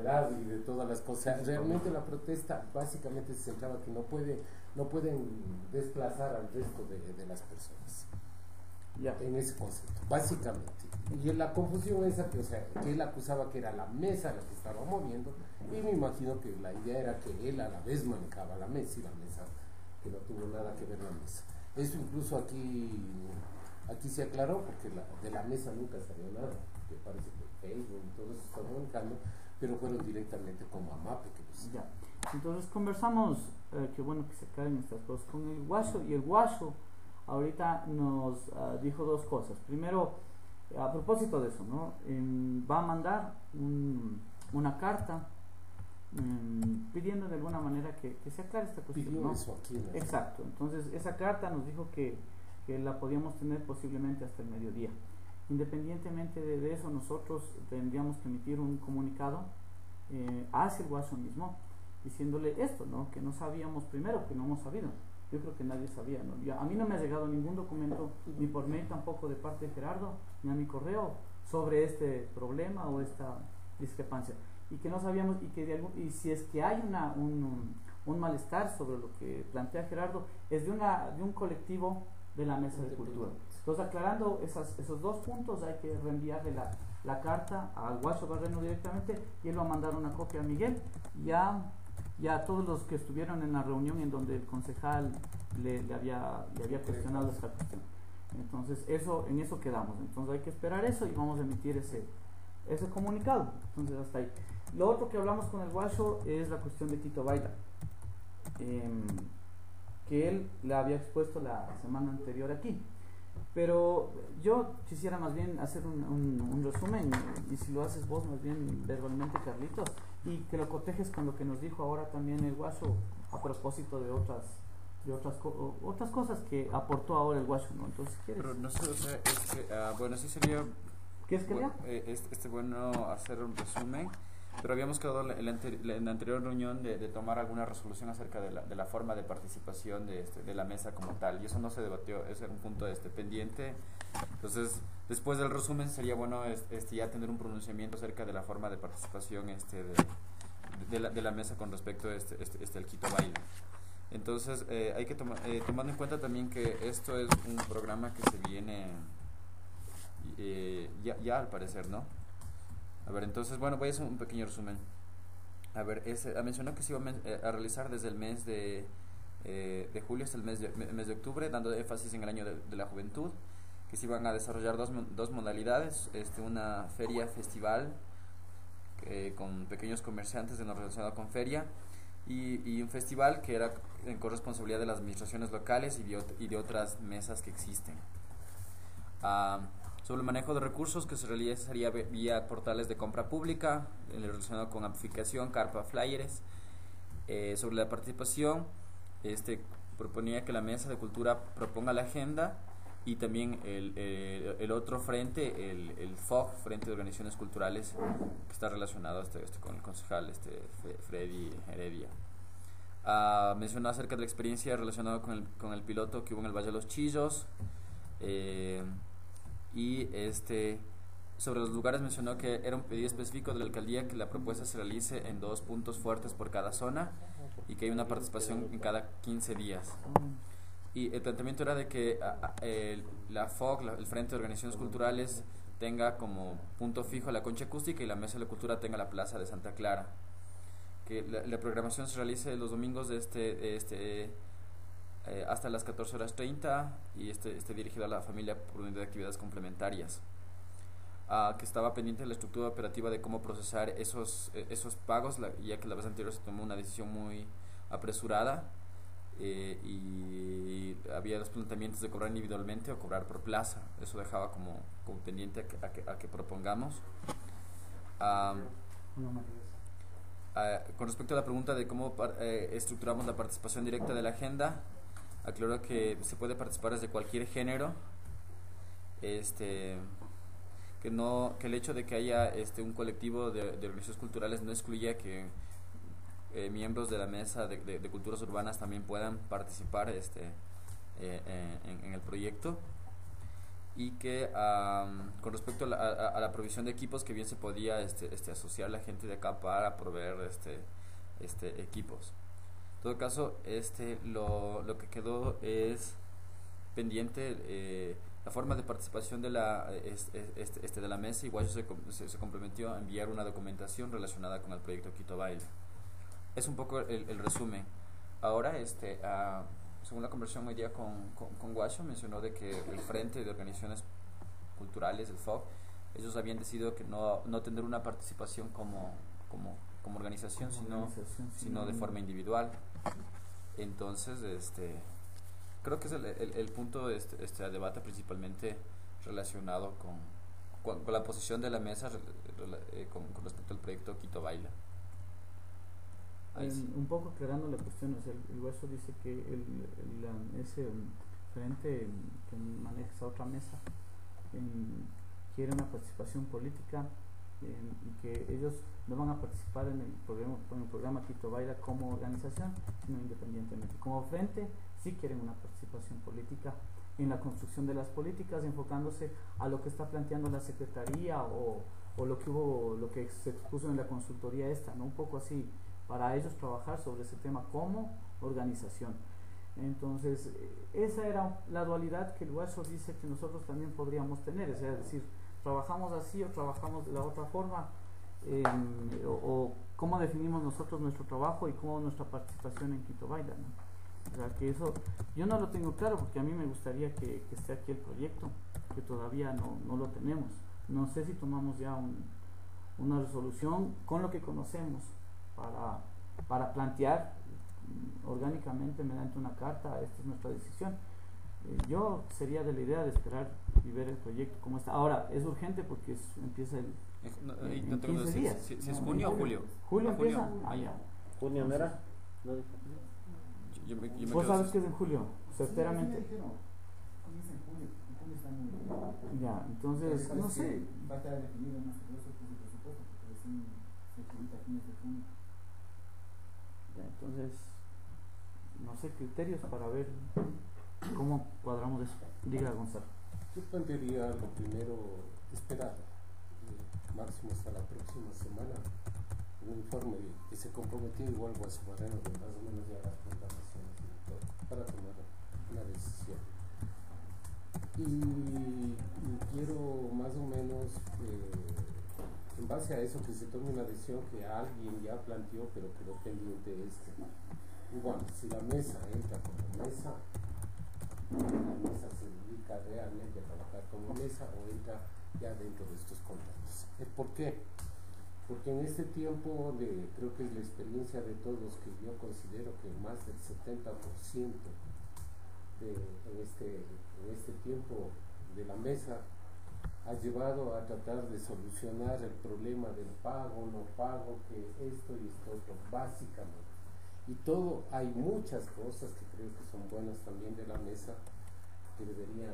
seguridad y de todas las cosas. Realmente la protesta básicamente se centraba que no pueden desplazar al resto de las personas. Ya. En ese concepto, básicamente. Y la confusión esa que, o sea, que él acusaba que era la mesa la que estaba moviendo, y me imagino que la idea era que él a la vez manejaba la mesa, y la mesa que no tuvo nada que ver la mesa. Eso incluso aquí se aclaró, porque de la mesa nunca salió nada, que parece que Facebook y todo eso está comunicando, pero fueron directamente como a MAPE que los... Ya. Entonces conversamos, qué bueno que se aclaren estas cosas, con el Guaso, y el Guaso ahorita nos dijo dos cosas. Primero, a propósito de eso, ¿no? Va a mandar una carta pidiendo de alguna manera que se aclare esta cuestión. Pidió, ¿no? Eso aquí, ¿no? Exacto. Entonces, esa carta nos dijo que la podíamos tener posiblemente hasta el mediodía. Independientemente de eso, nosotros tendríamos que emitir un comunicado hacia el Guaso mismo, diciéndole esto, ¿no? Que no sabíamos, primero que no hemos sabido. Yo creo que nadie sabía, ¿no? A mí no me ha llegado ningún documento, ni por mail tampoco de parte de Gerardo, ni a mi correo, sobre este problema o esta discrepancia. Y que no sabíamos, y si es que hay un malestar sobre lo que plantea Gerardo, es de un colectivo de la Mesa de Cultura. Entonces, aclarando esos dos puntos, hay que reenviarle la carta al Guaso Barreno directamente, y él va a mandar una copia a Miguel, y a todos los que estuvieron en la reunión en donde el concejal le había cuestionado esta cuestión. Entonces, en eso quedamos. Entonces hay que esperar eso y vamos a emitir ese comunicado. Entonces, hasta ahí. Lo otro que hablamos con el Guaso es la cuestión de Tito Baila, que él la había expuesto la semana anterior aquí. Pero yo quisiera más bien hacer un resumen, y si lo haces vos más bien verbalmente, Carlitos, y que lo cotejes con lo que nos dijo ahora también el Guaso a propósito de otras cosas que aportó ahora el Guaso, ¿no? Entonces, ¿quieres? Pero no sé, o sea, es que, bueno, sí sería ¿Quieres que lea? bueno hacer un resumen, pero habíamos quedado en la anterior reunión de tomar alguna resolución acerca de la forma de participación de la mesa como tal, y eso no se debatió, ese era un punto pendiente. Entonces, después del resumen sería bueno ya tener un pronunciamiento acerca de la forma de participación de la mesa con respecto al Quito Baile. Entonces, hay que tomando en cuenta también que esto es un programa que se viene ya al parecer, ¿no? A ver, entonces, bueno, voy a hacer un pequeño resumen. A ver, mencionó que se iba a realizar desde el mes de julio hasta el mes de octubre, dando énfasis en el año de la juventud, que se iban a desarrollar dos modalidades, una feria festival con pequeños comerciantes de lo relacionado con feria, y un festival que era en corresponsabilidad de las administraciones locales y de otras mesas que existen. Sobre el manejo de recursos, que se realizaría vía portales de compra pública relacionado con amplificación, carpa, flyers. Sobre la participación, proponía que la Mesa de Cultura proponga la agenda, y también el otro frente, el FOG, Frente de Organizaciones Culturales, que está relacionado con el concejal Freddy Heredia. Mencionó acerca de la experiencia relacionada con el piloto que hubo en el Valle de los Chillos, y sobre los lugares mencionó que era un pedido específico de la alcaldía que la propuesta se realice en 2 puntos fuertes por cada zona, y que hay una participación en cada 15 días. Y el planteamiento era de que la FOC, el Frente de Organizaciones Culturales, tenga como punto fijo la concha acústica, y la Mesa de la Cultura tenga la Plaza de Santa Clara. Que la programación se realice los domingos hasta las 14:30, y esté dirigido a la familia por unidad de actividades complementarias. Que estaba pendiente de la estructura operativa de cómo procesar esos pagos, ya que la vez anterior se tomó una decisión muy apresurada, y había los planteamientos de cobrar individualmente o cobrar por plaza. Eso dejaba como pendiente a que propongamos. Con respecto a la pregunta de cómo estructuramos la participación directa de la agenda, aclaró que se puede participar desde cualquier género, que el hecho de que haya un colectivo de organizaciones culturales no excluye que miembros de la Mesa de Culturas Urbanas también puedan participar en el proyecto. y que con respecto a la provisión de equipos, que bien se podía asociar la gente de acá para proveer equipos. En todo caso, lo que quedó es pendiente la forma de participación de de la mesa. Igual se comprometió a enviar una documentación relacionada con el proyecto Quito Baila. Es un poco el resumen. Ahora, según la conversación hoy día con Guacho, mencionó de que el Frente de Organizaciones Culturales, el FOC, ellos habían decidido que no tener una participación como organización, sino de forma individual. Entonces, creo que es el punto a debate principalmente relacionado con la posición de la mesa con respecto al proyecto Quito Baila. Un poco aclarando la cuestión, el Hueso dice que ese frente que maneja esa otra mesa quiere una participación política y que ellos no van a participar en el programa Quito Baila como organización, sino independientemente. Como frente sí quieren una participación política en la construcción de las políticas, enfocándose a lo que está planteando la Secretaría o lo que se expuso en la consultoría ¿no? Un poco así, para ellos trabajar sobre ese tema como organización. Entonces, esa era la dualidad que el Guacho dice que nosotros también podríamos tener, es decir, trabajamos así o trabajamos de la otra forma, o cómo definimos nosotros nuestro trabajo y cómo nuestra participación en Quito Baila, ¿no? O sea, que eso yo no lo tengo claro, porque a mí me gustaría que esté aquí el proyecto, que todavía no lo tenemos. No sé si tomamos ya una resolución con lo que conocemos para plantear orgánicamente mediante una carta, esta es nuestra decisión. Yo sería de la idea de esperar y ver el proyecto como está. Ahora, es urgente porque empieza en 15 días. Si es junio o julio. ¿Julio empieza? Ah, ya. ¿Junio no era? Vos sabes que es en julio, certeramente. Ya, entonces, no sé. Va a estar definido más que eso el presupuesto, porque recién se publica a fines de junio. Entonces, no sé, criterios para ver cómo cuadramos eso. Diga, Gonzalo. Yo plantearía lo primero, esperar máximo hasta la próxima semana un informe que se comprometió igual Guacho Moreno de más o menos ya las programaciones y todo, para tomar una decisión. Y quiero más o menos en base a eso que se tome una decisión que alguien ya planteó pero quedó pendiente y bueno, si la mesa entra como mesa, la mesa se dedica realmente a trabajar como mesa o entra ya dentro de estos contratos. ¿Por qué? Porque en este tiempo creo que es la experiencia de todos, que yo considero que más del 70% en este tiempo de la mesa ha llevado a tratar de solucionar el problema del pago, no pago, que esto y esto otro, básicamente. Y todo, hay muchas cosas que creo que son buenas también de la mesa que debería,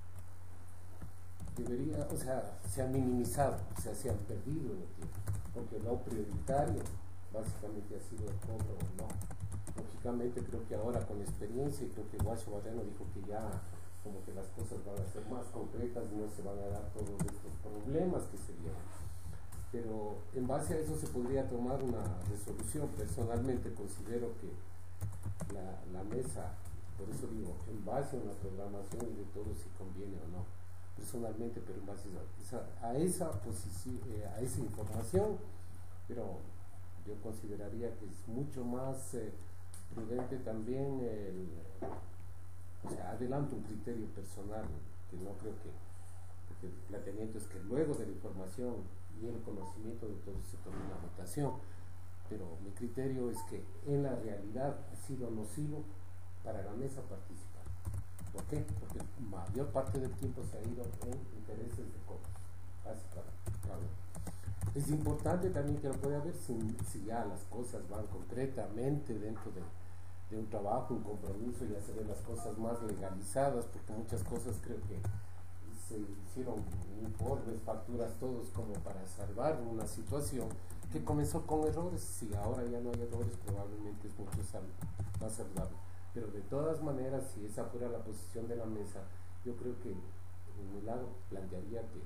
o sea, se han minimizado, o sea, se han perdido en el tiempo, porque lo prioritario básicamente ha sido el cobro o no. Lógicamente creo que ahora con la experiencia, y creo que Guacho Barreno dijo que ya como que las cosas van a ser más concretas y no se van a dar todos estos problemas que se vienen. Pero en base a eso se podría tomar una resolución. Personalmente considero que la mesa, por eso digo, en base a una programación y de todo si conviene o no, personalmente, pero en base a esa posición, a esa información, pero yo consideraría que es mucho más prudente también o sea, adelanto un criterio personal, que no creo que, porque el planteamiento es que luego de la información y el conocimiento de todo se tome una votación, pero mi criterio es que en la realidad ha sido nocivo para la mesa participar. ¿Por qué? Porque la mayor parte del tiempo se ha ido en intereses de cobros, básicamente. Es importante también que lo pueda ver si ya las cosas van concretamente dentro de un trabajo, un compromiso, y hacer las cosas más legalizadas, porque muchas cosas creo que se hicieron informes, facturas, todos como para salvar una situación que comenzó con errores. Si ahora ya no hay errores, probablemente es mucho más saludable. Pero de todas maneras, si esa fuera la posición de la mesa, yo creo que en mi lado plantearía que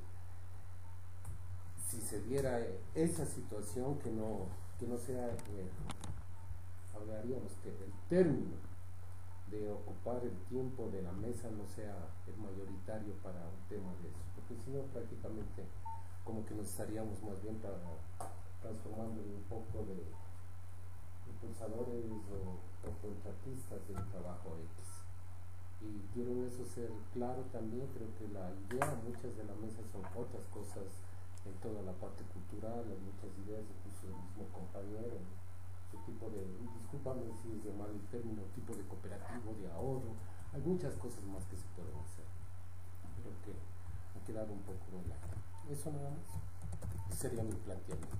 si se diera esa situación, que no sea, hablaríamos que el término de ocupar el tiempo de la mesa no sea el mayoritario para un tema de eso, porque si no prácticamente como que nos estaríamos más bien transformando en un poco de impulsadores o contratistas del trabajo X. Y quiero en eso ser claro también, creo que la idea, muchas de la mesa son otras cosas en toda la parte cultural, hay muchas ideas, incluso el mismo compañero, su tipo de, discúlpame si es de mal el término, tipo de cooperativo, de ahorro, hay muchas cosas más que se pueden hacer. Creo que ha quedado un poco en el aire. Eso nada más. Sería mi planteamiento.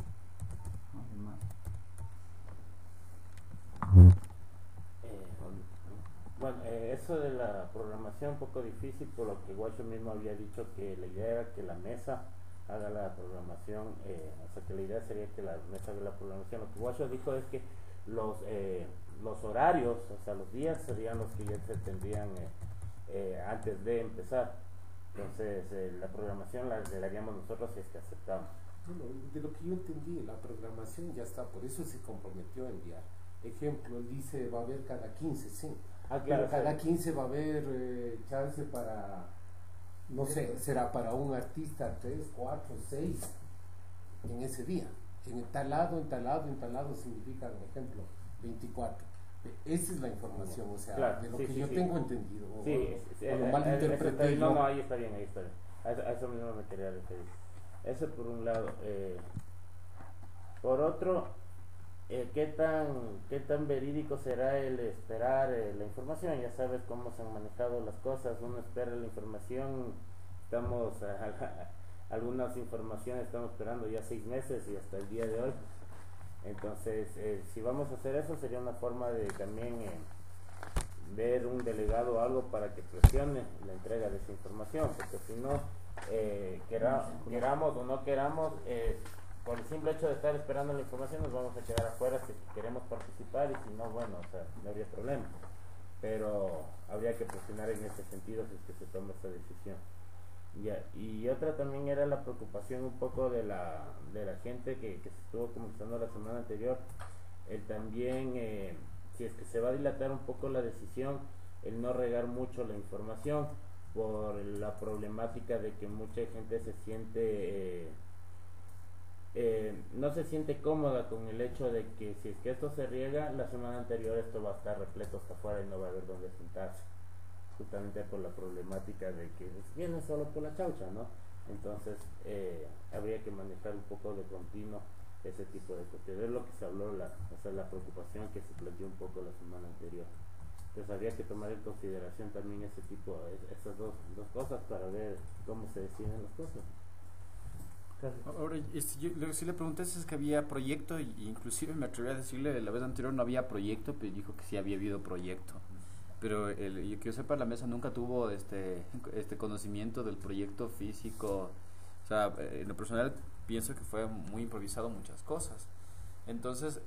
Bueno, eso de la programación un poco difícil, por lo que Guacho mismo había dicho que la idea era que la mesa haga la programación, o sea que la idea sería que la mesa haga la programación. Lo que Guacho dijo es que los horarios, o sea los días serían los que ya se tendrían antes de empezar. Entonces la programación la haríamos nosotros si es que aceptamos. Bueno, de lo que yo entendí, la programación ya está, por eso se comprometió a enviar. Ejemplo, él dice va a haber cada 15, sí. Ah, claro, pero cada 15 va a haber chance para, no sé, será para un artista 3, 4, 6 en ese día. En tal lado significa, por ejemplo, 24. Esa es la información, o sea, claro, de lo sí, que sí, yo sí. tengo entendido. Sí, o lo malinterpreté. No, ahí está bien. A eso mismo me quería referir. Eso por un lado. Por otro, ¿qué tan verídico será el esperar la información? Ya sabes cómo se han manejado las cosas, uno espera la información, algunas informaciones estamos esperando ya 6 meses y hasta el día de hoy. Entonces, si vamos a hacer eso, sería una forma de también ver un delegado o algo para que presione la entrega de esa información, porque si no, queramos o no queramos, por el simple hecho de estar esperando la información nos vamos a quedar afuera si queremos participar, y si no, bueno, o sea, no habría problema, pero habría que presionar en ese sentido si es que se toma esta decisión. Y otra también era la preocupación un poco de la gente que se estuvo comentando la semana anterior, también si es que se va a dilatar un poco la decisión, el no regar mucho la información por la problemática de que mucha gente se siente no se siente cómoda con el hecho de que si es que esto se riega, la semana anterior esto va a estar repleto hasta afuera y no va a haber dónde sentarse, justamente por la problemática de que viene solo por la chaucha, ¿no? Entonces habría que manejar un poco de continuo ese tipo de cuestiones. Es lo que se habló, la preocupación que se planteó un poco la semana anterior. Entonces habría que tomar en consideración también esas dos cosas para ver cómo se deciden las cosas. Ahora, yo lo que sí le pregunté es que había proyecto, y inclusive me atreví a decirle la vez anterior no había proyecto, pero dijo que sí había habido proyecto. Pero yo que yo sepa, la mesa nunca tuvo este conocimiento del proyecto físico. O sea, en lo personal pienso que fue muy improvisado muchas cosas. Entonces,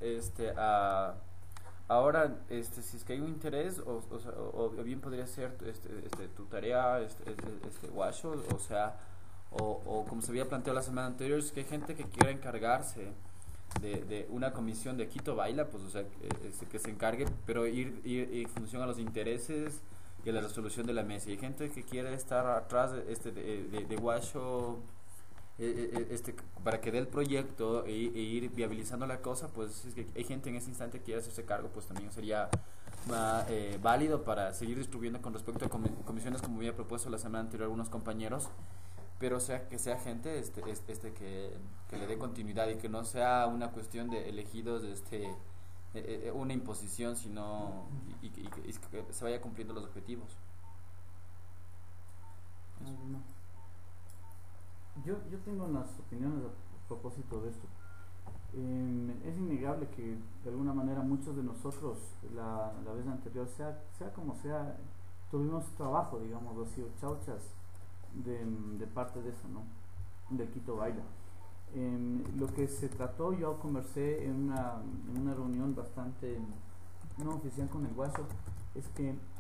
ahora, si es que hay un interés, o bien podría ser tu tarea, Guacho, o sea, o como se había planteado la semana anterior, es que hay gente que quiera encargarse de una comisión de Quito Baila, pues, o sea, que se encargue, pero ir en función a los intereses y a la resolución de la mesa. Y hay gente que quiere estar atrás de Guacho, para que dé el proyecto e ir viabilizando la cosa. Pues es que hay gente en ese instante que quiere hacerse cargo, pues también sería válido para seguir distribuyendo con respecto a comisiones, como había propuesto la semana anterior algunos compañeros, pero que sea gente que le dé continuidad y que no sea una cuestión de elegidos una imposición, sino y que se vaya cumpliendo los objetivos. Yo tengo unas opiniones a propósito de esto. Es innegable que de alguna manera muchos de nosotros la vez anterior, sea como sea, tuvimos trabajo, digamos así, o chauchas de parte de eso, ¿no? Del Quito Baila. Lo que se trató, yo conversé en una reunión bastante no oficial con el Guacho, es que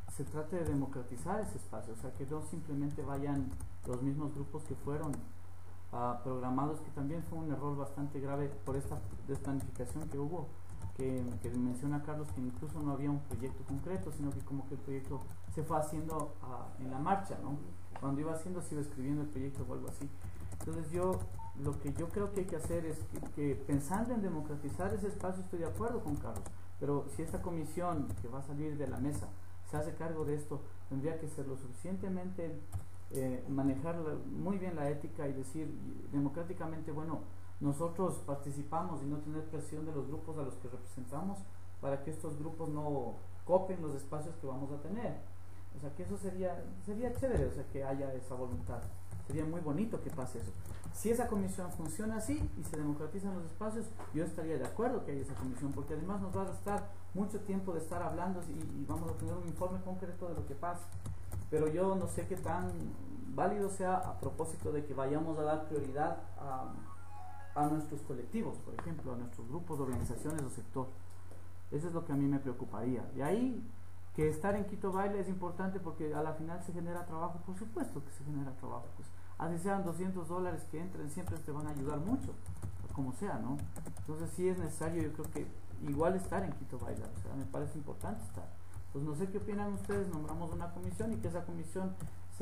se trate de democratizar ese espacio, o sea, que no simplemente vayan los mismos grupos que fueron programados, que también fue un error bastante grave por esta desplanificación que hubo, que menciona Carlos, que incluso no había un proyecto concreto, sino que como que el proyecto se fue haciendo en la marcha, ¿no? Cuando iba haciendo se iba escribiendo el proyecto o algo así. Entonces lo que yo creo que hay que hacer es que pensando en democratizar ese espacio, estoy de acuerdo con Carlos, pero si esta comisión que va a salir de la mesa se hace cargo de esto, tendría que ser lo suficientemente manejar muy bien la ética y decir democráticamente, bueno, nosotros participamos y no tener presión de los grupos a los que representamos para que estos grupos no copien los espacios que vamos a tener. O sea, que eso sería chévere, o sea, que haya esa voluntad. Sería muy bonito que pase eso. Si esa comisión funciona así y se democratizan los espacios, yo estaría de acuerdo que haya esa comisión, porque además nos va a restar mucho tiempo de estar hablando y vamos a tener un informe concreto de lo que pasa. Pero yo no sé qué tan válido sea a propósito de que vayamos a dar prioridad a nuestros colectivos, por ejemplo, a nuestros grupos, organizaciones o sector. Eso es lo que a mí me preocuparía. De ahí que estar en Quito Baile es importante porque a la final se genera trabajo, por supuesto que se genera trabajo, pues así sean $200 que entren, siempre te van a ayudar mucho, como sea, ¿no? Entonces sí es necesario, yo creo que igual estar en Quito Baile, o sea, me parece importante estar. Pues no sé qué opinan ustedes, nombramos una comisión y que esa comisión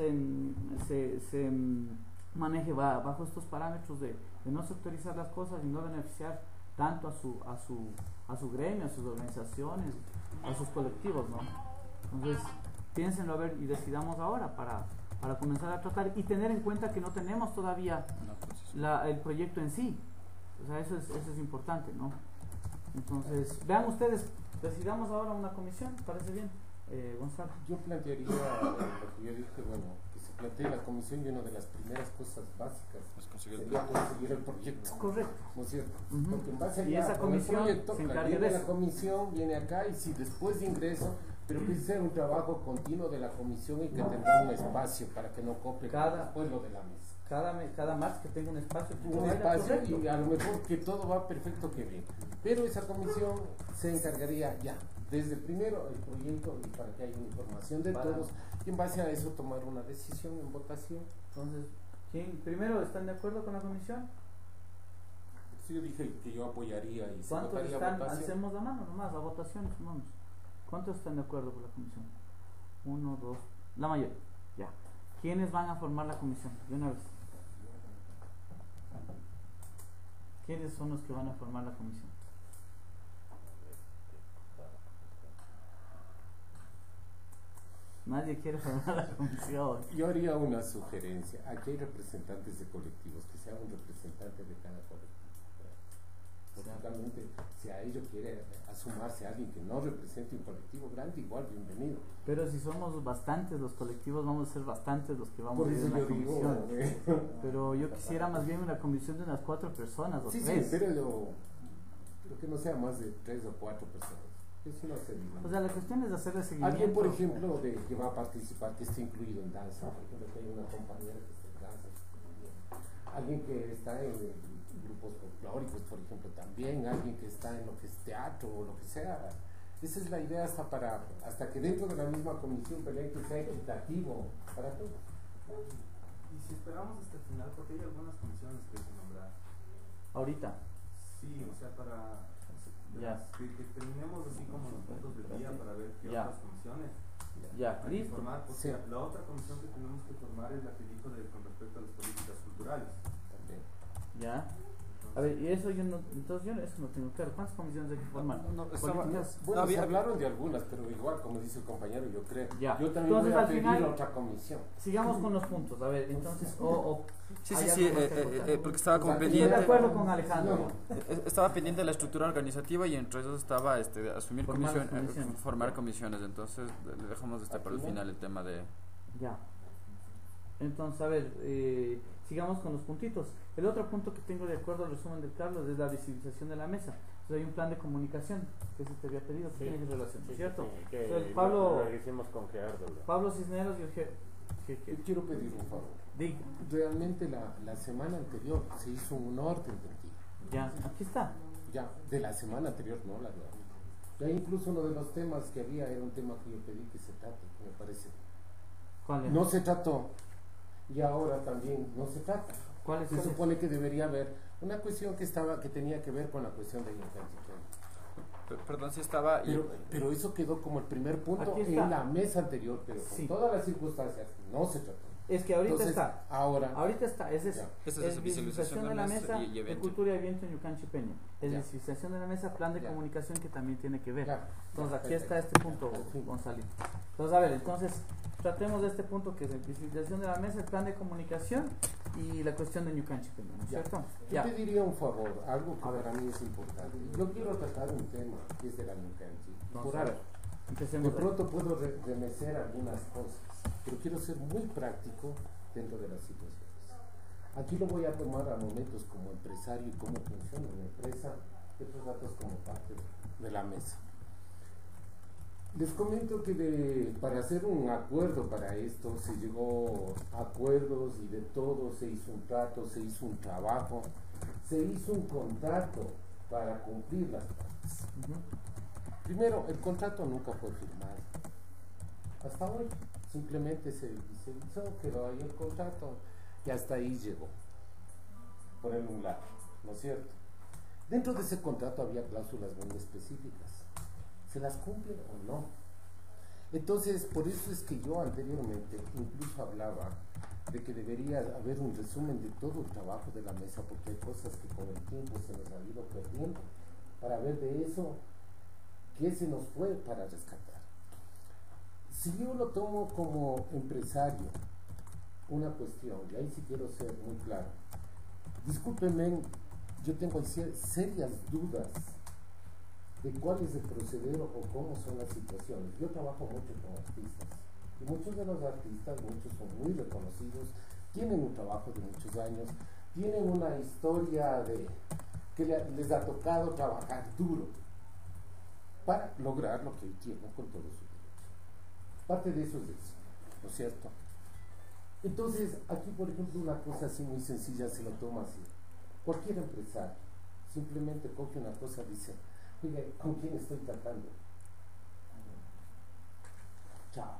se maneje bajo estos parámetros de no sectorizar las cosas y no beneficiar tanto a su gremio, a sus organizaciones, a sus colectivos, ¿no? Entonces, piénsenlo a ver y decidamos ahora para comenzar a tratar y tener en cuenta que no tenemos todavía el proyecto en sí. O sea, eso es importante, ¿no? Entonces, vean ustedes, decidamos ahora una comisión, ¿parece bien? Gonzalo. Yo plantearía lo que yo dije, bueno, que se plantee la comisión y una de las primeras cosas básicas sería conseguir el proyecto. Correcto. ¿No es cierto? Uh-huh. Porque en base a Y esa comisión se encarga de la eso. comisión viene acá y si después de ingreso, pero que sea un trabajo continuo de la comisión y que tenga un espacio para que no copie después lo de la mesa. Cada martes que tenga un espacio. Un espacio y a lo mejor que todo va perfecto, que bien. Pero esa comisión se encargaría ya, desde primero el proyecto y para que haya información de todos y en base a eso tomar una decisión en votación. Entonces, ¿quién primero están de acuerdo con la comisión? Sí, yo dije que yo apoyaría y se ¿Cuántos votaría están? votación. Hacemos la mano nomás, a votación sumamos. ¿Cuántos están de acuerdo con la comisión? 1, 2, la mayoría. Ya. ¿Quiénes van a formar la comisión? De una vez. ¿Quiénes son los que van a formar la comisión? Nadie quiere formar la comisión. Yo haría una sugerencia. Aquí hay representantes de colectivos, que sea un representante de cada colectivo. Lógicamente, si a ello quiere asumarse alguien que no represente un colectivo grande, igual bienvenido. Pero si somos bastantes los colectivos, vamos a ser bastantes los que vamos Por a ir eso en la yo digo, comisión. Pero yo quisiera más bien una comisión de unas 4 personas o 3. Sí, pero que no sea más de 3 o 4 personas. Eso no se diga. O sea, la cuestión es hacerle seguimiento. Alguien, por ejemplo, que va a participar, que esté incluido en danza, por ejemplo, que hay una compañera que está en danza. Alguien que está en grupos folclóricos, por ejemplo, también. Alguien que está en lo que es teatro o lo que sea. Esa es la idea hasta que dentro de la misma comisión peleen que sea equitativo para todos. Y si esperamos hasta el final, porque hay algunas comisiones que hay que nombrar. Ahorita. Sí, o sea, para Ya. que terminemos así como los puntos del día para ver qué Ya. otras comisiones Ya, hay que listo. formar, porque Sí. la otra comisión que tenemos que formar es la que dijo con respecto a las políticas culturales. También. Ya. A ver, y eso yo no, entonces yo eso no tengo claro. ¿Cuántas comisiones hay que formar? Políticas. Bueno, había- se hablaron de algunas, pero igual, como dice el compañero, yo creo. Ya. Yo también Entonces, voy a al pedir final- otra comisión. Sigamos con los puntos. A ver, entonces, Sí, ¿hay sí, algo más que acotar? porque estaba como O sea, Estoy de pendiente. acuerdo con Alejandro. Estaba pendiente de la estructura organizativa y entre esos estaba asumir Formar las comisiones, comisiones. formar comisiones. Entonces le dejamos para el final el tema de. Ya. Entonces, a ver, sigamos con los puntitos. El otro punto que tengo de acuerdo al resumen de Carlos es la visibilización de la mesa. Entonces, hay un plan de comunicación que se te había pedido que tiene relación, ¿no es cierto? Sí, que Entonces, lo hicimos con Gerardo. Pablo Cisneros y el Yo quiero pedir un favor. Diga. Realmente la semana anterior se hizo un orden del día. Ya, aquí está. Ya, de la semana anterior, no la de ahorita. Ya incluso uno de los temas que había era un tema que yo pedí que se trate, que me parece. ¿Cuál es? No se trató y ahora también no se trata. ¿Cuál es? Se supone que debería haber una cuestión que tenía que ver con la cuestión de Perdón si estaba... pero eso quedó como el primer punto Aquí está. en la mesa anterior, pero con Sí. todas las circunstancias no se trató. Es que ahorita Entonces, está. ahora Está, es eso. Ya. Esa es la visualización de la mesa y de evento. cultura y evento en Yucanchi Peña. Es Ya. visualización de la mesa, plan de Ya. comunicación que también tiene que ver. Ya. Entonces aquí Perfecto. está este punto, Al fin. Gonzalito. Entonces, a ver, entonces tratemos de este punto que es la visualización de la mesa, el plan de comunicación y la cuestión de Yucanchi Peña, ¿no es Ya. cierto? Yo Ya. te diría un favor, algo que A ver. para mí es importante. Yo quiero tratar un tema que es de la Yucanchi. Vamos Por a ver. algo. De Empecemos. pronto puedo remecer algunas cosas, pero quiero ser muy práctico dentro de las situaciones. Aquí lo voy a tomar a momentos como empresario y cómo funciona una empresa, y otros datos como parte de la mesa. Les comento que para hacer un acuerdo para esto se llegó a acuerdos y de todo, se hizo un trato, se hizo un trabajo, se hizo un contrato para cumplir las partes. Ujú. Primero, el contrato nunca fue firmado. Hasta hoy, simplemente se hizo, quedó ahí el contrato y hasta ahí llegó. Por el un lado, ¿no es cierto? Dentro de ese contrato había cláusulas muy específicas. ¿Se las cumple o no? Entonces, por eso es que yo anteriormente incluso hablaba de que debería haber un resumen de todo el trabajo de la mesa, porque hay cosas que con el tiempo se nos han ido perdiendo, para ver de eso qué se nos fue para rescatar. Si yo lo tomo como empresario, una cuestión, y ahí sí quiero ser muy claro, discúlpenme, yo tengo serias dudas de cuál es el proceder o cómo son las situaciones. Yo trabajo mucho con artistas, y muchos de los artistas, muchos son muy reconocidos, tienen un trabajo de muchos años, tienen una historia que les ha tocado trabajar duro para lograr lo que hoy tienen con todos sus derechos. Parte de eso es eso, ¿no es cierto? Entonces, aquí por ejemplo una cosa así muy sencilla se lo toma así. Cualquier empresario simplemente coge una cosa y dice, oiga, ¿con quién estoy tratando? Chao.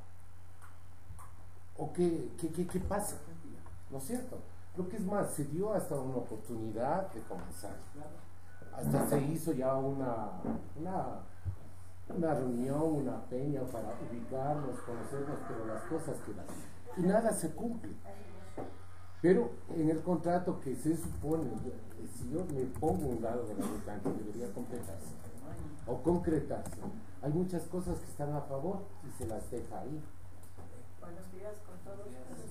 ¿O qué pasa? ¿No es cierto? Lo que es más, se dio hasta una oportunidad de comenzar. Hasta se hizo ya una reunión, una peña para ubicarnos, conocernos, pero las cosas quedan. Y nada se cumple. Pero en el contrato que se supone, si yo me pongo un lado de la ruta que debería completarse o concretarse, hay muchas cosas que están a favor y se las deja ahí. Buenos días con todos.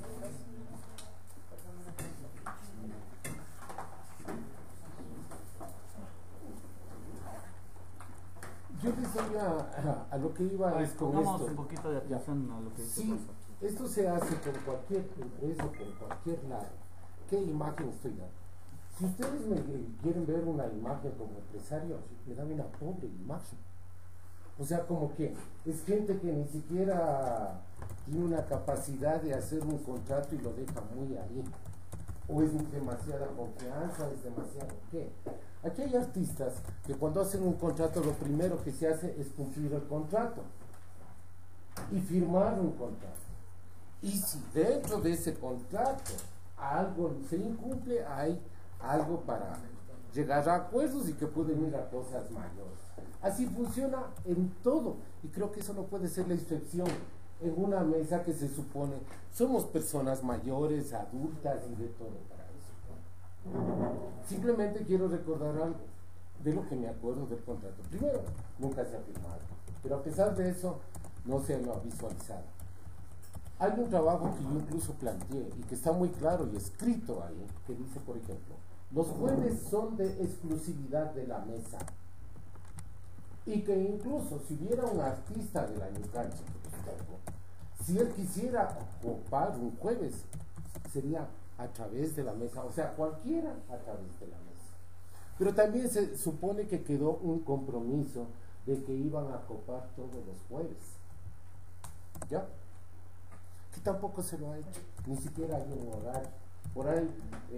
Yo les doy a lo que iba es con Pongamos esto. un poquito de atención a lo que Sí, pasa. esto se hace con cualquier empresa, con cualquier lado. ¿Qué imagen estoy dando? Si ustedes me quieren ver una imagen como empresario, me dan una pobre imagen. O sea, como que es gente que ni siquiera tiene una capacidad de hacer un contrato y lo deja muy ahí. O es demasiada confianza, es demasiado ¿qué? Aquí hay artistas que cuando hacen un contrato lo primero que se hace es cumplir el contrato y firmar un contrato. Y si dentro de ese contrato algo se incumple, hay algo para llegar a acuerdos y que pueden ir a cosas mayores. Así funciona en todo y creo que eso no puede ser la excepción en una mesa que se supone somos personas mayores, adultas y de todo para eso. Simplemente quiero recordar algo de lo que me acuerdo del contrato. Primero, nunca se ha firmado, pero a pesar de eso no se lo ha visualizado. Hay un trabajo que yo incluso planteé y que está muy claro y escrito ahí, que dice, por ejemplo, los jueves son de exclusividad de la mesa. Y que incluso si hubiera un artista de la Yucanchi, si él quisiera ocupar un jueves, sería a través de la mesa, o sea, cualquiera a través de la mesa. Pero también se supone que quedó un compromiso de que iban a copar todos los jueves. ¿Ya? Que tampoco se lo ha hecho, ni siquiera hay un horario. Por ahí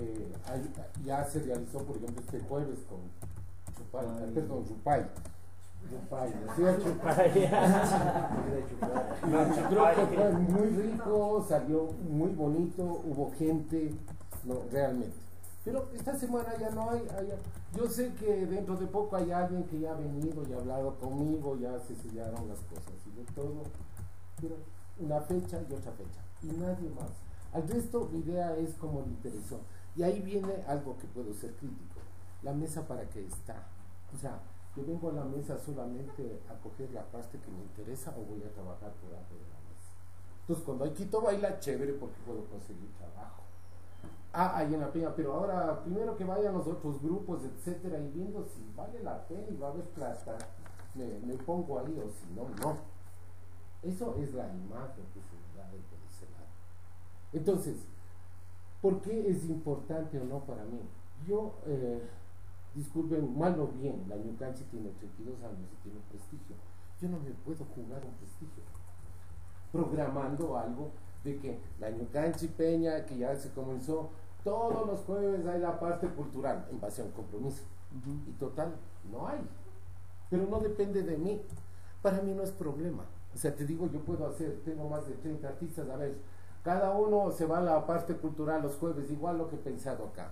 ya se realizó, por ejemplo, este jueves con Rupay, Creo que fue muy rico, salió muy bonito, hubo gente, no, realmente. Pero esta semana ya no hay, yo sé que dentro de poco hay alguien que ya ha venido y ha hablado conmigo, ya se sellaron las cosas y de todo, pero una fecha y otra fecha, y nadie más. Al resto mi idea es como le interesó, y ahí viene algo que puedo ser crítico, la mesa para qué está, o sea, yo vengo a la mesa solamente a coger la parte que me interesa o voy a trabajar por debajo de la mesa. Entonces cuando hay Quito Baila, chévere porque puedo conseguir trabajo. Ahí en la Peña, pero ahora primero que vayan los otros grupos, etcétera, y viendo si vale la pena y va a haber plata, me pongo ahí, o si no, no. Eso es la imagen que se da de ese lado. Entonces, ¿por qué es importante o no para mí? Yo, disculpen, mal o bien, la Ñucanchi tiene 32 años y tiene prestigio. Yo no me puedo jugar un prestigio programando algo de que la Ñucanchi Peña, que ya se comenzó, todos los jueves hay la parte cultural en base a un compromiso. Y total, no hay. Pero no depende de mí. Para mí no es problema. O sea, te digo, yo puedo hacer, tengo más de 30 artistas, a ver, cada uno se va a la parte cultural los jueves, igual lo que he pensado acá.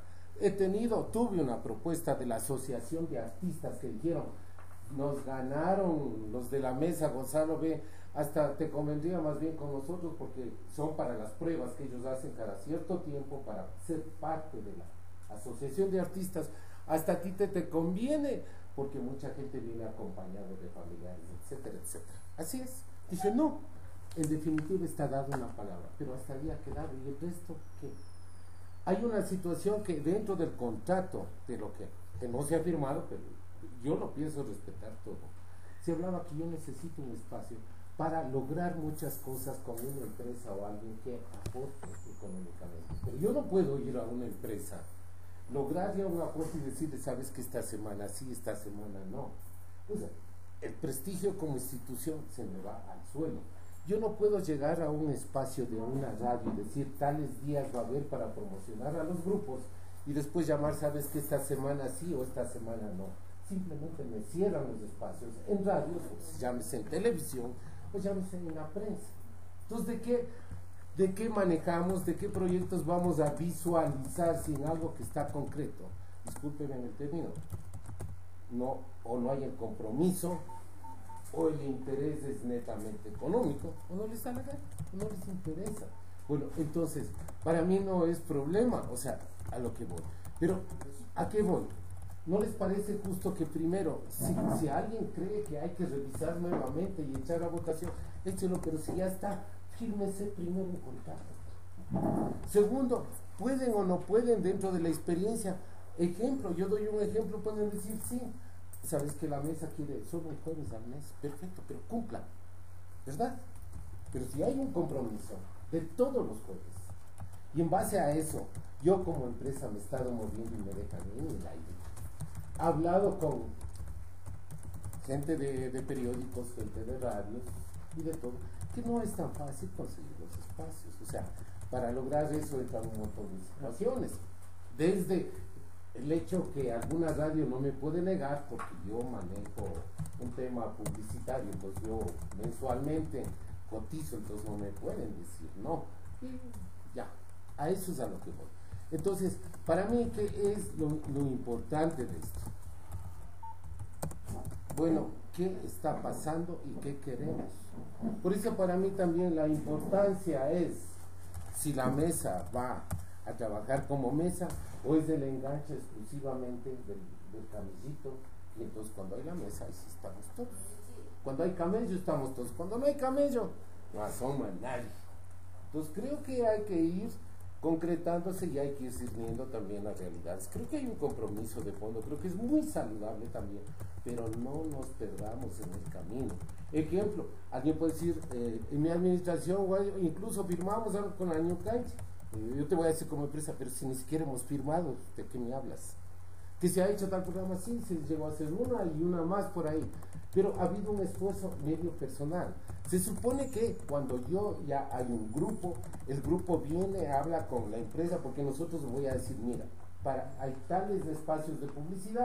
Tuve una propuesta de la Asociación de Artistas que dijeron, nos ganaron los de la mesa, Gonzalo, ve, hasta te convendría más bien con nosotros porque son para las pruebas que ellos hacen cada cierto tiempo para ser parte de la Asociación de Artistas, hasta a ti te conviene porque mucha gente viene acompañado de familiares, etcétera, etcétera. Así es. Dice, no, en definitiva está dada una palabra, pero hasta ahí ha quedado, y el resto, ¿qué? Hay una situación que dentro del contrato de lo que no se ha firmado, pero yo lo pienso respetar todo, se hablaba que yo necesito un espacio para lograr muchas cosas con una empresa o alguien que aporte económicamente. Pero yo no puedo ir a una empresa, lograr ya un aporte y decirle, sabes que esta semana sí, esta semana no. O sea, el prestigio como institución se me va al suelo. Yo no puedo llegar a un espacio de una radio y decir tales días va a haber para promocionar a los grupos y después llamar, sabes que esta semana sí o esta semana no. Simplemente me cierran los espacios en radio, pues, llámese en televisión o llámese en la prensa. Entonces, ¿de qué manejamos? ¿De qué proyectos vamos a visualizar sin algo que está concreto? Discúlpenme en el término. No, o no hay el compromiso, o el interés es netamente económico, o no les da la gana, o no les interesa. Bueno, entonces, para mí no es problema, o sea, a lo que voy. Pero, ¿a qué voy? ¿No les parece justo que primero, si alguien cree que hay que revisar nuevamente y echar a votación, échelo, pero si ya está, fírmese primero en contacto? Segundo, ¿pueden o no pueden dentro de la experiencia? Ejemplo, yo doy un ejemplo, pueden decir sí, sabes que la mesa quiere solo un jueves al mes, perfecto, pero cumplan, ¿verdad? Pero si hay un compromiso de todos los jueves, y en base a eso, yo como empresa me he estado moviendo y me dejan en el aire. He hablado con gente de periódicos, gente de radios y de todo, que no es tan fácil conseguir los espacios. O sea, para lograr eso entran un montón de situaciones. Desde el hecho que alguna radio no me puede negar porque yo manejo un tema publicitario, entonces yo mensualmente cotizo, entonces no me pueden decir no. Y ya, a eso es a lo que voy. Entonces, para mí, ¿qué es lo importante de esto? Bueno, ¿qué está pasando y qué queremos? Por eso para mí también la importancia es si la mesa va a trabajar como mesa o es del enganche exclusivamente del camellito, y entonces cuando hay la mesa ahí sí estamos todos. Cuando hay camello estamos todos, cuando no hay camello no asoma nadie. Entonces creo que hay que ir concretándose y hay que ir sirviendo también las realidades. Creo que hay un compromiso de fondo, creo que es muy saludable también, pero no nos perdamos en el camino. Ejemplo, alguien puede decir, en mi administración incluso firmamos algo con la Ñucanchi. Yo te voy a decir como empresa, pero si ni siquiera hemos firmado, ¿de qué me hablas? Que se ha hecho tal programa, sí, se llegó a hacer una y una más por ahí, pero ha habido un esfuerzo medio personal. Se supone que cuando yo ya hay un grupo, el grupo viene, habla con la empresa, porque nosotros voy a decir, mira, hay tales espacios de publicidad,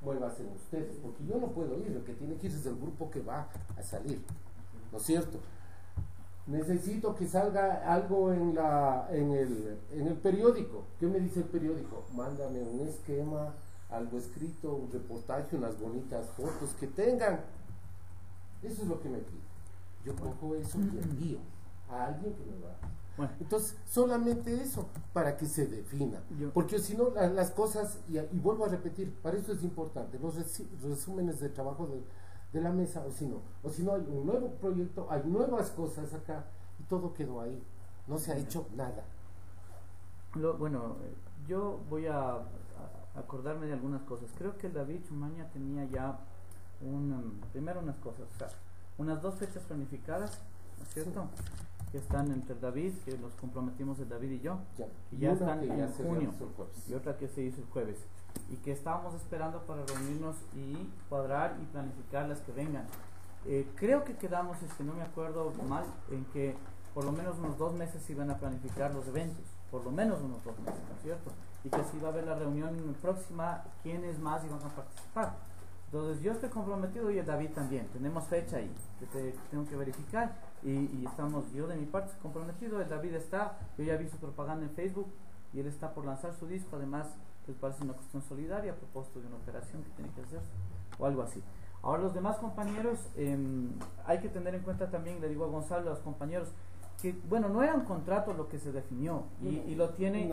muévase ustedes, porque yo no puedo ir, el que tiene que ir es el grupo que va a salir, ¿no es cierto? Necesito que salga algo en el periódico. ¿Qué me dice el periódico? Mándame un esquema, algo escrito, un reportaje, unas bonitas fotos que tengan. Eso es lo que me pide. Yo cojo eso y envío a alguien que me va a... Bueno. Entonces, solamente eso, para que se defina. Porque si no, las cosas, y vuelvo a repetir, para eso es importante, los resúmenes de trabajo de la mesa, o si no hay un nuevo proyecto, hay nuevas cosas acá, y todo quedó ahí. No se ha hecho nada. Bueno, yo voy a acordarme de algunas cosas. Creo que el David Chumaña tenía ya primero unas cosas, o sea, unas 2 fechas planificadas, ¿no es cierto? Sí. Que están entre el David, que los comprometimos el David y yo, que ya están en junio, y otra que se hizo el jueves, y que estábamos esperando para reunirnos y cuadrar y planificar las que vengan. Creo que quedamos, si no me acuerdo mal, en que por lo menos unos 2 meses se iban a planificar los eventos, por lo menos unos 2 meses, ¿no es cierto? Y que así va a haber la reunión próxima, quiénes más iban a participar. Entonces yo estoy comprometido y el David también, tenemos fecha ahí, que tengo que verificar, y estamos, yo de mi parte estoy comprometido, el David está, yo ya vi su propaganda en Facebook, y él está por lanzar su disco, además les parece una cuestión solidaria a propósito de una operación que tiene que hacerse, o algo así. Ahora los demás compañeros, hay que tener en cuenta también, le digo a Gonzalo, a los compañeros, que bueno, no era un contrato lo que se definió, y lo tiene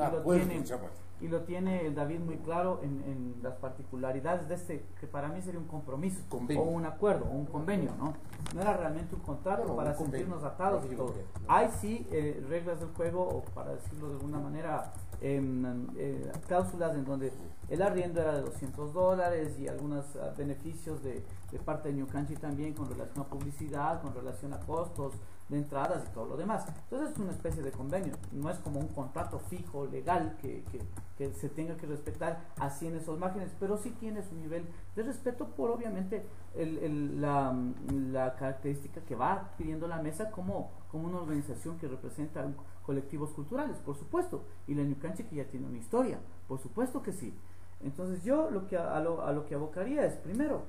el David muy claro en las particularidades de este, que para mí sería un compromiso, o un acuerdo, o un convenio, ¿no? No era realmente un contrato para sentirnos atados y todo. Hay sí reglas del juego, o para decirlo de alguna manera, cláusulas en donde el arriendo era de $200 y algunos beneficios de parte de New Country también con relación a publicidad, con relación a costos de entradas y todo lo demás. Entonces es una especie de convenio, no es como un contrato fijo, legal, que se tenga que respetar así en esos márgenes, pero sí tiene su nivel de respeto por obviamente la característica que va adquiriendo la mesa como una organización que representa colectivos culturales, por supuesto, y la New Country que ya tiene una historia, por supuesto que sí. Entonces yo a lo que abocaría es primero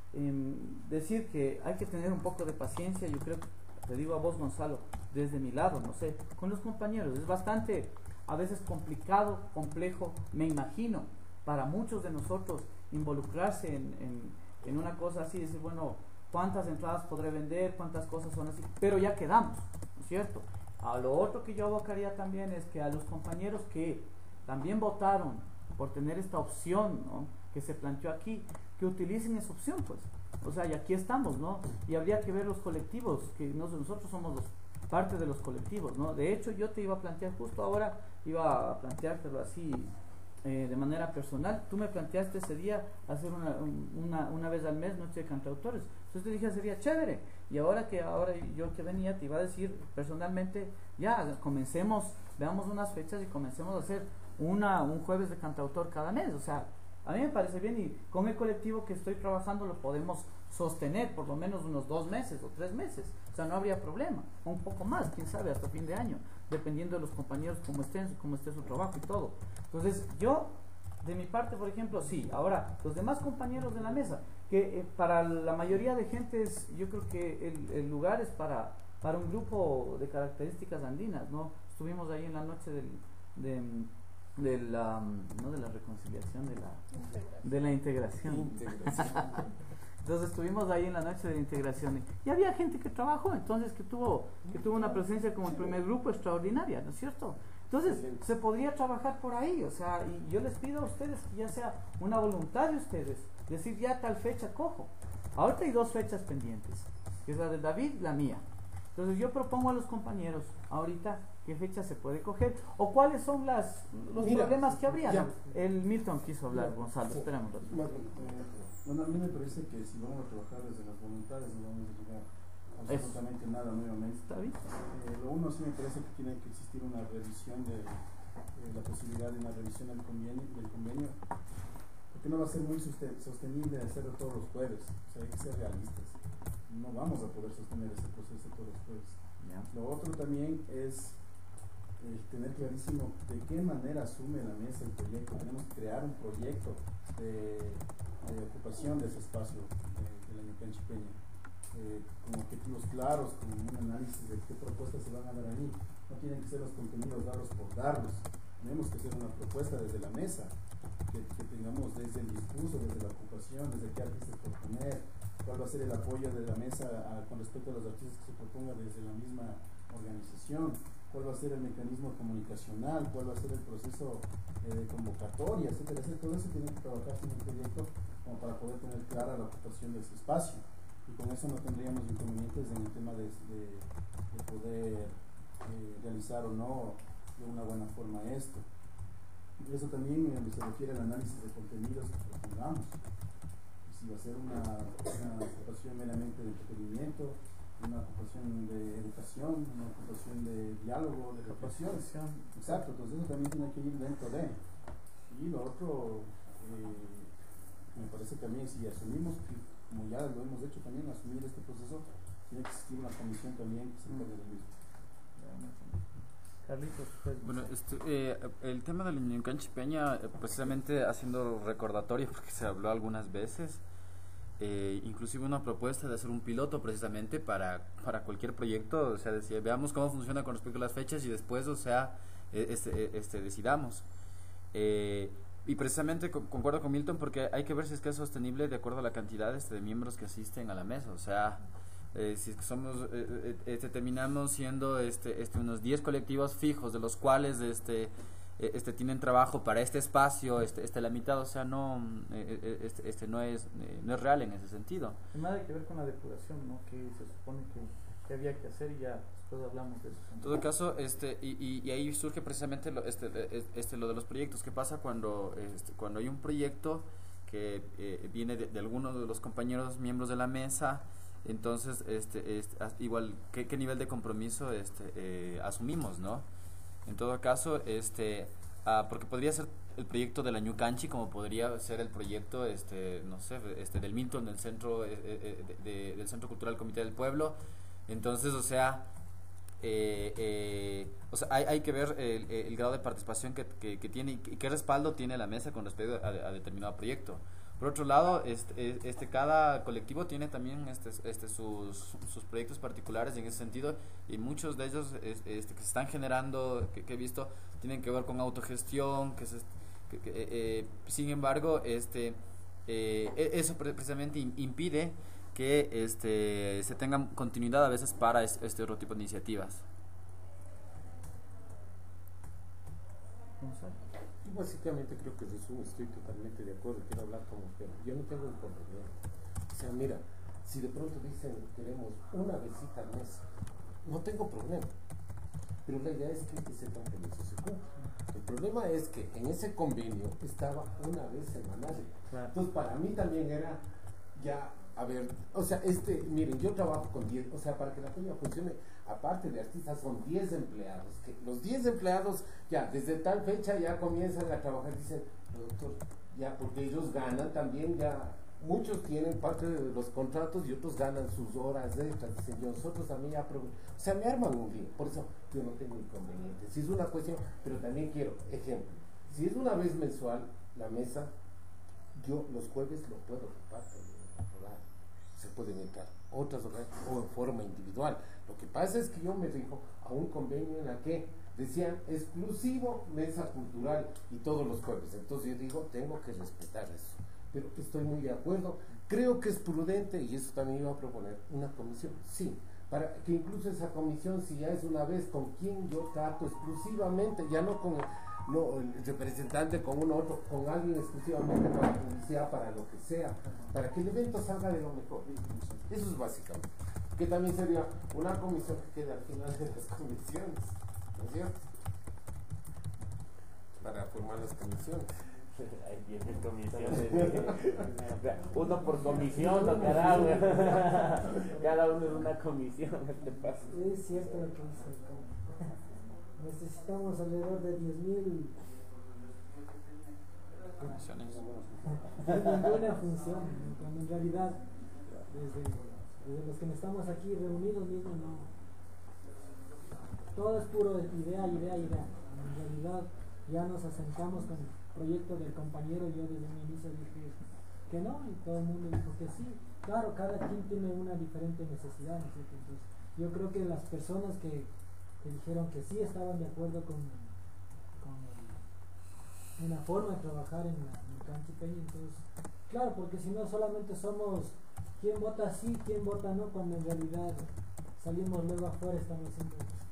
decir que hay que tener un poco de paciencia. Yo creo que te digo a vos, Gonzalo, desde mi lado, no sé, con los compañeros, es bastante a veces complicado, complejo, me imagino, para muchos de nosotros involucrarse en una cosa así, decir, bueno, cuántas entradas podré vender, cuántas cosas son así, pero ya quedamos, ¿no es cierto? A lo otro que yo abocaría también es que a los compañeros que también votaron por tener esta opción, ¿no?, que se planteó aquí, que utilicen esa opción, pues. O sea, y aquí estamos, ¿no? Y habría que ver los colectivos, que nosotros somos parte de los colectivos, ¿no? De hecho, yo te iba a plantear, justo ahora, iba a planteártelo así, de manera personal. Tú me planteaste ese día hacer una vez al mes Noche de Cantautores. Entonces te dije, sería chévere. Y ahora yo que venía te iba a decir personalmente, ya, comencemos, veamos unas fechas y comencemos a hacer un jueves de cantautor cada mes. O sea, a mí me parece bien, y con el colectivo que estoy trabajando lo podemos sostener por lo menos unos 2 meses o 3 meses. O sea, no habría problema. O un poco más, quién sabe, hasta fin de año, dependiendo de los compañeros, cómo esté su trabajo y todo. Entonces, yo, de mi parte, por ejemplo, sí. Ahora, los demás compañeros de la mesa, que para la mayoría de gente yo creo que el lugar es para un grupo de características andinas, ¿no? Estuvimos ahí en la noche no de la reconciliación, de la integración. Entonces estuvimos ahí en la noche de la integración y había gente que trabajó, entonces que tuvo una presencia como el primer grupo extraordinaria, ¿no es cierto? Entonces se podría trabajar por ahí, o sea, y yo les pido a ustedes que ya sea una voluntad de ustedes, decir ya tal fecha cojo. Ahorita hay 2 fechas pendientes, que es la de David, la mía. Entonces yo propongo a los compañeros ahorita qué fecha se puede coger o cuáles son los problemas que habría. Ya. El Milton quiso hablar, Gonzalo, esperamos. Bueno, a mí me parece que si vamos a trabajar desde las voluntades no vamos a llegar absolutamente nada nuevamente. ¿Está bien? Lo uno sí me parece que tiene que existir una revisión la posibilidad de una revisión del convenio, porque no va a ser muy sostenible hacerlo todos los jueves. O sea, hay que ser realistas. No vamos a poder sostener ese proceso todos los jueves. Yeah. Lo otro también es tener clarísimo de qué manera asume la mesa el proyecto. Tenemos que crear un proyecto de ocupación de ese espacio de la Ñucanchi Peña. Con objetivos claros, con un análisis de qué propuestas se van a dar ahí. No tienen que ser los contenidos darlos por darlos. Tenemos que hacer una propuesta desde la mesa, que tengamos desde el discurso, desde la ocupación, desde qué artistas proponer, cuál va a ser el apoyo de la mesa con respecto a los artistas que se proponga desde la misma organización, cuál va a ser el mecanismo comunicacional, cuál va a ser el proceso de convocatoria, etcétera, etcétera. Todo eso tiene que trabajarse en el proyecto como para poder tener clara la ocupación de ese espacio. Y con eso no tendríamos inconvenientes en el tema de poder realizar o no de una buena forma esto. Y eso también se refiere al análisis de contenidos que propongamos. Si va a ser una ocupación meramente de entretenimiento, una ocupación de educación, una ocupación de diálogo, de reflexión. Exacto, entonces eso también tiene que ir dentro de. Y lo otro, me parece que también si asumimos, como ya lo hemos hecho también, asumir este proceso, tiene que existir una comisión también que se encargue del mismo. Carlitos, bueno, el tema del Ñucanchi Peña, precisamente haciendo recordatorio, porque se habló algunas veces, inclusive una propuesta de hacer un piloto precisamente para cualquier proyecto, o sea, decía, veamos cómo funciona con respecto a las fechas y después, o sea, decidamos. Y precisamente concuerdo con Milton porque hay que ver si es que es sostenible de acuerdo a la cantidad de miembros que asisten a la mesa, o sea, si es que somos terminamos siendo unos 10 colectivos fijos, de los cuales tienen trabajo para este espacio, la mitad, o sea, no no es real en ese sentido. Nada hay que ver con la depuración, ¿no? Que se supone que había que hacer y ya después hablamos de eso. En todo caso, y ahí surge precisamente lo de los proyectos. ¿Qué pasa cuando hay un proyecto que viene de algunos de los compañeros miembros de la mesa? Entonces, igual, ¿qué nivel de compromiso asumimos, no? En todo caso, porque podría ser el proyecto de la Ñucanchi, como podría ser el proyecto, no sé, del Milton, del Centro del Centro Cultural Comité del Pueblo. Entonces, o sea, hay que ver el grado de participación que tiene y qué respaldo tiene la mesa con respecto a determinado proyecto. Por otro lado, cada colectivo tiene también sus proyectos particulares en ese sentido, y muchos de ellos que se están generando, que he visto, tienen que ver con autogestión, sin embargo, eso precisamente impide que se tenga continuidad a veces para este otro tipo de iniciativas. Y básicamente creo que resumo, estoy totalmente de acuerdo, quiero hablar como que yo no tengo inconveniente. O sea, mira, si de pronto dicen queremos una visita al mes, no tengo problema. Pero la idea es que ese compromiso se cumpla. El problema es que en ese convenio estaba una vez semanal. Entonces para mí también era ya, a ver, o sea, miren, yo trabajo con 10, o sea, para que la peña funcione, aparte de artistas, son 10 empleados, que los 10 empleados ya, desde tal fecha ya comienzan a trabajar, dicen, doctor, ya, porque ellos ganan también, ya, muchos tienen parte de los contratos y otros ganan sus horas extras, dicen, nosotros también ya, o sea, me arman un día, por eso yo no tengo inconveniente, si es una cuestión, pero también quiero, ejemplo, si es una vez mensual la mesa, yo los jueves lo puedo ocupar también. Se pueden entrar otras horas o en forma individual. Lo que pasa es que yo me rijo a un convenio en la que decían exclusivo mesa cultural y todos los jueves. Entonces yo digo, tengo que respetar eso. Pero estoy muy de acuerdo. Creo que es prudente, y eso también iba a proponer, una comisión. Sí, para que incluso esa comisión, si ya es una vez, con quien yo trato exclusivamente, ya no con el representante, con uno otro, con alguien exclusivamente para publicidad, para lo que sea, para que el evento salga de lo mejor. Eso es básicamente. Que también sería una comisión que quede al final de las comisiones, ¿no es cierto? Para formar las comisiones. Hay 10.000 comisiones. Uno por comisión, no carajo. Cada uno es una comisión. ¿Qué pasa? Es cierto lo que dice. Necesitamos alrededor de 10.000 comisiones. Ninguna función, cuando en realidad desde los que estamos aquí reunidos mismo no. Todo es puro idea. En realidad ya nos asentamos con el proyecto del compañero. Yo desde mi inicio dije, que no, y todo el mundo dijo que sí. Claro, cada quien tiene una diferente necesidad, ¿no es cierto? Entonces, yo creo que las personas que dijeron que sí estaban de acuerdo con una forma de trabajar en Canchi Peña. Entonces, claro, porque si no solamente somos quién vota sí, quién vota no, cuando en realidad salimos luego afuera, estamos haciendo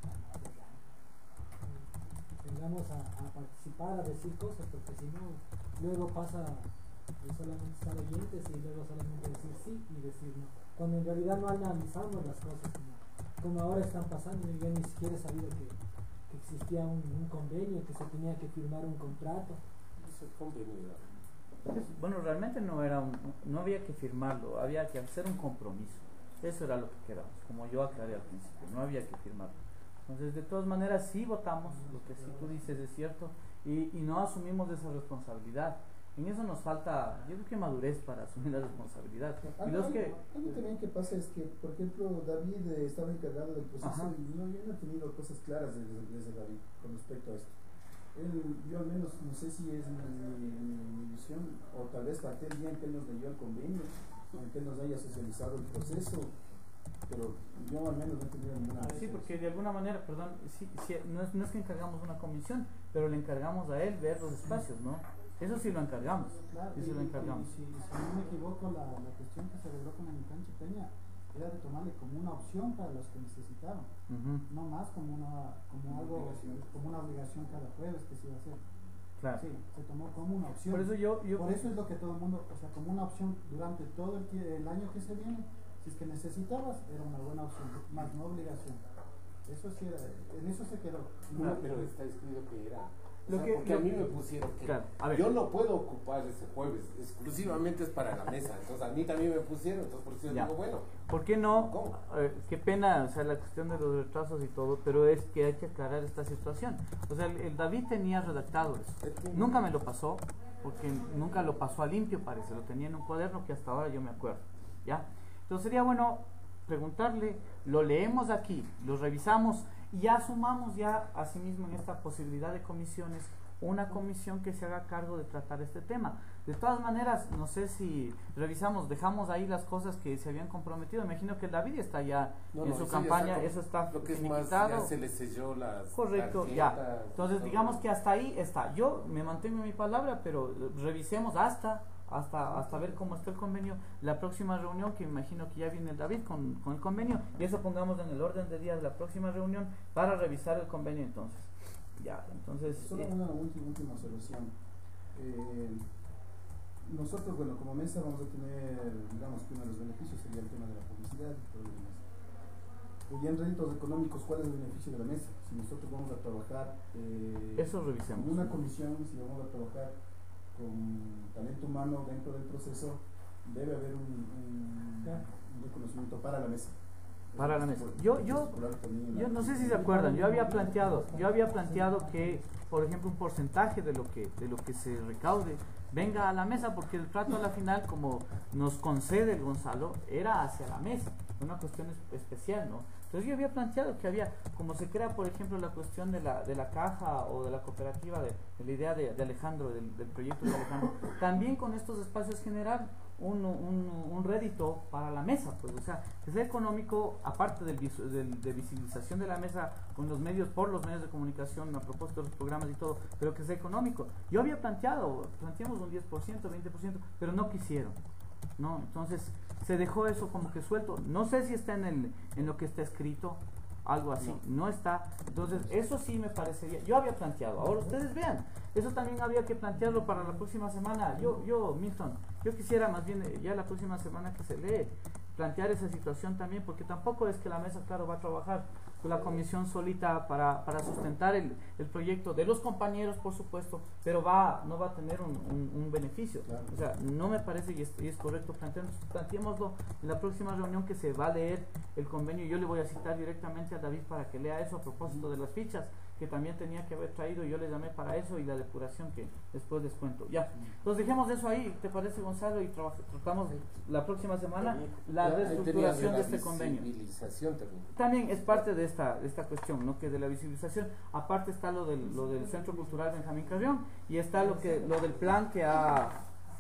vengamos a participar, a decir cosas, porque si no, luego pasa de solamente estar oyentes y luego solamente decir sí y decir no, cuando en realidad no analizamos las cosas como ahora están pasando. Yo ni siquiera he sabido que existía un convenio, que se tenía que firmar un contrato. Ese convenio. Bueno, realmente no había que firmarlo, había que hacer un compromiso. Eso era lo que quedamos, como yo aclaré al principio, no había que firmarlo. Entonces, de todas maneras, sí votamos, lo que sí tú dices es cierto, y no asumimos esa responsabilidad. En eso nos falta, yo creo que madurez para asumir la responsabilidad. Y los que... Algo también que pasa es que, por ejemplo, David estaba encargado del proceso. Ajá. Y yo no he tenido cosas claras desde David con respecto a esto. Yo al menos, no sé si es mi visión, o tal vez para aquel día en que él nos leyó el convenio, o en que él nos haya socializado el proceso, pero yo al menos no he tenido ninguna... Sí, porque de alguna manera, perdón, sí, no es que encargamos una comisión, pero le encargamos a él ver los espacios, ¿no? Eso sí lo encargamos. Claro, Eso lo encargamos. Si no me equivoco, la cuestión que se logró con Canchi Peña era de tomarle como una opción para los que necesitaban, no más como una obligación cada jueves que se iba a hacer. Claro. Sí, se tomó como una opción. Por eso Por eso es lo que todo el mundo, o sea, como una opción durante todo el año que se viene, si es que necesitabas, era una buena opción, más no obligación. Eso sí era, en eso se quedó. No, pero está escrito que era. Porque a mí me pusieron que claro, a ver, yo no puedo ocupar ese jueves, exclusivamente es para la mesa. Entonces a mí también me pusieron, entonces por eso yo digo, bueno. ¿por qué no? ¿Cómo? Qué pena, o sea, la cuestión de los retrasos y todo, pero es que hay que aclarar esta situación. O sea, el David tenía redactado eso. Nunca me lo pasó, porque nunca lo pasó a limpio, parece. Lo tenía en un cuaderno que hasta ahora yo me acuerdo. ¿Ya? Entonces sería bueno preguntarle, lo leemos aquí, lo revisamos y ya sumamos ya asimismo en esta posibilidad de comisiones una comisión que se haga cargo de tratar este tema. De todas maneras, no sé si revisamos, dejamos ahí las cosas que se habían comprometido. Me imagino que David está ya en su campaña, eso está lo que es más, finiquitado. ya se le selló las Correcto, tarjetas, ya. Entonces digamos que hasta ahí está. Yo me mantengo en mi palabra, pero revisemos hasta ver cómo está el convenio. La próxima reunión, que me imagino que ya viene el David con el convenio, y eso pongamos en el orden de día de la próxima reunión para revisar el convenio entonces. Ya, entonces... Solo una última observación. Nosotros, bueno, como mesa vamos a tener, digamos que uno de los beneficios sería el tema de la publicidad y todo lo demás. Y en réditos económicos, ¿cuál es el beneficio de la mesa? Si nosotros vamos a trabajar eso revisemos. en una comisión, si vamos a trabajar con talento humano dentro del proceso, debe haber un reconocimiento para la mesa. Para la mesa. Yo no sé si se acuerdan, yo había planteado que, por ejemplo, un porcentaje de lo que se recaude venga a la mesa, porque el trato a la final, como nos concede el Gonzalo, era hacia la mesa, una cuestión especial, ¿no? Entonces yo había planteado que había, como se crea, por ejemplo, la cuestión de la caja o de la cooperativa, de la idea de Alejandro, del proyecto de Alejandro, también con estos espacios generar un rédito para la mesa, pues, o sea, que sea económico, aparte de visibilización de la mesa con los medios, por los medios de comunicación, a propósito de los programas y todo, pero que sea económico. Yo había planteamos un 10%, 20%, pero no quisieron, ¿no? Entonces se dejó eso como que suelto. No sé si está en lo que está escrito, algo así, no está. Entonces eso sí me parecería, yo había planteado, ahora ustedes vean, eso también había que plantearlo para la próxima semana. Milton, yo quisiera más bien ya la próxima semana que se lee, plantear esa situación también, porque tampoco es que la mesa, claro, va a trabajar con la comisión solita para sustentar el proyecto de los compañeros, por supuesto, pero no va a tener un beneficio. Claro. O sea, no me parece y es correcto planteémoslo en la próxima reunión que se va a leer el convenio. Yo le voy a citar directamente a David para que lea eso a propósito de las fichas que también tenía que haber traído, y yo le llamé para eso, y la depuración que después les cuento. Ya, entonces dejemos eso ahí, ¿te parece, Gonzalo? Y tratamos la próxima semana la reestructuración de este convenio. También es parte de esta cuestión, ¿no? Que de la visibilización, aparte está lo del Centro Cultural Benjamín Carrión, y está lo del plan que ha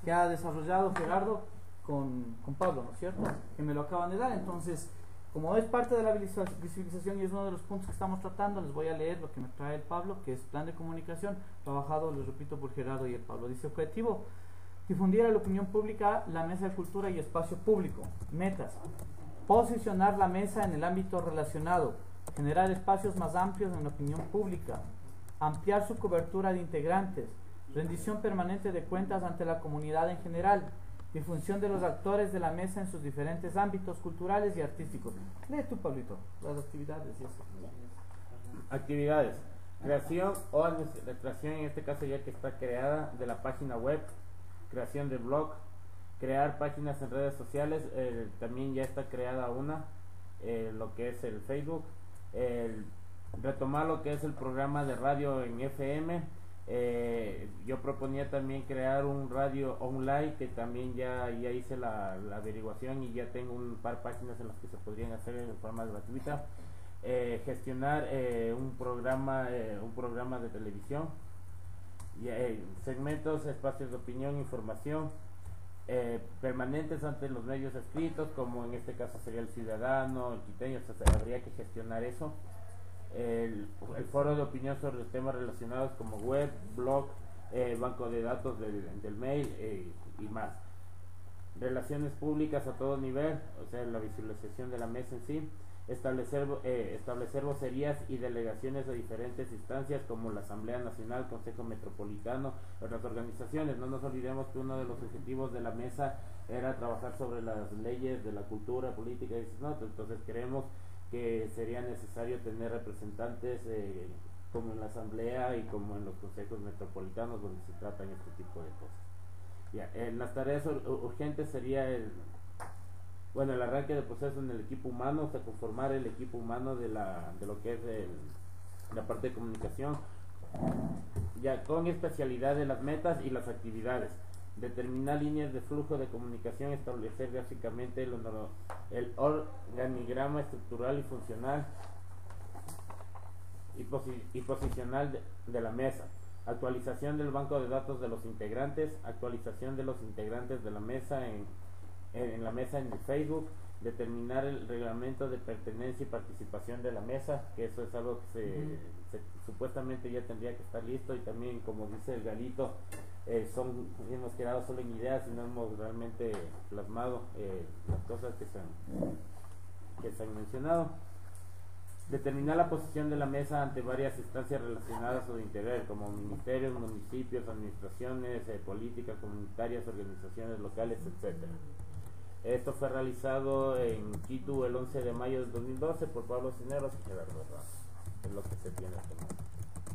que ha desarrollado Gerardo con Pablo, ¿no es cierto? Que me lo acaban de dar. Entonces, como es parte de la visibilización y es uno de los puntos que estamos tratando, les voy a leer lo que me trae el Pablo, que es plan de comunicación, trabajado, les repito, por Gerardo y el Pablo. Dice: objetivo, difundir a la opinión pública la mesa de cultura y espacio público. Metas: posicionar la mesa en el ámbito relacionado, generar espacios más amplios en la opinión pública, ampliar su cobertura de integrantes, rendición permanente de cuentas ante la comunidad en general, difusión de los actores de la mesa en sus diferentes ámbitos culturales y artísticos. Lee tú, Pablito, las actividades y eso. Actividades: creación o administración, en este caso ya que está creada, de la página web, creación de blog, crear páginas en redes sociales, también ya está creada una, lo que es el Facebook, retomar lo que es el programa de radio en FM. Yo proponía también crear un radio online, que también ya hice la averiguación y ya tengo un par de páginas en las que se podrían hacer de forma gratuita. Gestionar un programa de televisión, segmentos, espacios de opinión, información permanentes ante los medios escritos, como en este caso sería El Ciudadano, El Quiteño. O sea, habría que gestionar eso. El foro de opinión sobre los temas relacionados como web, blog, banco de datos del mail y más. Relaciones públicas a todo nivel, o sea, la visualización de la mesa en sí. Establecer vocerías y delegaciones de diferentes instancias como la Asamblea Nacional, Consejo Metropolitano, otras organizaciones. No nos olvidemos que uno de los objetivos de la mesa era trabajar sobre las leyes de la cultura, política, y ¿no? Entonces creemos que sería necesario tener representantes como en la Asamblea y como en los consejos metropolitanos, donde se tratan este tipo de cosas. Ya, las tareas urgentes sería el arranque del proceso en el equipo humano, o sea, conformar el equipo humano de lo que es la parte de comunicación, ya con especialidad de las metas y las actividades. Determinar líneas de flujo de comunicación, establecer gráficamente el organigrama estructural y funcional y posicional de la mesa. Actualización del banco de datos de los integrantes, actualización de los integrantes de la mesa en la mesa en el Facebook. Determinar el reglamento de pertenencia y participación de la mesa, que eso es algo que supuestamente ya tendría que estar listo, y también, como dice el Galito, hemos quedado solo en ideas y no hemos realmente plasmado las cosas que se han mencionado. Determinar la posición de la mesa ante varias instancias relacionadas o de interés, como ministerios, municipios, administraciones, políticas comunitarias, organizaciones locales, etcétera. Esto fue realizado en Quito el 11 de mayo del 2012 por Pablo Cisneros y Gerardo Ramos. Es lo que se tiene hasta el momento.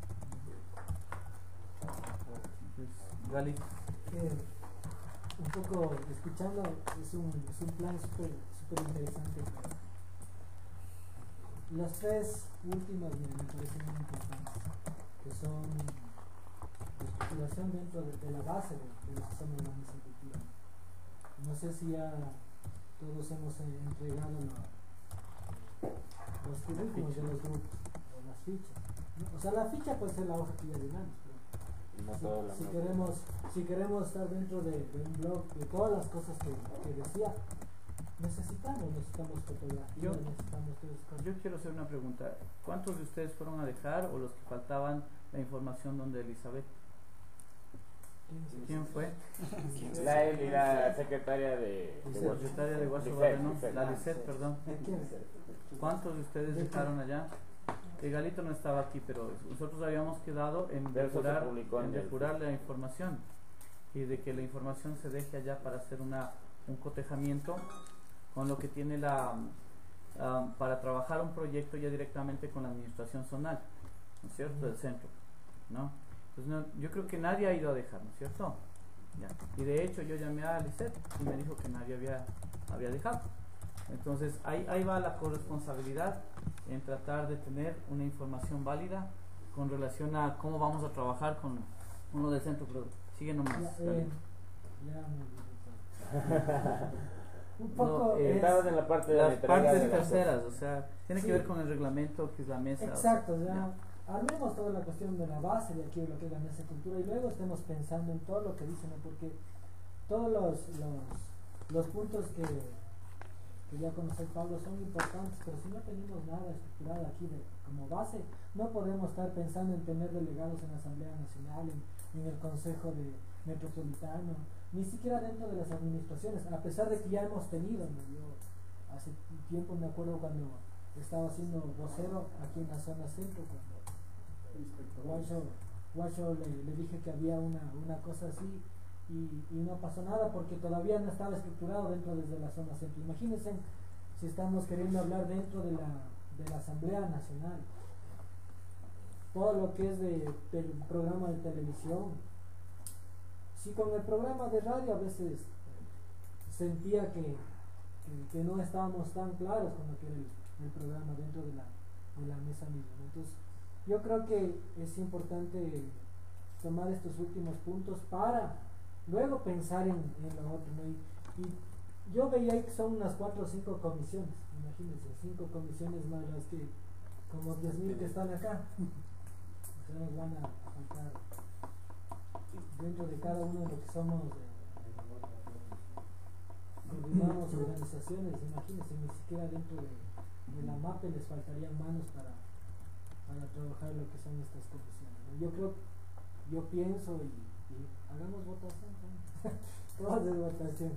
Gali. Un poco escuchando, es un plan súper interesante. Las tres últimas me parecen muy importantes, que son la estructuración dentro de la base de lo que estamos hablando de esa cultura. No sé si ya todos hemos entregado los currículos de los grupos o las fichas, ¿no? O sea, la ficha puede ser la hoja que ya llenamos, pero si queremos estar dentro de un blog de todas las cosas que decía, necesitamos fotografías, necesitamos todo eso. Yo quiero hacer una pregunta. ¿Cuántos de ustedes fueron a dejar, o los que faltaban, la información donde Elizabeth? ¿Quién fue? La secretaria de Guaso, ¿no? La Lisette, perdón. ¿Cuántos de ustedes dejaron allá? El Galito no estaba aquí, pero nosotros habíamos quedado en depurar la información, y de que la información se deje allá para hacer un cotejamiento con lo que tiene para trabajar un proyecto ya directamente con la administración zonal, ¿no es cierto? Del centro, ¿no? Entonces, yo creo que nadie ha ido a dejar, ¿no es cierto? Ya. Y de hecho yo llamé a Lisette y me dijo que nadie había dejado. Entonces ahí va la corresponsabilidad en tratar de tener una información válida con relación a cómo vamos a trabajar con uno del centro. Pero sigue nomás. Un poco estaban en la parte de las partes de terceras, o sea, tiene que ver con el reglamento que es la mesa. Exacto, ya. Armemos toda la cuestión de la base de aquí, lo que es la mesa de cultura, y luego estemos pensando en todo lo que dicen, porque todos los puntos que ya conocer Pablo son importantes, pero si no tenemos nada estructurado aquí como base, no podemos estar pensando en tener delegados en la Asamblea Nacional, en el Consejo Metropolitano, ni siquiera dentro de las administraciones, a pesar de que ya hemos tenido, ¿no? Yo hace tiempo me acuerdo cuando estaba haciendo vocero aquí en la zona centro, cuando Guacho le dije que había una cosa así, y no pasó nada porque todavía no estaba estructurado dentro desde la zona centro. Imagínense si estamos queriendo hablar dentro de la Asamblea Nacional, todo lo que es del programa de televisión. Si con el programa de radio a veces sentía que no estábamos tan claros con lo que era el programa dentro de la mesa misma. Entonces yo creo que es importante tomar estos últimos puntos para luego pensar en lo otro, ¿no? Y yo veía ahí que son unas 4 o 5 comisiones, imagínense, 5 comisiones más las que como 10.000 que están acá, o sea, nos van a faltar dentro de cada uno de lo que somos coordinamos organizaciones, imagínense, ni siquiera dentro de la MAPE les faltarían manos para trabajar lo que son estas comisiones, ¿no? Yo pienso y hagamos votación, ¿no? Todo es votación.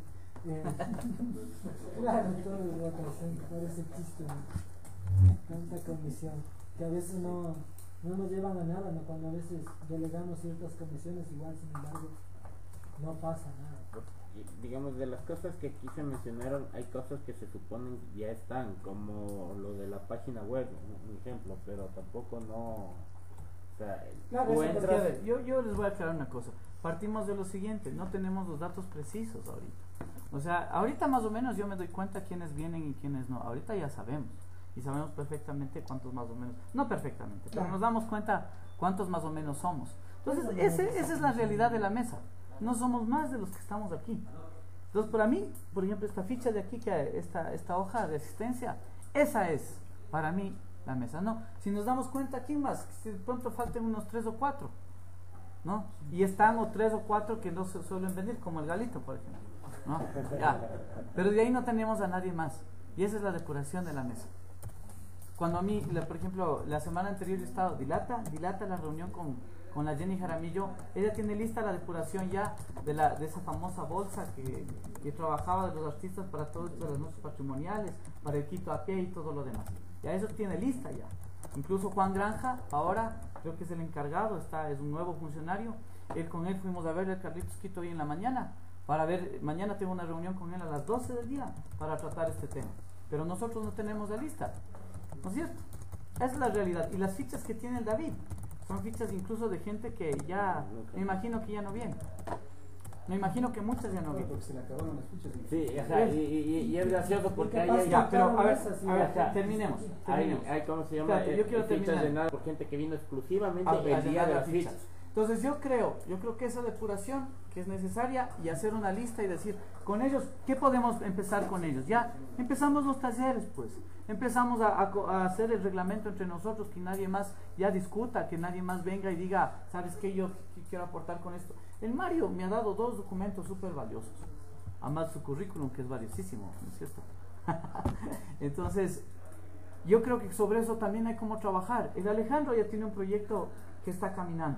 Claro, todo es votación, parece chiste, ¿no? Tanta comisión, que a veces no nos llevan a nada, ¿no? Cuando a veces delegamos ciertas comisiones, igual, sin embargo, no pasa nada. Digamos, de las cosas que aquí se mencionaron, hay cosas que se suponen ya están, como lo de la página web, un ejemplo, pero tampoco no... O sea, claro, yo les voy a aclarar una cosa. Partimos de lo siguiente, no tenemos los datos precisos ahorita. O sea, ahorita más o menos yo me doy cuenta quiénes vienen y quiénes no. Ahorita ya sabemos. Y sabemos perfectamente cuántos más o menos. No perfectamente, pero nos damos cuenta cuántos más o menos somos. Entonces, esa es la realidad de la mesa. No somos más de los que estamos aquí. Entonces, para mí, por ejemplo, esta ficha de aquí, que esta hoja de asistencia, esa es, para mí, la mesa. No, si nos damos cuenta, ¿quién más? Si de pronto falten unos 3 o 4, ¿no? Y están o 3 o 4 que no se suelen venir, como el Galito, por ejemplo, ¿no? Ya. Pero de ahí no tenemos a nadie más. Y esa es la depuración de la mesa. Cuando a mí, por ejemplo, la semana anterior yo he estado, dilata la reunión con la Jenny Jaramillo. Ella tiene lista la depuración ya de esa famosa bolsa que trabajaba de los artistas para todas las noches patrimoniales, para el Quito a pie y todo lo demás. Ya eso tiene lista ya. Incluso Juan Granja, ahora creo que es el encargado, es un nuevo funcionario. Con él fuimos a ver el Carlitos Quito hoy en la mañana, para ver, mañana tengo una reunión con él a las 12 del día para tratar este tema. Pero nosotros no tenemos la lista, ¿no es cierto? Esa es la realidad. Y las fichas que tiene el David son fichas incluso de gente que ya, me imagino que ya no viene. Me imagino que muchas ya no vienen. Porque se le acabaron las fichas. Sí, o sea, y es gracioso porque hay ya, pero a ver, terminemos. Hay ¿cómo se llama? Yo quiero fichas terminar. de nada por gente que vino exclusivamente A el día llenar de las las fichas. Entonces yo creo que esa depuración que es necesaria y hacer una lista y decir, con ellos, ¿qué podemos empezar con ellos? Ya empezamos los talleres, pues. Empezamos a hacer el reglamento entre nosotros, que nadie más ya discuta, que nadie más venga y diga, ¿sabes qué? Yo quiero aportar con esto. El Mario me ha dado 2 documentos súper valiosos. Además su currículum, que es valiosísimo, ¿no es cierto? Entonces, yo creo que sobre eso también hay cómo trabajar. El Alejandro ya tiene un proyecto que está caminando.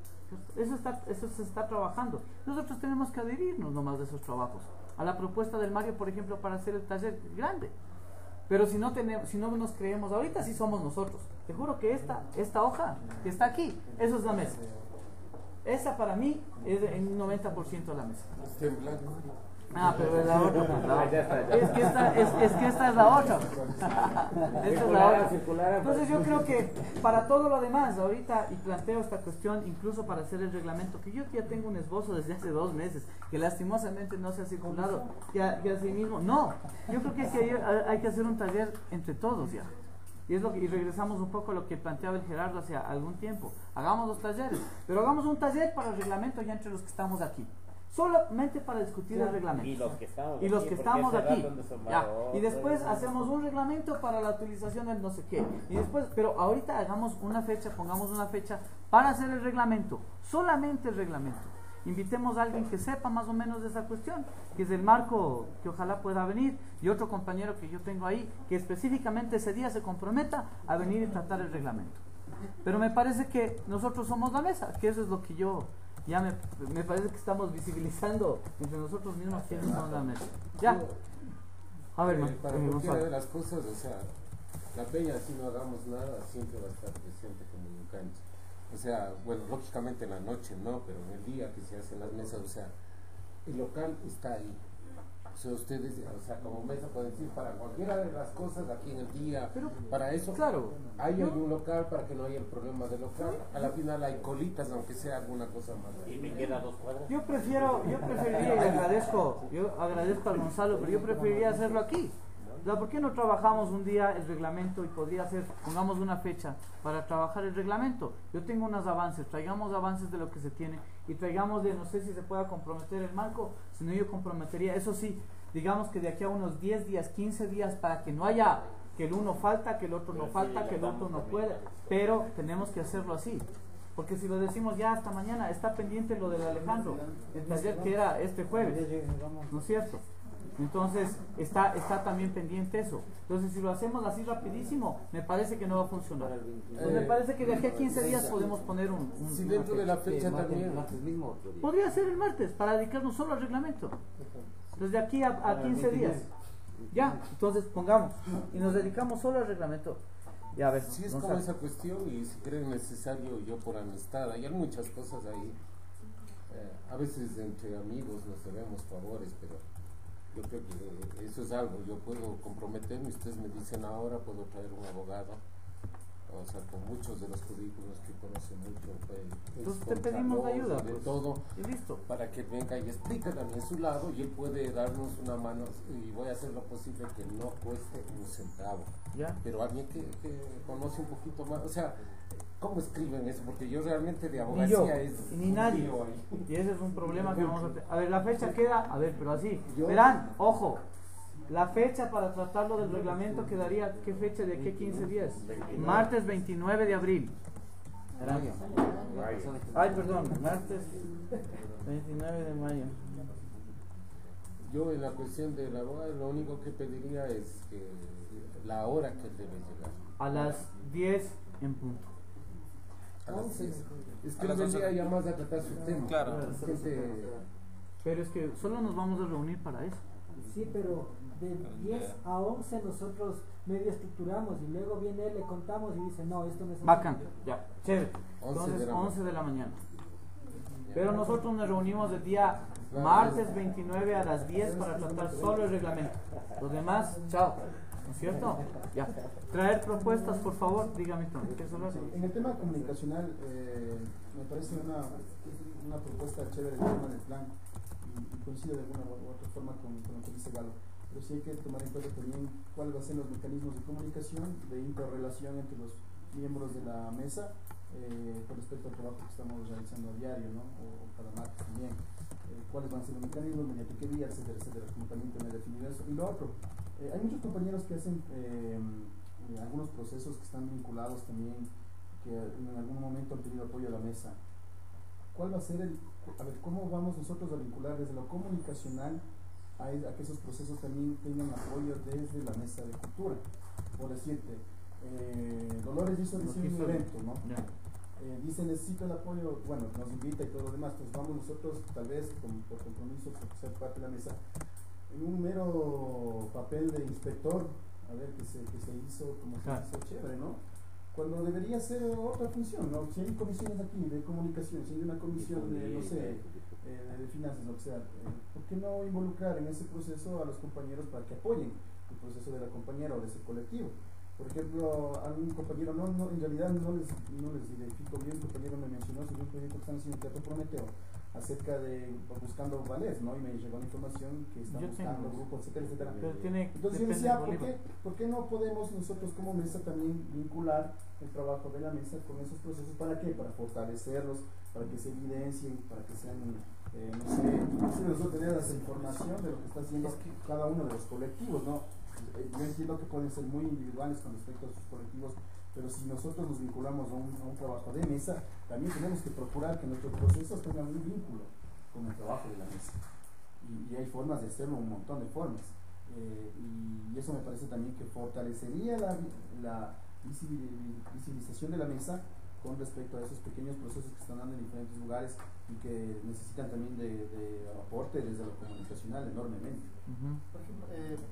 Eso se está trabajando. Nosotros tenemos que adherirnos nomás de esos trabajos. A la propuesta del Mario, por ejemplo, para hacer el taller grande. Pero si no nos creemos, ahorita sí somos nosotros. Te juro que esta hoja que está aquí, eso es la mesa. Esa para mí es en un 90% la mesa. Está en blanco. Ah, pero es la otra. Es que esta es la otra. Esta es la otra. Entonces yo creo que para todo lo demás, ahorita, y planteo esta cuestión incluso para hacer el reglamento, que yo ya tengo un esbozo desde hace 2 meses, que lastimosamente no se ha circulado, que así mismo, no, yo creo que hay que hacer un taller entre todos ya. Y regresamos un poco a lo que planteaba el Gerardo hace algún tiempo. Hagamos los talleres, pero hagamos un taller para el reglamento ya entre los que estamos aquí. Solamente para discutir el reglamento. Y los que estamos aquí. Ya. Y después hacemos un reglamento para la utilización del no sé qué. Y después, pero ahorita pongamos una fecha para hacer el reglamento. Solamente el reglamento. invitemos a alguien que sepa más o menos de esa cuestión, que es el Marco, que ojalá pueda venir, y otro compañero que yo tengo ahí, que específicamente ese día se comprometa a venir y tratar el reglamento. Pero me parece que nosotros somos la mesa, que eso es lo que yo, ya me parece que estamos visibilizando entre nosotros mismos quiénes son la mesa. Ya. A ver, para cualquiera de las cosas, o sea, la peña, si no hagamos nada, siempre va a estar presente como en un cancha. O sea, bueno, lógicamente en la noche no, pero en el día que se hacen las mesas, o sea, el local está ahí. O sea, ustedes, o sea, como mesa pueden decir para cualquiera de las cosas aquí en el día, pero, para eso claro, hay algún local para que no haya el problema del local. A la final hay colitas, aunque sea alguna cosa más. Y me queda 2 cuadras. Yo preferiría, y agradezco al Gonzalo, pero yo preferiría hacerlo aquí. O sea, ¿por qué no trabajamos un día el reglamento y podría ser, pongamos una fecha para trabajar el reglamento? Yo tengo unos avances, traigamos avances de lo que se tiene y traigamos de, no sé si se pueda comprometer el Marco, si no yo comprometería, eso sí, digamos que de aquí a unos 10 días, 15 días, para que no haya que el uno falta, que el otro no falta, que el otro no puede, pero tenemos que hacerlo así. Porque si lo decimos ya hasta mañana, está pendiente lo del Alejandro, el taller que era este jueves, ¿no es cierto? Entonces está también pendiente eso. Entonces si lo hacemos así rapidísimo, me parece que no va a funcionar. Me parece que de aquí a 15 días podemos poner un si dentro de la fecha también podría ser el martes para dedicarnos solo al reglamento. Desde aquí a 15 días. Ya, entonces pongamos y nos dedicamos solo al reglamento. Ya, a ver, si es como esa cuestión y si creen necesario, yo por amistad, hay muchas cosas ahí. A veces entre amigos nos debemos favores, pero yo creo que eso es algo, yo puedo comprometerme, ustedes me dicen ahora, puedo traer un abogado, o sea, con muchos de los currículos que conoce mucho, entonces te pedimos ayuda, de pues, todo, y listo, para que venga y explique también su lado, y él puede darnos una mano, y voy a hacer lo posible que no cueste un centavo, ¿ya? Pero alguien que conoce un poquito más, o sea, ¿cómo escriben eso? Porque yo realmente de abogacía ni nadie. Y ese es un problema que vamos a tener. A ver, la fecha queda, a ver, pero así. Verán, ojo, la fecha para tratarlo del reglamento quedaría, ¿qué fecha de qué 15 días? Martes 29 de abril. Ay, perdón, martes 29 de mayo. Yo en la cuestión de la abogada, lo único que pediría es que la hora que debe llegar. A las 10 en punto. Es que vendría ya más a tratar su tema. Claro. Pero es que solo nos vamos a reunir para eso. Sí, pero de 10 a 11 nosotros medio estructuramos y luego viene él, le contamos y dice, no, esto no es así. Bacán, ya, chévere. Entonces 11 de la mañana. Pero nosotros nos reunimos el día martes 29 a las 10 para tratar solo el reglamento. Los demás, chao. ¿No es cierto? Ya. Traer propuestas, por favor, dígame Tony. En el tema comunicacional, me parece una propuesta chévere el tema del plan y coincide de alguna u otra forma con lo que dice Galo. Pero sí hay que tomar en cuenta también cuáles van a ser los mecanismos de comunicación, de interrelación entre los miembros de la mesa con respecto al trabajo que estamos realizando a diario, ¿no? O cada martes también. Cuáles van a ser los mecanismos, mediante qué día, etcétera, etcétera, como también tener definido eso. Y lo otro, hay muchos compañeros que hacen algunos procesos que están vinculados también, que en algún momento han tenido apoyo a la mesa. ¿Cuál va a ser cómo vamos nosotros a vincular desde lo comunicacional a que esos procesos también tengan apoyo desde la mesa de cultura? Por decirte, Dolores hizo un evento, ¿no? Dice necesito el apoyo, bueno, nos invita y todo lo demás, pues vamos nosotros tal vez por compromiso, por ser parte de la mesa, en un mero papel de inspector, a ver que se hizo como se hizo chévere, ¿no? Cuando debería ser otra función, ¿no? Si hay comisiones aquí de comunicación, si hay una comisión de, no sé, de finanzas, lo que sea, ¿por qué no involucrar en ese proceso a los compañeros para que apoyen el proceso de la compañera o de ese colectivo? Por ejemplo, a un compañero, en realidad no les identifico bien, un compañero me mencionó sobre un proyecto que están haciendo en Teatro Prometeo, acerca de buscando ballets, ¿no? Y me llegó la información que están buscando grupos, etcétera, etcétera. Entonces yo decía, ¿por qué no podemos nosotros como mesa también vincular el trabajo de la mesa con esos procesos? ¿Para qué? Para fortalecerlos, para que se evidencien, para que sean, no sé, nosotros tener esa información de lo que está haciendo cada uno de los colectivos, ¿no? Yo entiendo que pueden ser muy individuales con respecto a sus colectivos, pero si nosotros nos vinculamos a un trabajo de mesa, también tenemos que procurar que nuestros procesos tengan un vínculo con el trabajo de la mesa. Y hay formas de hacerlo, un montón de formas. Y eso me parece también que fortalecería la visibilización de la mesa con respecto a esos pequeños procesos que están dando en diferentes lugares y que necesitan también de aporte desde lo comunicacional enormemente. Por ejemplo,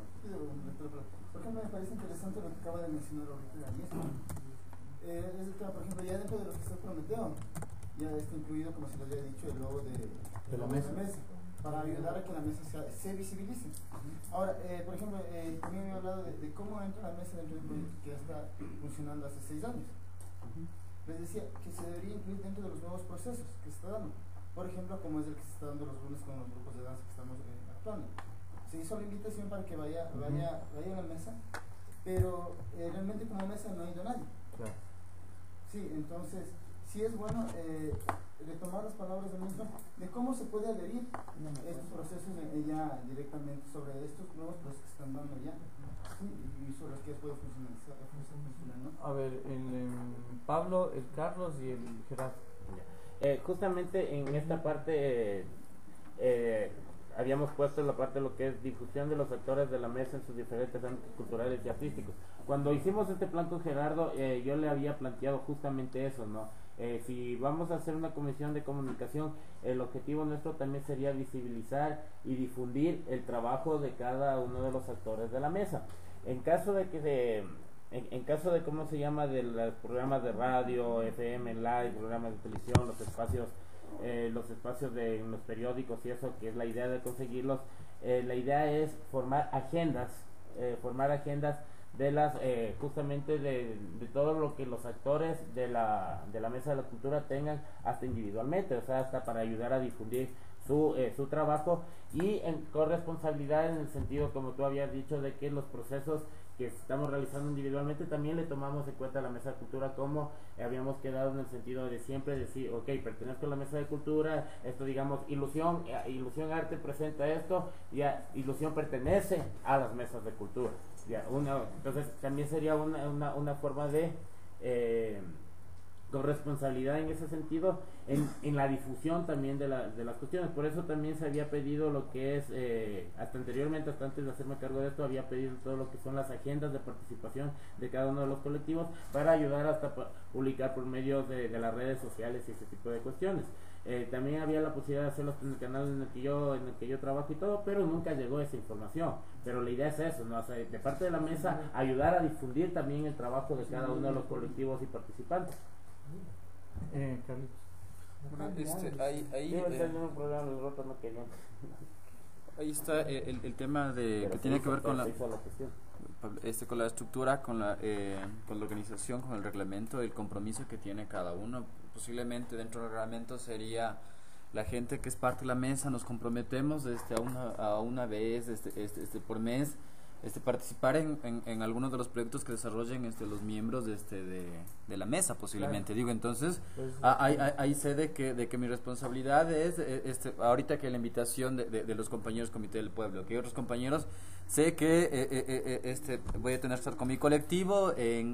me parece interesante lo que acaba de mencionar ahorita Daniel. Es el tema, por ejemplo, ya dentro de lo que se prometió, ya está incluido, como se les había dicho, el logo de la mesa, para ayudar a que la mesa se visibilice. Ahora, por ejemplo, también me he hablado de cómo entra la mesa dentro de un proyecto que ya está funcionando hace 6 años. Les decía que se debería incluir dentro de los nuevos procesos que se está dando. Por ejemplo, como es el que se está dando los lunes con los grupos de danza que estamos actuando. Se hizo la invitación para que vaya a la mesa, pero realmente como mesa no ha ido nadie. Claro. Sí, entonces, sí es bueno retomar las palabras del mismo, de cómo se puede adherir estos procesos ya directamente sobre estos nuevos procesos que se están dando ya, sí, y sobre los que ya puede funcionar, ¿no? A ver, Pablo, el Carlos y el Gerardo. Justamente en esta parte habíamos puesto la parte de lo que es difusión de los actores de la mesa en sus diferentes ámbitos culturales y artísticos. Cuando hicimos este plan con Gerardo, yo le había planteado justamente eso, ¿no? Si vamos a hacer una comisión de comunicación, el objetivo nuestro también sería visibilizar y difundir el trabajo de cada uno de los actores de la mesa. En caso de que en caso de cómo se llama, de los programas de radio, FM, live, programas de televisión, los espacios en los periódicos y eso, que es la idea de conseguirlos, la idea es formar agendas de las justamente de todo lo que los actores de la mesa de la cultura tengan, hasta individualmente, o sea, hasta para ayudar a difundir su trabajo, y en corresponsabilidad, en el sentido, como tú habías dicho, de que los procesos que estamos realizando individualmente también le tomamos en cuenta a la mesa de cultura, como habíamos quedado, en el sentido de siempre decir, ok, pertenezco a la mesa de cultura, esto, digamos, Ilusión Arte presenta esto, ya Ilusión pertenece a las mesas de cultura, ya entonces también sería una forma de corresponsabilidad en ese sentido, en la difusión también de las cuestiones. Por eso también se había pedido lo que es, hasta antes de hacerme cargo de esto, había pedido todo lo que son las agendas de participación de cada uno de los colectivos, para ayudar hasta publicar por medio de las redes sociales y ese tipo de cuestiones. También había la posibilidad de hacerlo en el canal en el que yo trabajo y todo, pero nunca llegó esa información. Pero la idea es eso, ¿no? O sea, de parte de la mesa, ayudar a difundir también el trabajo de cada uno de los colectivos y participantes. Carlitos. Ahí está el tema que tiene que ver con la estructura, con la organización, con el reglamento, el compromiso que tiene cada uno. Posiblemente dentro del reglamento sería la gente que es parte de la mesa, nos comprometemos a una vez por mes, participar en algunos de los proyectos que desarrollen los miembros de la mesa, posiblemente. Claro. Digo, entonces ahí sé de que mi responsabilidad es ahorita que la invitación de los compañeros Comité del Pueblo, que otros compañeros, sé que voy a tener que estar con mi colectivo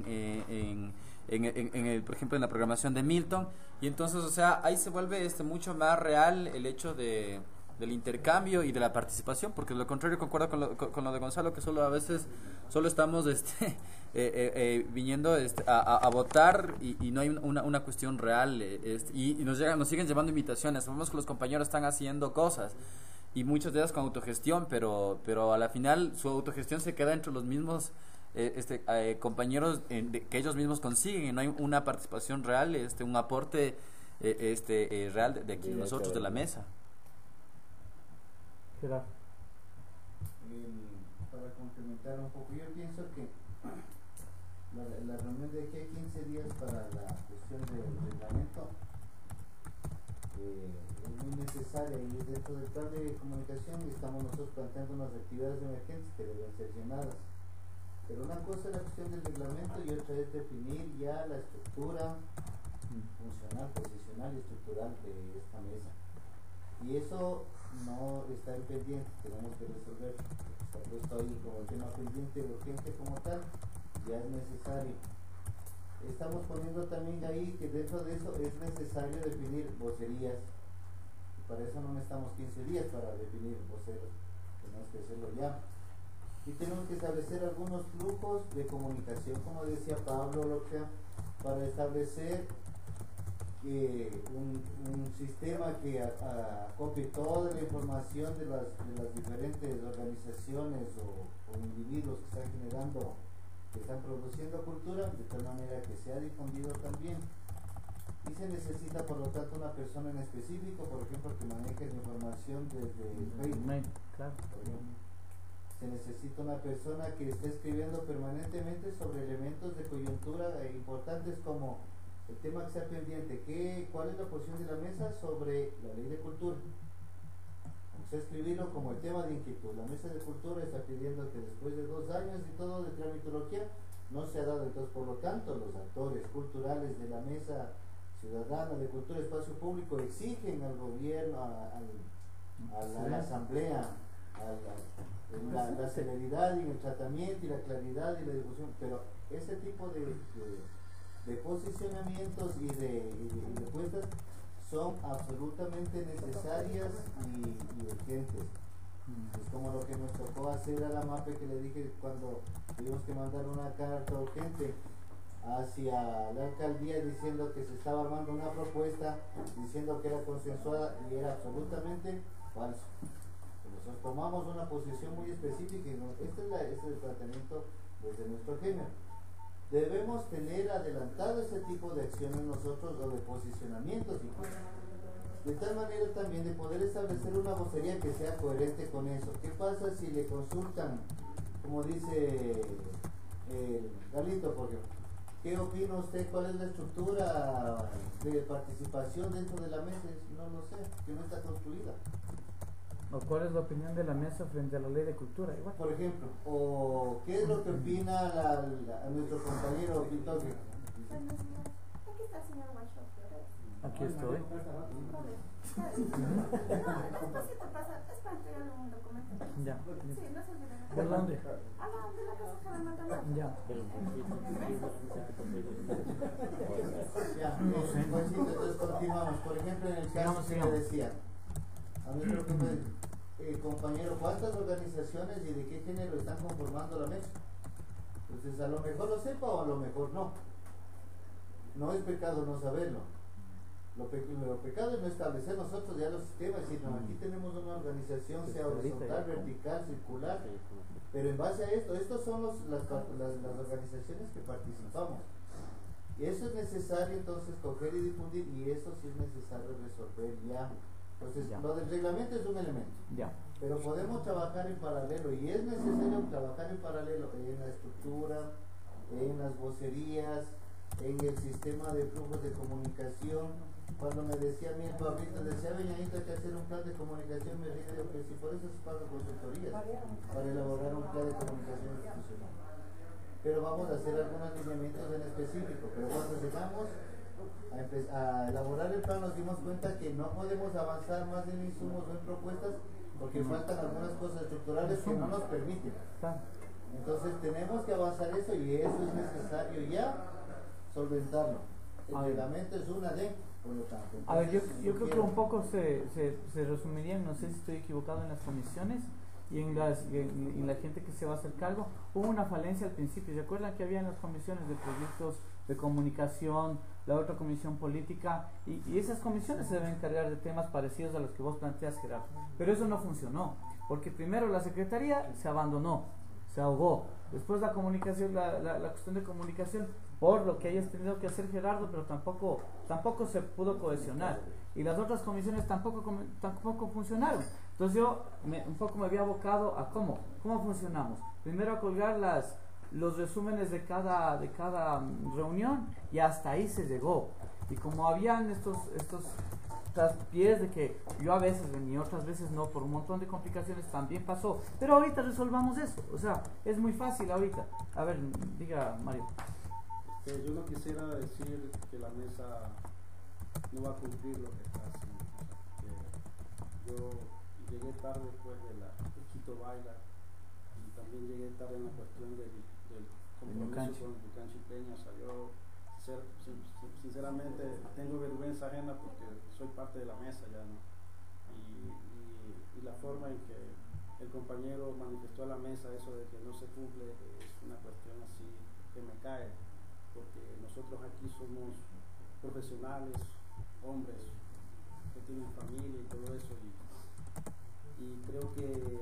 por ejemplo, en la programación de Milton, y entonces, o sea, ahí se vuelve mucho más real el hecho del intercambio y de la participación, porque de lo contrario concuerdo con lo de Gonzalo, que a veces solo estamos viniendo a votar y no hay una cuestión real, y nos siguen llevando invitaciones. Sabemos que los compañeros están haciendo cosas y muchas de ellas con autogestión, pero a la final su autogestión se queda entre los mismos compañeros que ellos mismos consiguen, y no hay una participación real, un aporte real de aquí nosotros de la mesa. Gerardo. Para complementar un poco, yo pienso que la reunión de aquí a 15 días para la cuestión del reglamento es muy necesaria, y dentro del plan de comunicación estamos nosotros planteando unas actividades emergentes que deben ser llenadas. Pero una cosa es la cuestión del reglamento y otra es definir ya la estructura funcional, posicional y estructural de esta mesa. Y eso no está en pendiente, tenemos que resolver. Está puesto ahí como el tema pendiente, urgente como tal, ya es necesario. Estamos poniendo también ahí que dentro de eso es necesario definir vocerías, Para eso no necesitamos 15 días para definir voceros, tenemos que hacerlo ya. Y tenemos que establecer algunos flujos de comunicación, como decía Pablo Loca, para establecer un sistema que acopie toda la información de las diferentes organizaciones o individuos que están generando, que están produciendo cultura, de tal manera que sea difundido también. Y se necesita, por lo tanto, una persona en específico, por ejemplo, que maneje la información desde Facebook. Claro. Se necesita una persona que esté escribiendo permanentemente sobre elementos de coyuntura importantes como el tema que sea pendiente, ¿cuál es la posición de la mesa sobre la ley de cultura? Vamos a escribirlo como el tema de inquietud. La mesa de cultura está pidiendo que después de 2 años y todo de tramitología no se ha dado, entonces por lo tanto los actores culturales de la mesa ciudadana de cultura y espacio público exigen al gobierno, a la asamblea, la celeridad en el tratamiento y la claridad y la difusión, pero ese tipo de posicionamientos y de puestas son absolutamente necesarias y urgentes. Es como lo que nos tocó hacer a la MAPE, que le dije cuando tuvimos que mandar una carta urgente hacia la alcaldía diciendo que se estaba armando una propuesta, diciendo que era consensuada y era absolutamente falso. Nosotros tomamos una posición muy específica y este es el tratamiento desde nuestro género. Debemos tener adelantado ese tipo de acciones nosotros o de posicionamientos de tal manera también de poder establecer una vocería que sea coherente con eso. ¿Qué pasa si le consultan, como dice Galito, por ejemplo? ¿Qué opina usted? ¿Cuál es la estructura de participación dentro de la mesa? No lo sé, que no está construida. ¿O cuál es la opinión de la mesa frente a la ley de cultura? Igual. Por ejemplo, o qué es lo que opina nuestro compañero Victoria. Aquí está el señor Macho Flores. Aquí estoy. Después te pasa, es para entregarle un documento. Ya. Sí, no se olviden. ¿De dónde? De la casa de Matamoros. Ya. Ya, pues sí, entonces continuamos. Por ejemplo, en el caso que le decía a nuestro compañero, ¿cuántas organizaciones y de qué género están conformando la mesa? Entonces, a lo mejor lo sepa o a lo mejor no. No es pecado no saberlo. Lo pecado es no establecer nosotros ya los sistemas, sino aquí tenemos una organización, sea horizontal, vertical, circular, pero en base a estos son las organizaciones que participamos. Y eso es necesario entonces coger y difundir, y eso sí es necesario resolver ya. Entonces, lo del reglamento es un elemento, pero podemos trabajar en paralelo, y es necesario trabajar en paralelo en la estructura, en las vocerías, en el sistema de flujos de comunicación. Cuando me decía a mí el Pablito, decía Beñanito, hay que hacer un plan de comunicación, me dije que si por eso se pagan consultorías, para elaborar un plan de comunicación institucional. Pero vamos a hacer algunos lineamientos en específico, pero cuando llegamos a elaborar el plan nos dimos cuenta que no podemos avanzar más en insumos o en propuestas porque faltan algunas cosas estructurales que no nos permiten. Entonces tenemos que avanzar eso, y eso es necesario ya solventarlo. El reglamento es una de, por lo tanto. A ver, yo creo que un poco se resumiría, no sé si estoy equivocado, en las comisiones y en la gente que se va a hacer cargo. Hubo una falencia al principio. ¿Se acuerdan que había en las comisiones de proyectos de comunicación, la otra comisión política? Y esas comisiones se deben encargar de temas parecidos a los que vos planteas, Gerardo. Pero eso no funcionó, porque primero la secretaría se abandonó, se ahogó. Después la comunicación, la cuestión de comunicación, por lo que hayas tenido que hacer, Gerardo, pero tampoco se pudo cohesionar. Y las otras comisiones tampoco funcionaron. Entonces yo un poco me había abocado a cómo funcionamos. Primero a colgar los resúmenes de cada reunión, y hasta ahí se llegó. Y como habían estos pies de que yo a veces venía, otras veces no, por un montón de complicaciones también pasó. Pero ahorita resolvamos eso. O sea, es muy fácil ahorita. A ver, diga Mario. Yo no quisiera decir que la mesa no va a cumplir lo que está haciendo. Yo llegué tarde después de la Quito Baila, y también llegué tarde en la cuestión del compromiso con Lucanchi Peña. O sea, yo sinceramente tengo vergüenza ajena porque soy parte de la mesa ya, ¿no? y la forma en que el compañero manifestó a la mesa eso de que no se cumple es una cuestión así que me cae, porque nosotros aquí somos profesionales, hombres que tienen familia y todo eso, y creo que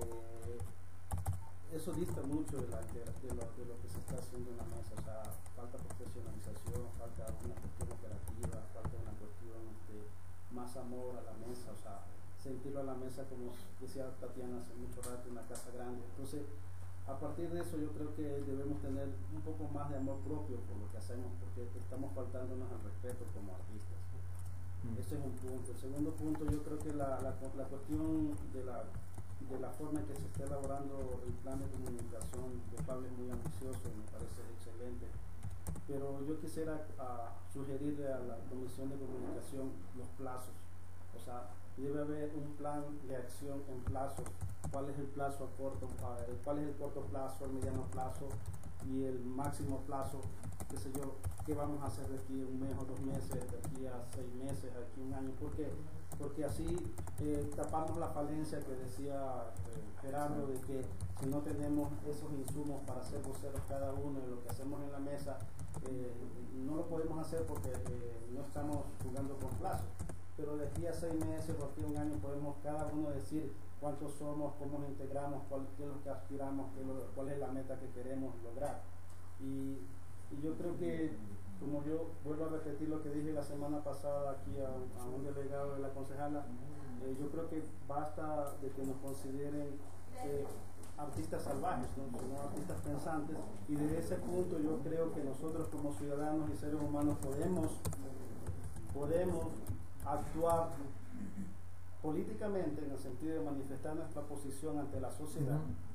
eso dista mucho de lo que se está haciendo en la mesa. O sea, falta profesionalización, falta una cuestión operativa, falta una cuestión más amor a la mesa, o sea, sentirlo a la mesa, como decía Tatiana hace mucho rato, una casa grande. Entonces, a partir de eso yo creo que debemos tener un poco más de amor propio por lo que hacemos, porque estamos faltándonos al respeto como artistas. Ese es un punto. El segundo punto, yo creo que la cuestión de la forma en que se está elaborando el plan de comunicación de Pablo es muy ambicioso y me parece excelente, pero yo quisiera sugerirle a la Comisión de Comunicación los plazos. O sea, debe haber un plan de acción en plazos. ¿Cuál es el plazo a corto, cuál es el corto plazo, el mediano plazo y el máximo plazo? Qué sé yo, qué vamos a hacer de aquí a un mes o 2 meses, de aquí a 6 meses, de aquí a un año. ¿Por qué? Porque así tapamos la falencia que decía Gerardo, de que si no tenemos esos insumos para ser voceros cada uno de lo que hacemos en la mesa, no lo podemos hacer porque no estamos jugando con plazos. Pero de aquí a 6 meses o aquí a un año podemos cada uno decir cuántos somos, cómo nos integramos, qué es lo que aspiramos, cuál es la meta que queremos lograr. Y yo creo que, como yo vuelvo a repetir lo que dije la semana pasada aquí a un delegado de la concejala, yo creo que basta de que nos consideren artistas salvajes, ¿no? Artistas pensantes, y desde ese punto yo creo que nosotros como ciudadanos y seres humanos podemos actuar políticamente en el sentido de manifestar nuestra posición ante la sociedad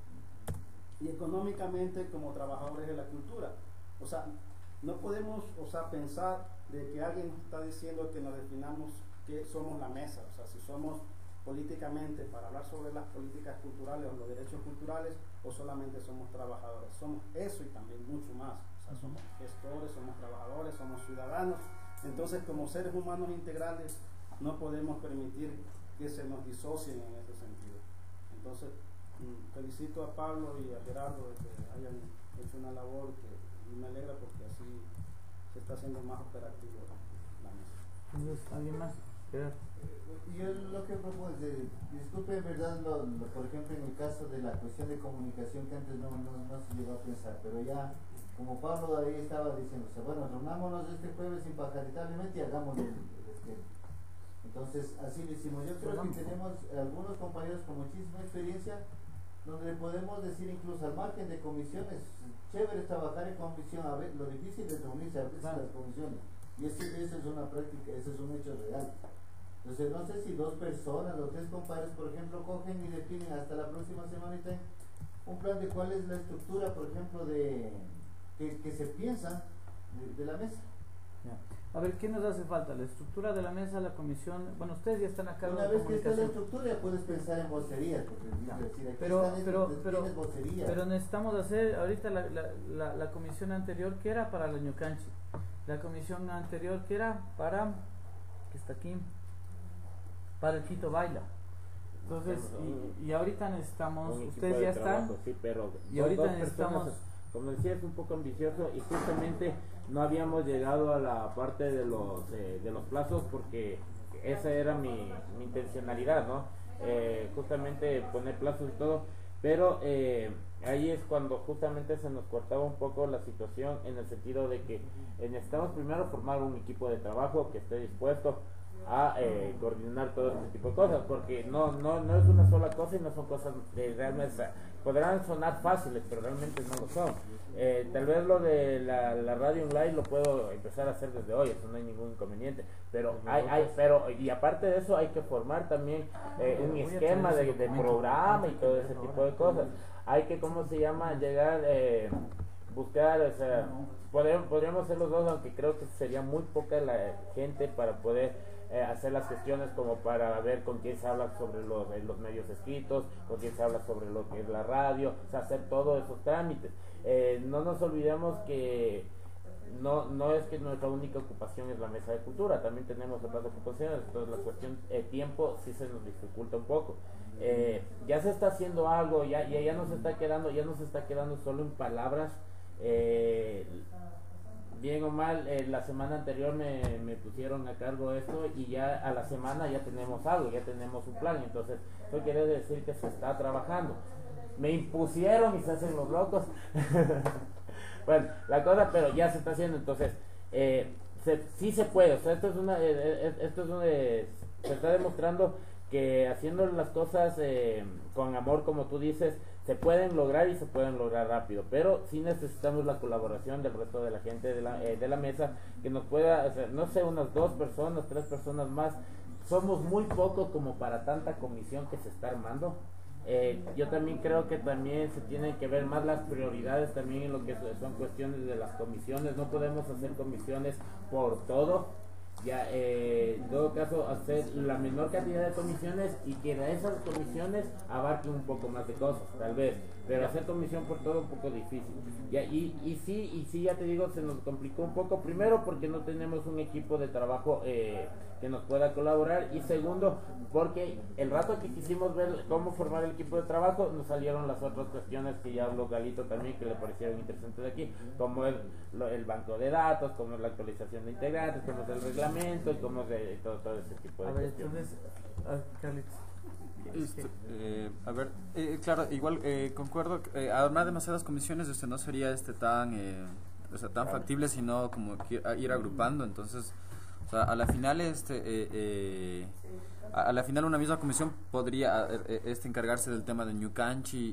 y económicamente como trabajadores de la cultura. O sea, no podemos, pensar de que alguien nos está diciendo que nos definamos que somos la mesa. O sea, si somos políticamente para hablar sobre las políticas culturales o los derechos culturales, o solamente somos trabajadores. Somos eso y también mucho más. O sea, somos gestores, somos trabajadores, somos ciudadanos. Entonces, como seres humanos integrales, no podemos permitir que se nos disocien en ese sentido. Entonces, felicito a Pablo y a Gerardo de que hayan hecho una labor y me alegra porque así se está haciendo más operativo la mesa. Entonces, ¿alguien más? Gerardo. Yo lo que propongo es, disculpe, en verdad, por ejemplo, en el caso de la cuestión de comunicación que antes no se llegó a pensar, pero ya, como Pablo ahí estaba diciendo, bueno, reunámonos este jueves impajaritablemente y hagamos el esquema. Entonces, así lo hicimos. Yo creo que tenemos algunos compañeros con muchísima experiencia, donde podemos decir incluso al margen de comisiones, chévere trabajar en comisión, a ver, lo difícil es reunirse a veces en las comisiones, y eso es una práctica, ese es un hecho real. Entonces, no sé si 2 personas o 3 compañeros, por ejemplo, cogen y definen hasta la próxima semana un plan de cuál es la estructura, por ejemplo, que se piensa de la mesa. A ver, ¿qué nos hace falta? La estructura de la mesa, la comisión. Bueno, ustedes ya están acá. Una vez que está la estructura, ya puedes pensar en vocerías, porque decir, aquí tienes vocerías. Pero necesitamos hacer ahorita la comisión anterior, que era para la Ñucanchi. La comisión anterior, que era para, que está aquí, para el Quito Baila. Entonces, y ahorita necesitamos, ustedes ya están, sí, pero y ahorita necesitamos, como decía, es un poco ambicioso y justamente no habíamos llegado a la parte de los plazos porque esa era mi intencionalidad, ¿no? Justamente poner plazos y todo, pero ahí es cuando justamente se nos cortaba un poco la situación en el sentido de que necesitamos primero formar un equipo de trabajo que esté dispuesto a coordinar todo este tipo de cosas, porque no es una sola cosa y no son cosas realmente, podrán sonar fáciles, pero realmente no lo son. Tal vez lo de la radio online lo puedo empezar a hacer desde hoy, eso no hay ningún inconveniente, pero y aparte de eso hay que formar también un esquema de programa y todo ese tipo de cosas. Hay que, llegar, buscar, o sea, podríamos hacer los dos, aunque creo que sería muy poca la gente para poder hacer las gestiones, como para ver con quién se habla sobre los medios escritos, con quién se habla sobre lo que es la radio, o sea, hacer todos esos trámites. No nos olvidemos que no es que nuestra única ocupación es la mesa de cultura, también tenemos otras ocupaciones, entonces la cuestión de tiempo sí se nos dificulta un poco. Ya se está haciendo algo, ya no se está quedando solo en palabras. Bien o mal, la semana anterior me pusieron a cargo esto y ya a la semana ya tenemos algo, ya tenemos un plan, entonces eso quiere decir que se está trabajando. Me impusieron y se hacen los locos. Bueno, la cosa, pero ya se está haciendo, entonces sí se puede, o sea, esto es se está demostrando que haciendo las cosas con amor, como tú dices, se pueden lograr y se pueden lograr rápido, pero sí necesitamos la colaboración del resto de la gente de la mesa, que nos pueda, o sea, no sé, unas 2 personas, 3 personas más. Somos muy pocos como para tanta comisión que se está armando. Yo también creo que también se tienen que ver más las prioridades también en lo que son cuestiones de las comisiones. No podemos hacer comisiones por todo. Ya, en todo caso, hacer la menor cantidad de comisiones y que de esas comisiones abarquen un poco más de cosas, tal vez, pero hacer comisión por todo un poco difícil. Ya, y sí, ya te digo, se nos complicó un poco, primero porque no tenemos un equipo de trabajo que nos pueda colaborar, y segundo porque el rato que quisimos ver cómo formar el equipo de trabajo, nos salieron las otras cuestiones que ya habló Galito también, que le parecieron interesantes de aquí, como el banco de datos, como la actualización de integrantes, como es el reglamento y como es todo ese tipo de cuestiones. Carlitos. Claro, igual concuerdo, además demasiadas comisiones no sería tan factible, sino como ir agrupando. Entonces, o sea, a la final una misma comisión podría encargarse del tema de New Canchi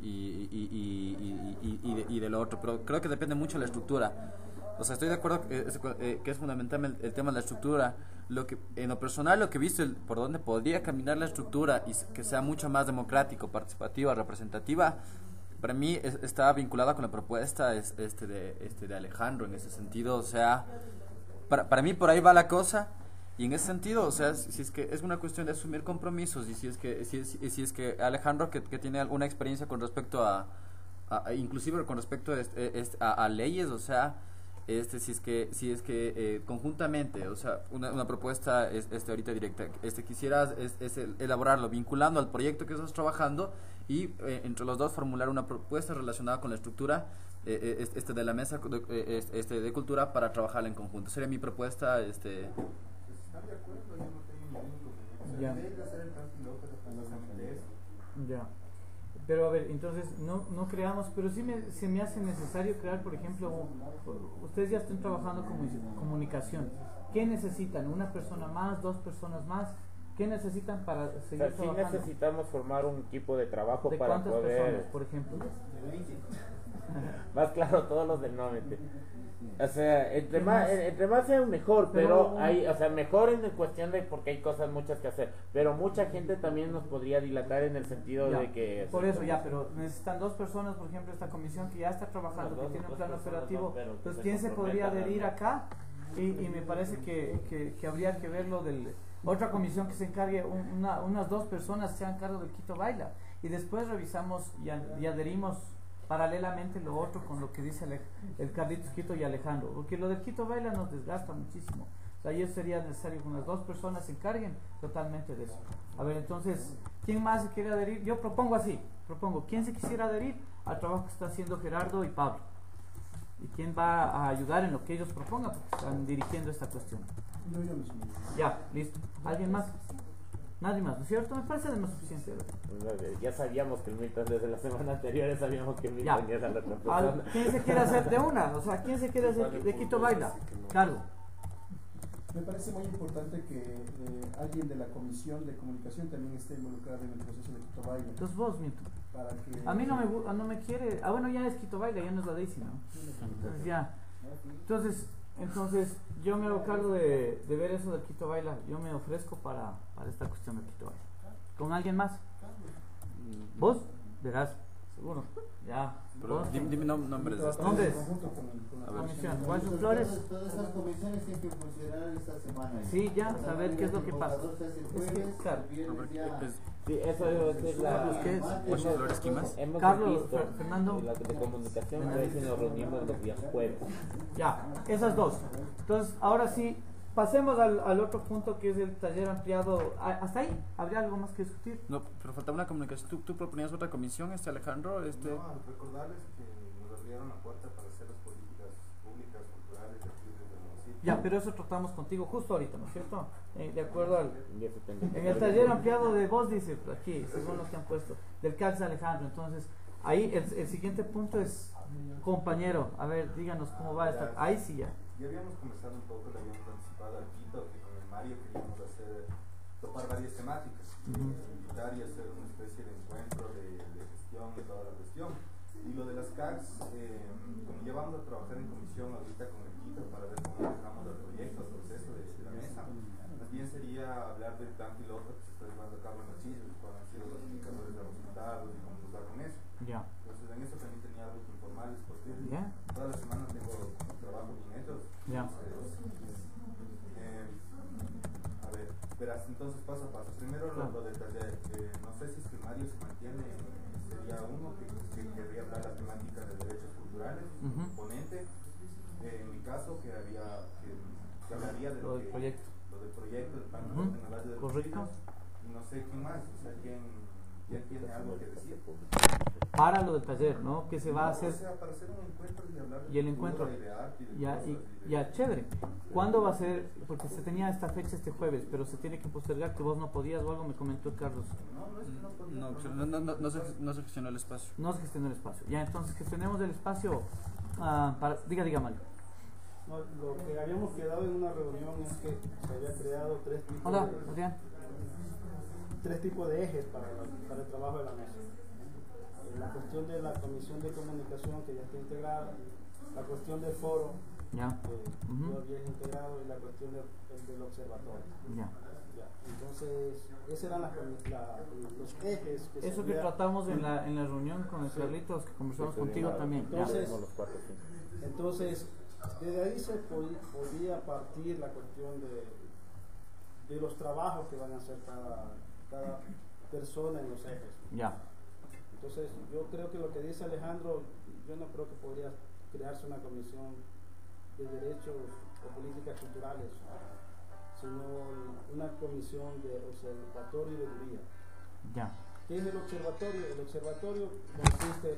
y del otro, pero creo que depende mucho de la estructura. O sea, estoy de acuerdo que es fundamental el tema de la estructura. En lo personal, lo que he visto por donde podría caminar la estructura y que sea mucho más democrático, participativa, representativa, para mí está vinculada con la propuesta de Alejandro en ese sentido. O sea, para mí por ahí va la cosa, y en ese sentido, o sea, si es que es una cuestión de asumir compromisos, y si es que Alejandro, que tiene alguna experiencia con respecto inclusive con respecto a leyes, o sea, si es que conjuntamente, o sea, una propuesta ahorita directa, quisieras elaborarlo vinculando al proyecto que estás trabajando, y entre los dos formular una propuesta relacionada con la estructura de la mesa de cultura para trabajar en conjunto. Sería mi propuesta. ¿Están de acuerdo? Yo no tengo ningún Ya. problema. Hacer el plan piloto de eso. Ya. Pero a ver, entonces no creamos, pero sí se me hace necesario crear, por ejemplo, ustedes ya están trabajando como comunicación. ¿Qué necesitan? ¿Una persona más? ¿2 personas más? ¿Qué necesitan para seguir trabajando? Sí necesitamos formar un equipo de trabajo ¿De para cuántas poder... personas, por ejemplo? Más claro, todos los del nómete. O sea, entre más sea mejor, pero hay, o sea, mejor en cuestión de, porque hay cosas muchas que hacer, pero mucha gente también nos podría dilatar en el sentido Ya, de que... por eso ya, pero necesitan 2 personas, por ejemplo, esta comisión que ya está trabajando, que tiene un plan operativo. Entonces, ¿quién se podría adherir acá? Y me parece que habría que verlo del... Otra comisión que se encargue, unas 2 personas se hagan cargo del Quito Baila, y después revisamos y adherimos paralelamente lo otro con lo que dice el Carlitos Quito y Alejandro, porque lo del Quito Baila nos desgasta muchísimo. O sea, ahí sería necesario que unas 2 personas se encarguen totalmente de eso. A ver, entonces, ¿quién más se quiere adherir? Yo propongo ¿quién se quisiera adherir al trabajo que está haciendo Gerardo y Pablo? ¿Y quién va a ayudar en lo que ellos propongan? Porque están dirigiendo esta cuestión. Yo me sumo. Ya, listo. ¿Alguien más? Nadie más, ¿no es cierto? Me parece de más suficiente, ¿verdad? Ya sabíamos que el Milton, desde la semana anterior ya sabíamos que el Milton era la otra persona. ¿Quién se quiere hacer de una? O sea, ¿quién se quiere hacer de Quito Baila? Cargo. Me parece muy importante que alguien de la comisión de comunicación también esté involucrado en el proceso de Quito Baila. Entonces vos, Milton. Para que... A mí no me quiere... Ah, bueno, ya es Quito Baila, ya no es la Daisy, ¿no? Entonces ya. Entonces yo me hago cargo de ver eso del Quito Baila. Yo me ofrezco para esta cuestión del Quito Baila. ¿Con alguien más? ¿Vos? Verás. Seguro. Ya. Pero Conste. dime nombres de estos. ¿Dónde es? A ver. Comisión. Guayso Flores. Todas esas comisiones tienen que funcionar esta semana. Sí, ya, saber qué es lo que pasa. Es que, claro. A ver, ¿qué es? Sí, eso es la... Carlos, ¿qué es? Guayso Flores, ¿quién más? Hemos Carlos, visto Fernando. la de comunicación que a veces nos reunimos los días jueves. Ya, esas dos. Entonces, ahora sí, pasemos al otro punto que es el taller ampliado. ¿Hasta ahí? ¿Habría algo más que discutir? No, pero faltaba una comunicación. ¿Tú proponías otra comisión, Alejandro? No, recordarles que nos abrieron la puerta para hacer las políticas públicas, culturales y actividades del municipio. Ya, pero eso tratamos contigo justo ahorita, ¿no es cierto? De acuerdo al... Y eso pendiente. En el taller ampliado de vos, dice aquí, según lo que han puesto, del CALS Alejandro. Entonces, ahí el siguiente punto es, compañero, a ver, díganos cómo va esta. Ahí sí ya. Ya habíamos conversado un poco, le habíamos anticipado al Quito que con el Mario queríamos topar varias temáticas, invitar y hacer una especie de encuentro de gestión y toda la cuestión. Y lo de las CACs, como ya vamos a trabajar en comisión ahorita con el Quito para ver cómo manejamos el proyecto, el proceso de la mesa, más bien sería hablar del plan piloto que se está llevando a cabo en los sitios, cuáles han sido los indicadores de resultados y cómo nos va con eso. Ya. Entonces en eso también tenía algo que informarles porque todas las semanas tengo trabajo bien hecho. Ya. A ver, verás, entonces paso a paso. Primero lo del taller. No sé si es que Mario se mantiene, sería uno que querría hablar las temáticas de derechos culturales, ponente. En mi caso, que hablaría de lo del proyecto. Lo del proyecto, del plan en la base de los sitios. Y no sé quién más, o sea, quién tiene algo que decir. Para lo del taller, ¿no? ¿Qué se va a hacer? O sea, para hacer un encuentro y hablar Y el encuentro. de arte y de Ya, cosas y de- ya, chévere. ¿Cuándo va a ser? Porque se tenía esta fecha este jueves, pero se tiene que postergar, que vos no podías o algo, me comentó Carlos. No es que no podía. No se gestionó el espacio. No se gestionó el espacio. Ya, entonces gestionemos el espacio. Diga, Mario. No, lo que habíamos quedado en una reunión es que se había creado tres Hola, Adrián. tipos de ejes para el trabajo de la mesa. La cuestión de la comisión de comunicación que ya está integrada, la cuestión del foro Ya. que yo había integrado y la cuestión del observatorio. Ya. Ya. Entonces, esos eran los ejes que Eso se que había- tratamos en la reunión con el Carlitos, que conversamos contigo también. Ya. Entonces, desde ahí se podía partir la cuestión de los trabajos que van a hacer cada persona en los ejes. Ya. Entonces, yo creo que lo que dice Alejandro, yo no creo que podría crearse una comisión de derechos o políticas culturales, sino una comisión de observatorio y de veeduría. Ya. ¿Qué es el observatorio? El observatorio consiste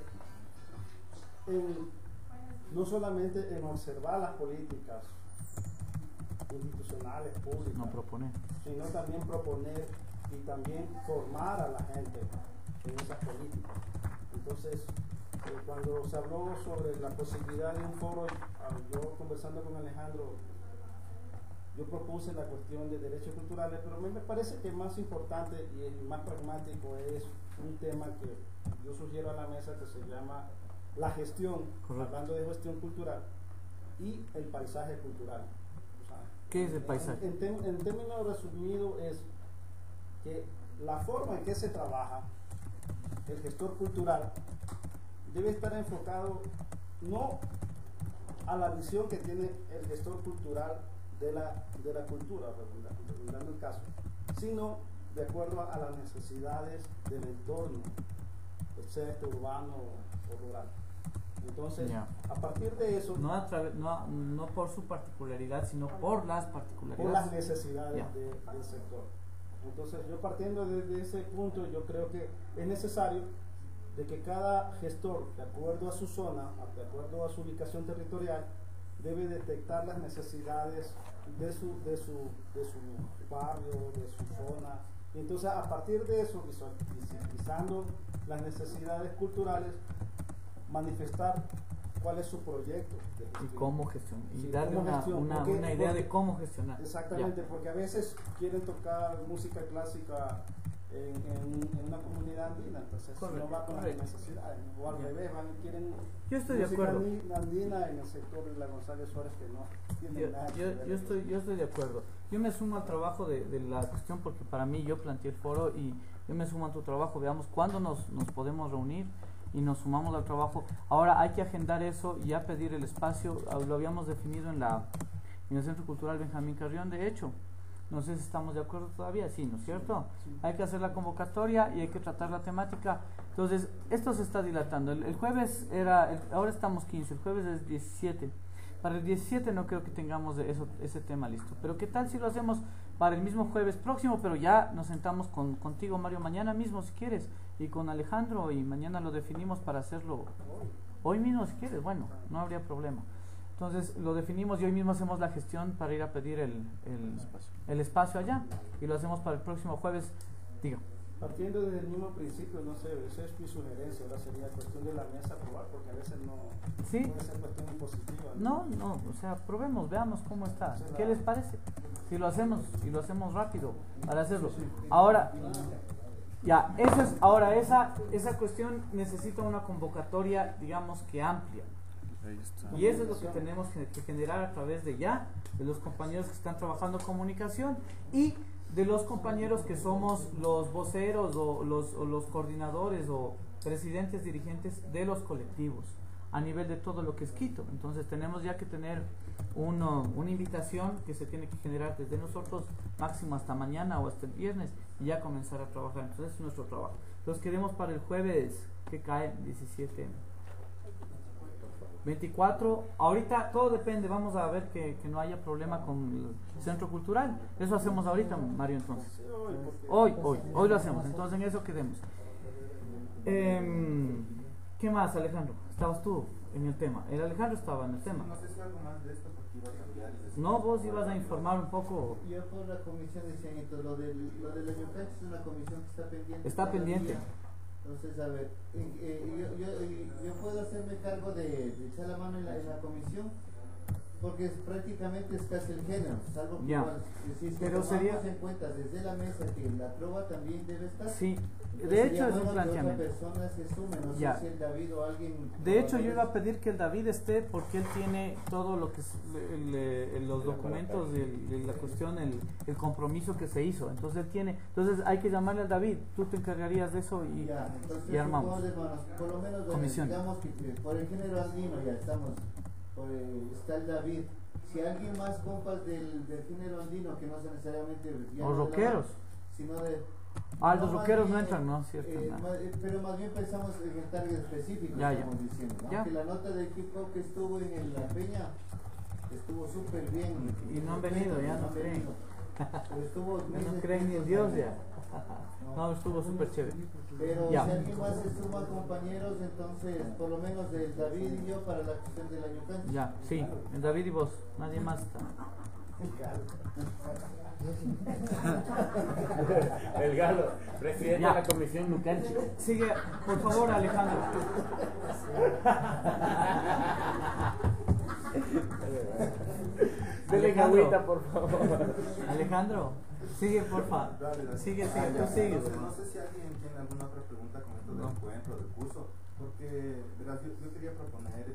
no solamente en observar las políticas institucionales, públicas, No proponer. sino también proponer y también formar a la gente en esas políticas. Entonces, cuando se habló sobre la posibilidad de un foro, yo conversando con Alejandro, yo propuse la cuestión de derechos culturales, pero me parece que más importante y el más pragmático es un tema que yo sugiero a la mesa que se llama la gestión, hablando de gestión cultural, y el paisaje cultural. O sea, ¿Qué es el paisaje? En términos resumidos es que la forma en que se trabaja el gestor cultural debe estar enfocado no a la visión que tiene el gestor cultural de la cultura, redundando el caso, sino de acuerdo a las necesidades del entorno, sea este urbano o rural. Entonces, a partir de eso, no por su particularidad, sino por las particularidades, por las necesidades del sector. Entonces, yo partiendo desde ese punto, yo creo que es necesario de que cada gestor, de acuerdo a su zona, de acuerdo a su ubicación territorial, debe detectar las necesidades de su barrio, de su zona. Y entonces, a partir de eso, visualizando las necesidades culturales, manifestar cuál es su proyecto de gestión. Y cómo gestionar. Y Sí, darle cómo gestión, una idea de cómo gestionar. Exactamente, porque a veces quieren tocar música clásica en una comunidad andina, entonces no va con las necesidades, o al revés, quieren yo estoy de música acuerdo andina en el sector de la González Suárez que no tiene nada que ver. Yo estoy de acuerdo. Yo me sumo al trabajo de la cuestión porque para mí yo planteé el foro y yo me sumo a tu trabajo. Veamos cuándo nos podemos reunir y nos sumamos al trabajo. Ahora hay que agendar eso y ya pedir el espacio. Lo habíamos definido en el Centro Cultural Benjamín Carrión, de hecho. No sé si estamos de acuerdo todavía, sí, ¿no es cierto? Sí. Hay que hacer la convocatoria y hay que tratar la temática. Entonces, esto se está dilatando. El jueves ahora estamos 15, el jueves es 17. Para el 17 no creo que tengamos ese tema listo. Pero ¿qué tal si lo hacemos para el mismo jueves próximo? Pero ya nos sentamos contigo, Mario, mañana mismo si quieres, y con Alejandro, y mañana lo definimos para hacerlo hoy mismo si quieres. Bueno, no habría problema. Entonces lo definimos y hoy mismo hacemos la gestión para ir a pedir el espacio allá, y lo hacemos para el próximo jueves. Diga. Partiendo desde el mismo principio, no sé, esa es mi sugerencia. Ahora sería cuestión de la mesa probar, porque a veces no puede ser cuestión impositiva. No, o sea, probemos, veamos cómo está. ¿Qué les parece? Si lo hacemos, y lo hacemos rápido para hacerlo. Ahora, ya, esa cuestión necesita una convocatoria, digamos que amplia. Y eso es lo que tenemos que generar a través de los compañeros que están trabajando comunicación y de los compañeros que somos los voceros o los coordinadores o presidentes dirigentes de los colectivos a nivel de todo lo que es Quito. Entonces tenemos ya que tener una invitación que se tiene que generar desde nosotros máximo hasta mañana o hasta el viernes y ya comenzar a trabajar. Entonces es nuestro trabajo. Los queremos para el jueves que cae 17. 24, ahorita todo depende, vamos a ver que no haya problema con el centro cultural. Eso hacemos ahorita, Mario, entonces. Hoy lo hacemos, entonces en eso quedemos. ¿Qué más, Alejandro? ¿Estabas tú en el tema? El Alejandro estaba en el tema. No sé si algo más de esto porque iba a cambiar. No, vos ibas a informar un poco. Yo por la comisión de Cienito, lo del Ayuntamiento es una comisión que está pendiente. Está pendiente. Entonces, a ver, yo puedo hacerme cargo de echar la mano en la comisión, porque prácticamente es casi el género, salvo que igual, si es que pero sería en cuenta desde la mesa que la prueba también debe estar. Sí, de hecho es un planteamiento. Persona se sume, no sé si el David o alguien. De hecho yo iba a pedir que el David esté porque él tiene todo lo que es los documentos de la cuestión, el compromiso que se hizo. Entonces él tiene, entonces hay que llamarle al David. Tú te encargarías de eso y armamos. Por lo menos digamos que por el género andino ya estamos. Está el David. Si alguien más compas del género andino que no sea necesariamente los rockeros, sino de los rockeros no entran, ¿no? Cierto, pero más bien pensamos en el target específico, estamos diciendo, ¿no? Que la nota del hip hop que estuvo en la peña estuvo súper bien y no han venido, ya no creen. No creen ni en Dios ya. No, estuvo súper chévere. Pero si alguien más se suma, compañeros, entonces por lo menos del David y yo para la cuestión del año cancha. Ya, sí, el David y vos, nadie más está. El Galo, presidente de la comisión Nucanchi. Sigue, por favor, Alejandro. Dele agüita, por favor. Alejandro, sigue, por favor. Sigue, tú sigues. No sé si alguien tiene alguna otra pregunta con esto del encuentro, del curso, porque verás, yo quería proponer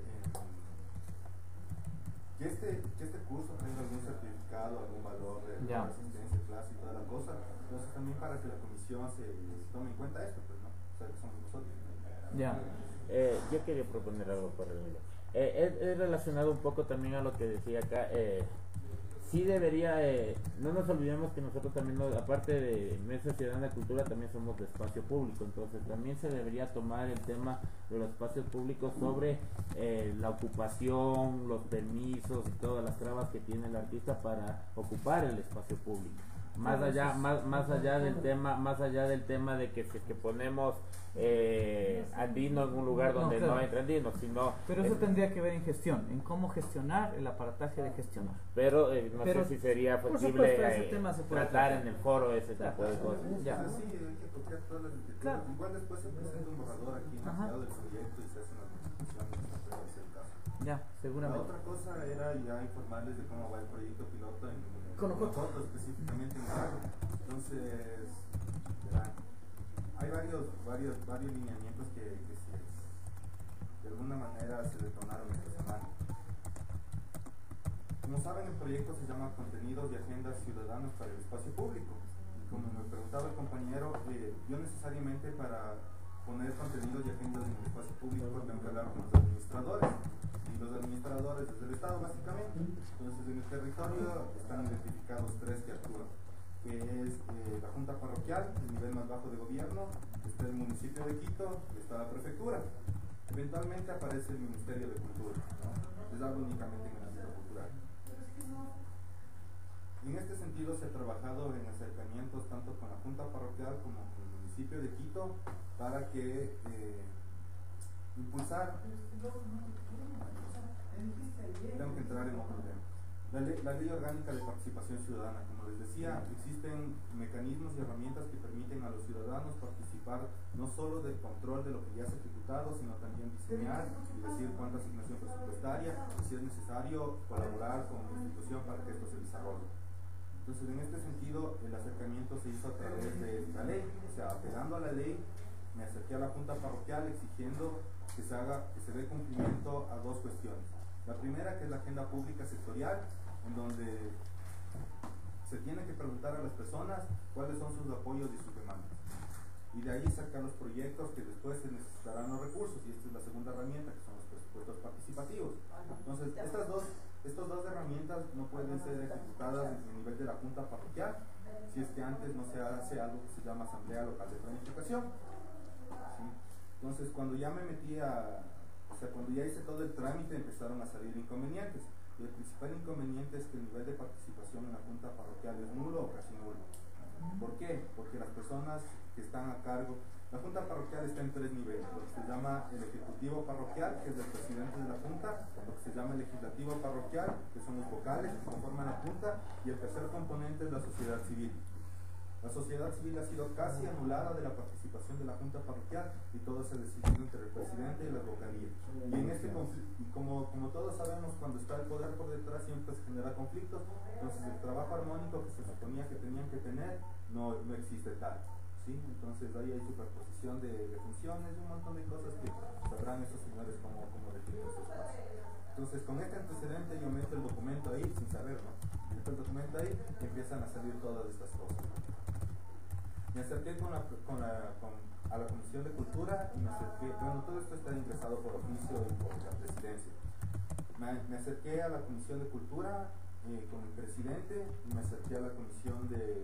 que este curso tenga algún certificado, algún valor de asistencia, clase y toda la cosa. Entonces también para que la comisión se tome en cuenta esto, pues, ¿no? O sea, que somos nosotros. Yo quería proponer algo por el es relacionado un poco también a lo que decía acá. Sí debería, no nos olvidemos que nosotros también, aparte de Mesa Ciudadana de Cultura, también somos de espacio público, entonces también se debería tomar el tema de los espacios públicos sobre la ocupación, los permisos y todas las trabas que tiene el artista para ocupar el espacio público. Más allá del tema de que ponemos andino en un lugar donde no entra andino, sino pero eso tendría que ver en gestión, en cómo gestionar el aparataje de gestionar. Pero no sé si sería posible tratar en el foro ese tipo de cosas. Claro. Igual después se presenta un borrador aquí en el lado del proyecto y se hace una constitución, no es el caso. Ya, seguramente. La otra cosa era ya informarles de cómo va el proyecto piloto con nosotros específicamente en Lago. Entonces, verán, hay varios lineamientos que de alguna manera se detonaron esta semana. Como saben, el proyecto se llama Contenidos y Agendas Ciudadanas para el Espacio Público. Y como me preguntaba el compañero, yo necesariamente para poner contenidos y agendas en el espacio público tengo que hablar con los administradores. Y los administradores desde el Estado, básicamente. Entonces, en el territorio están identificados 3 que actúan, que es la Junta Parroquial, el nivel más bajo de gobierno, está el municipio de Quito y está la prefectura. Eventualmente aparece el Ministerio de Cultura, ¿no? Les hablo únicamente en el ámbito cultural. En este sentido se ha trabajado en acercamientos tanto con la Junta Parroquial como con el municipio de Quito para que impulsar. Tengo que entrar en otro tema. La ley orgánica de participación ciudadana, como les decía, existen mecanismos y herramientas que permiten a los ciudadanos participar no solo del control de lo que ya se ha ejecutado, sino también diseñar y decir cuánta asignación presupuestaria, y si es necesario colaborar con la institución para que esto se desarrolle. Entonces, en este sentido, el acercamiento se hizo a través de la ley, o sea, apelando a la ley, me acerqué a la Junta Parroquial exigiendo que se dé cumplimiento a 2 cuestiones. La primera, que es la agenda pública sectorial, en donde se tiene que preguntar a las personas cuáles son sus apoyos y sus demandas. Y de ahí sacar los proyectos que después se necesitarán los recursos, y esta es la segunda herramienta, que son los presupuestos participativos. Entonces, estas dos herramientas no pueden ser ejecutadas en el nivel de la Junta Parroquial si es que antes no se hace algo que se llama Asamblea Local de Planificación. ¿Sí? Entonces, cuando ya me metí cuando ya hice todo el trámite, empezaron a salir inconvenientes. Y el principal inconveniente es que el nivel de participación en la Junta Parroquial es nulo o casi nulo. ¿Por qué? Porque las personas que están a cargo, la Junta Parroquial está en 3 niveles, lo que se llama el Ejecutivo Parroquial, que es el presidente de la Junta, lo que se llama el Legislativo Parroquial, que son los vocales que conforman la Junta, y el tercer componente es la sociedad civil. La sociedad civil ha sido casi anulada de la participación de la Junta Parroquial y todo se ha decidido entre el presidente y las vocalías. Y en este conflicto, y como todos sabemos, cuando está el poder por detrás siempre se genera conflictos, entonces el trabajo armónico que se suponía que tenían que tener no existe tal. ¿Sí? Entonces ahí hay superposición de funciones y un montón de cosas que sabrán estos señores cómo definir su espacio. Entonces, con este antecedente yo meto el documento ahí, sin saber, ¿no? Meto el documento ahí y empiezan a salir todas estas cosas. Me acerqué a la Comisión de Cultura y me acerqué, bueno, todo esto está ingresado por oficio y por la presidencia. Me acerqué a la Comisión de Cultura con el presidente y me acerqué a la Comisión de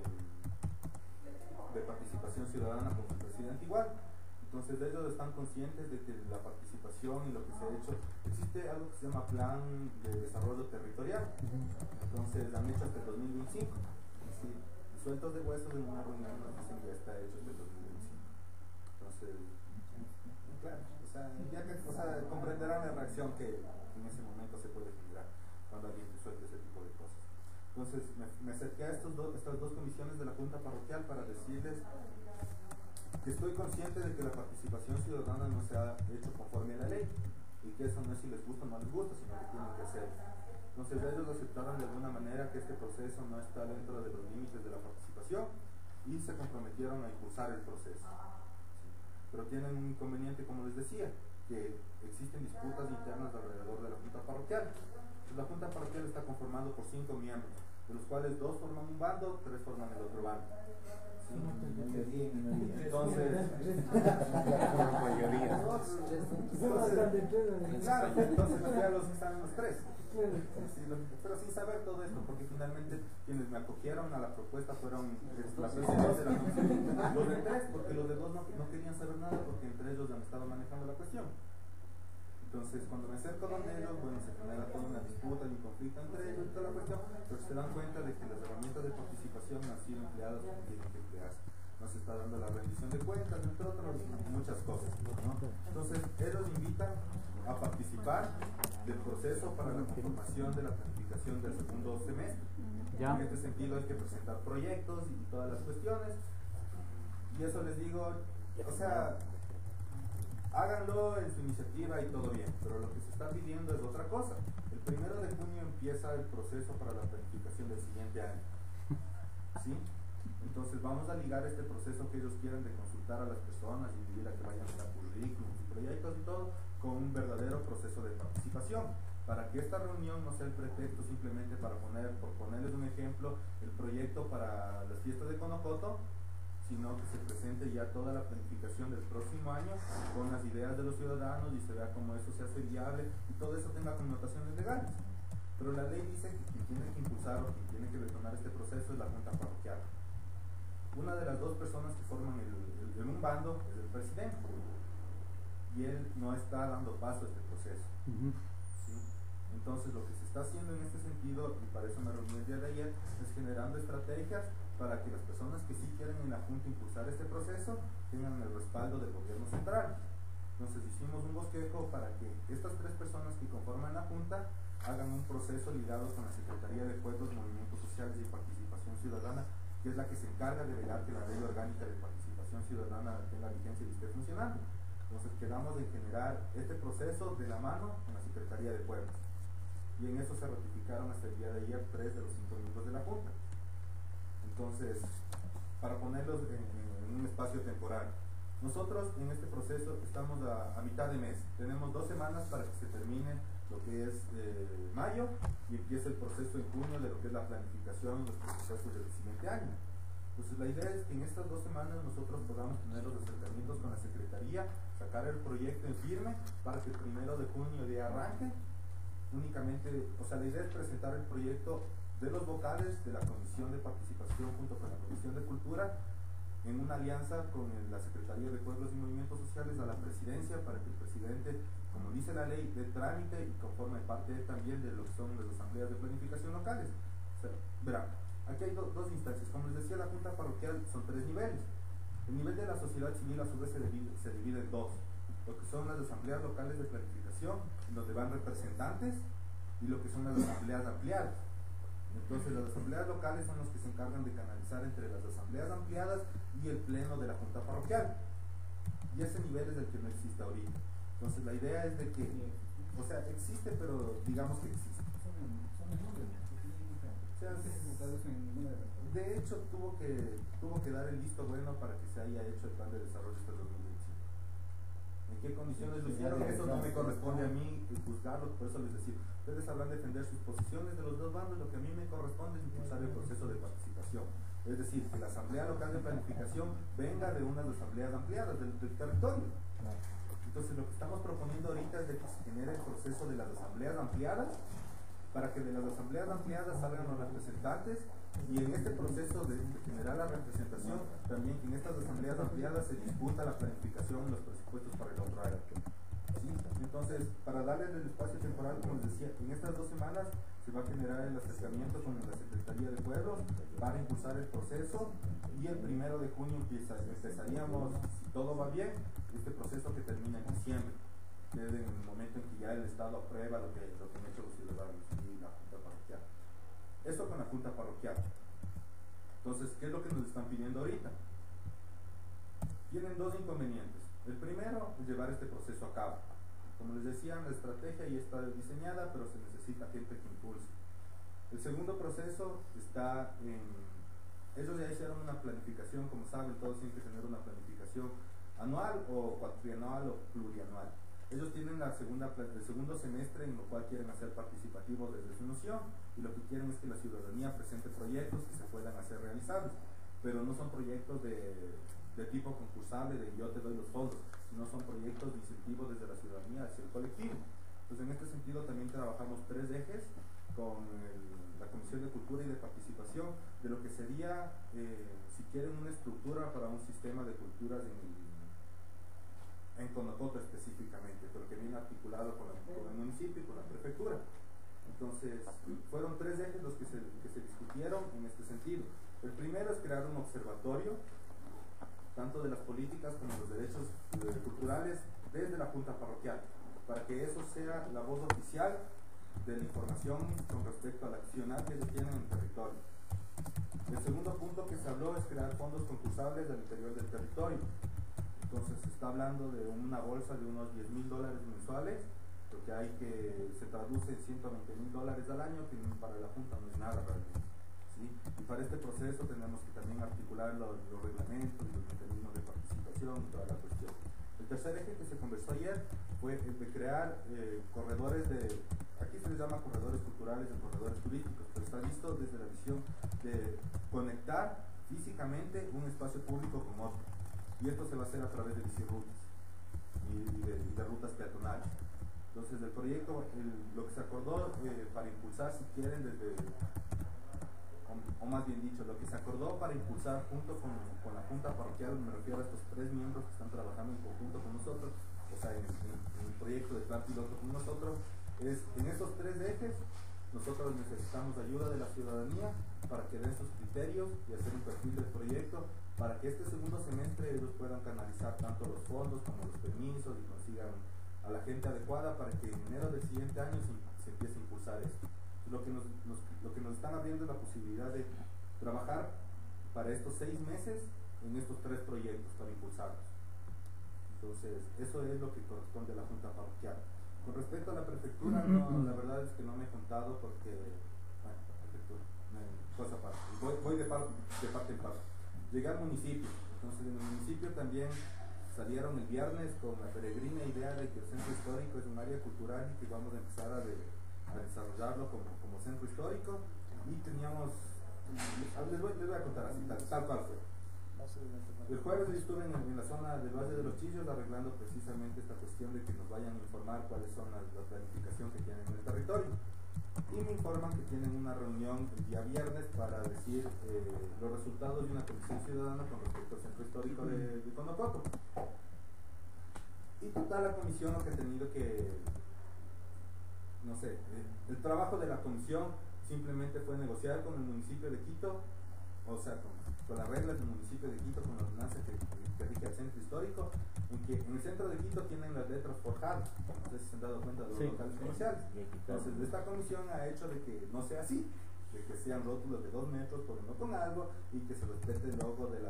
Participación Ciudadana con el presidente igual. Entonces ellos están conscientes de que la participación y lo que se ha hecho, existe algo que se llama Plan de Desarrollo Territorial. Entonces han hecho hasta el 2025. Sí, sueltos de huesos en una reunión nos dicen que ya está hecho hasta el 2025. Entonces, claro, comprenderán la reacción que en ese momento se puede generar cuando alguien te suelta ese tipo de cosas. Entonces me acerqué a estas 2 comisiones de la Junta Parroquial para decirles que estoy consciente de que la participación ciudadana no se ha hecho conforme a la ley y que eso no es si les gusta o no les gusta, sino que tienen que hacer. Entonces ellos aceptaron de alguna manera que este proceso no está dentro de los límites de la participación y se comprometieron a impulsar el proceso. ¿Sí? Pero tienen un inconveniente, como les decía, que existen disputas internas alrededor de la Junta Parroquial. Entonces, la Junta Parroquial está conformada por 5 miembros, de los cuales 2 forman un bando, 3 forman el otro bando. ¿Sí? Entonces, claro, entonces me fui a los que están en los 3. Pero sin saber todo esto, porque finalmente quienes me acogieron a la propuesta fueron la presidencia de la comisión, los de 3, porque los de 2 no querían saber nada, porque entre ellos ya me estaban manejando la cuestión. Entonces, cuando me acerco donde ellos, bueno, se genera toda una disputa y un conflicto entre ellos y toda la cuestión, pero se dan cuenta de que las herramientas de participación no han sido empleadas como tienen que emplearse. No se está dando la rendición de cuentas, entre otras muchas cosas, ¿no? Entonces, ellos me invitan a participar del proceso para la conformación de la planificación del segundo semestre. En este sentido hay que presentar proyectos y todas las cuestiones, y eso les digo, o sea, háganlo en su iniciativa y todo bien, pero lo que se está pidiendo es otra cosa. El 1 de junio empieza el proceso para la planificación del siguiente año. ¿Sí? Entonces vamos a ligar este proceso que ellos quieren de consultar a las personas y pedir a que vayan a dar currículums y proyectos y todo, con un verdadero proceso de participación, para que esta reunión no sea el pretexto simplemente para por ponerles un ejemplo, el proyecto para las fiestas de Conocoto sino que se presente ya toda la planificación del próximo año con las ideas de los ciudadanos y se vea cómo eso se hace viable y todo eso tenga connotaciones legales. Pero la ley dice que quien tiene que impulsar o quien tiene que detonar este proceso es la junta parroquial. Una de las dos personas que forman en un bando es el presidente y él no está dando paso a este proceso. ¿Sí? Entonces lo que se está haciendo en este sentido, y para eso me reuní el día de ayer, es generando estrategias para que las personas que sí quieren en la Junta impulsar este proceso tengan el respaldo del gobierno central. Entonces hicimos un bosquejo para que estas tres personas que conforman la Junta hagan un proceso ligado con la Secretaría de Pueblos, Movimientos Sociales y Participación Ciudadana, que es la que se encarga de velar que la Ley Orgánica de Participación Ciudadana tenga vigencia y esté funcionando. Entonces quedamos en generar este proceso de la mano con la Secretaría de Pueblos. Y en eso se ratificaron hasta el día de ayer 3 de los 5 miembros de la Junta. Entonces, para ponerlos en un espacio temporal, nosotros en este proceso estamos a mitad de mes. Tenemos 2 semanas para que se termine lo que es mayo y empiece el proceso en junio de lo que es la planificación y los presupuestos del siguiente año. Entonces la idea es que en estas 2 semanas nosotros podamos tener los acercamientos con la Secretaría, sacar el proyecto en firme para que el 1 de junio de arranque. Únicamente, o sea, la idea es presentar el proyecto de los vocales de la Comisión de Participación junto con la Comisión de Cultura en una alianza con la Secretaría de Pueblos y Movimientos Sociales a la Presidencia para que el presidente, como dice la ley, dé trámite y conforme parte también de lo que son las asambleas de planificación locales. O sea, verán, aquí hay dos instancias. Como les decía, la Junta Parroquial son 3 niveles. El nivel de la sociedad civil a su vez se divide en 2. Lo que son las asambleas locales de planificación, donde van representantes, y lo que son las asambleas ampliadas. Entonces las asambleas locales son los que se encargan de canalizar entre las asambleas ampliadas y el pleno de la Junta Parroquial. Y ese nivel es el que no existe ahorita. Entonces la idea es de que, o sea, existe, pero digamos que existe. O sea, de hecho tuvo que dar el visto bueno para que se haya hecho el plan de desarrollo hasta el 2025. ¿En qué condiciones lo hicieron? Eso no me corresponde a mí juzgarlo, por eso les decía, ustedes sabrán defender sus posiciones de los dos bandos, lo que a mí me corresponde es impulsar el proceso de participación. Es decir, que la Asamblea Local de Planificación venga de unas asambleas ampliadas del territorio. Entonces lo que estamos proponiendo ahorita es de que se genere el proceso de las asambleas ampliadas, para que de las asambleas ampliadas salgan los representantes, y en este proceso de generar la representación, también que en estas asambleas ampliadas se discuta la planificación y los presupuestos para el otro año. ¿Sí? Entonces, para darles el espacio temporal, como les decía, en estas 2 semanas se va a generar el acercamiento con la Secretaría de Pueblos para impulsar el proceso, y el 1 de junio empezaríamos, si todo va bien, este proceso que termina en diciembre, que es en el momento en que ya el Estado aprueba lo que han hecho los ciudadanos y la Junta Parroquial. Eso con la Junta Parroquial. Entonces, ¿qué es lo que nos están pidiendo ahorita? Tienen 2 inconvenientes. El primero es llevar este proceso a cabo. Como les decía, la estrategia ya está diseñada, pero se necesita gente que impulse. El segundo proceso está en... Ellos ya hicieron una planificación, como saben, todos tienen que tener una planificación anual o cuatrianual o plurianual. Ellos tienen el segundo semestre en lo cual quieren hacer participativo desde su noción, y lo que quieren es que la ciudadanía presente proyectos que se puedan hacer realizables, pero no son proyectos de tipo concursable, de yo te doy los fondos, sino son proyectos de incentivo desde la ciudadanía hacia el colectivo. Entonces en este sentido también trabajamos 3 ejes con la Comisión de Cultura y de Participación, de lo que sería, si quieren, una estructura para un sistema de culturas en Conocoto específicamente, pero que viene articulado con el municipio y con la prefectura. Entonces, fueron 3 ejes los que se discutieron en este sentido. El primero es crear un observatorio, tanto de las políticas como de los derechos culturales, desde la Junta Parroquial, para que eso sea la voz oficial de la información con respecto al accionar que ellos tienen en el territorio. El segundo punto que se habló es crear fondos concursables al interior del territorio. Entonces se está hablando de una bolsa de unos $10,000 mensuales, lo que se traduce en $120,000 al año, que para la Junta no es nada realmente. ¿Sí? Y para este proceso tenemos que también articular los reglamentos, los mecanismos de participación y toda la cuestión. El tercer eje que se conversó ayer fue el de crear corredores aquí se les llama corredores culturales y corredores turísticos, pero está visto desde la visión de conectar físicamente un espacio público con otro. Y esto se va a hacer a través de bicirrutas y de rutas peatonales. Entonces el proyecto, lo que se acordó para impulsar, si quieren, o más bien dicho, lo que se acordó para impulsar junto con la Junta Parroquial, me refiero a estos 3 miembros que están trabajando en conjunto con nosotros, o sea, en el proyecto de plan piloto con nosotros, es en estos 3 ejes. Nosotros necesitamos ayuda de la ciudadanía para que den sus criterios y hacer un perfil del proyecto para que este segundo semestre ellos puedan canalizar tanto los fondos como los permisos y consigan a la gente adecuada para que en enero del siguiente año se empiece a impulsar esto. Lo que nos están abriendo es la posibilidad de trabajar para estos 6 meses en estos 3 proyectos para impulsarlos. Entonces, eso es lo que corresponde a la Junta Parroquial. Con respecto a la prefectura, no, la verdad es que no me he contado porque, bueno, la prefectura, cosa aparte. Voy de parte en parte. Llegué al municipio, entonces en el municipio también salieron el viernes con la peregrina idea de que el centro histórico es un área cultural y que vamos a empezar a desarrollarlo como centro histórico, y teníamos, les voy a contar así, tal cual fue. El jueves yo estuve en la zona del Valle de los Chillos arreglando precisamente esta cuestión de que nos vayan a informar cuáles son la planificación que tienen en el territorio, y me informan que tienen una reunión el día viernes para decir los resultados de una comisión ciudadana con respecto al centro histórico de Conocoto. Y total, la comisión lo que ha tenido que, no sé, el trabajo de la comisión simplemente fue negociar con el municipio de Quito, o sea, con las reglas del municipio de Quito, con la ordenanza que rige el centro histórico, en que en el centro de Quito tienen las letras forjadas, no sé si se han dado cuenta de los locales comerciales. Entonces, esta comisión ha hecho de que no sea así, de que sean rótulos de 2 metros por uno con algo, y que se respete el logo de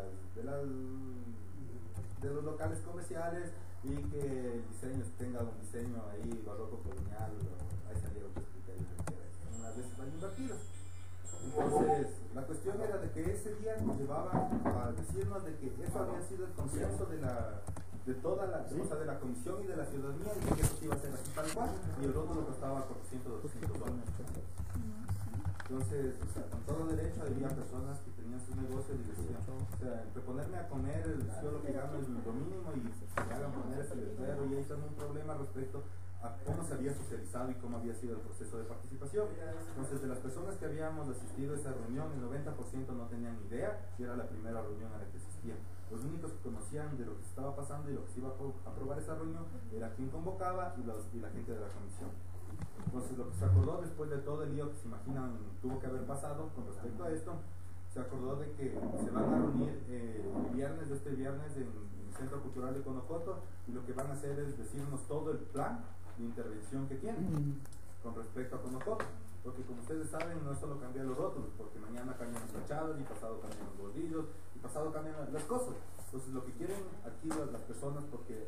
los locales comerciales, y que el diseño tenga un diseño ahí barroco colonial, ahí salieron los criterios de unas veces hay invertidos. Entonces, la cuestión era de que ese día nos llevaban a decirnos de que eso había sido el consenso de toda la, o sea, de la comisión y de la ciudadanía, y que eso iba a ser así tal cual, y el rótulo costaba 400 o 200 dólares. Entonces, o sea, con todo derecho había personas que tenían sus negocios y decían, o sea, entre ponerme a comer, yo lo que gano es lo mínimo, y me hagan poner ese letrero, y ahí está un problema respecto a cómo se había socializado y cómo había sido el proceso de participación. Entonces, de las personas que habíamos asistido a esa reunión, el 90% no tenían idea y era la primera reunión a la que asistían. Los únicos que conocían de lo que se estaba pasando y lo que se iba a aprobar esa reunión era quien convocaba y la gente de la comisión. Entonces, lo que se acordó después de todo el lío que se imaginan tuvo que haber pasado con respecto a esto, se acordó de que se van a reunir este viernes en el Centro Cultural de Conocoto, y lo que van a hacer es decirnos todo el plan de intervención que tienen con respecto a Conocoto, porque como ustedes saben, no es solo cambiar los rótulos, porque mañana cambian los fachadas, y pasado cambian los bordillos, y pasado cambian las cosas. Entonces, lo que quieren aquí las personas, porque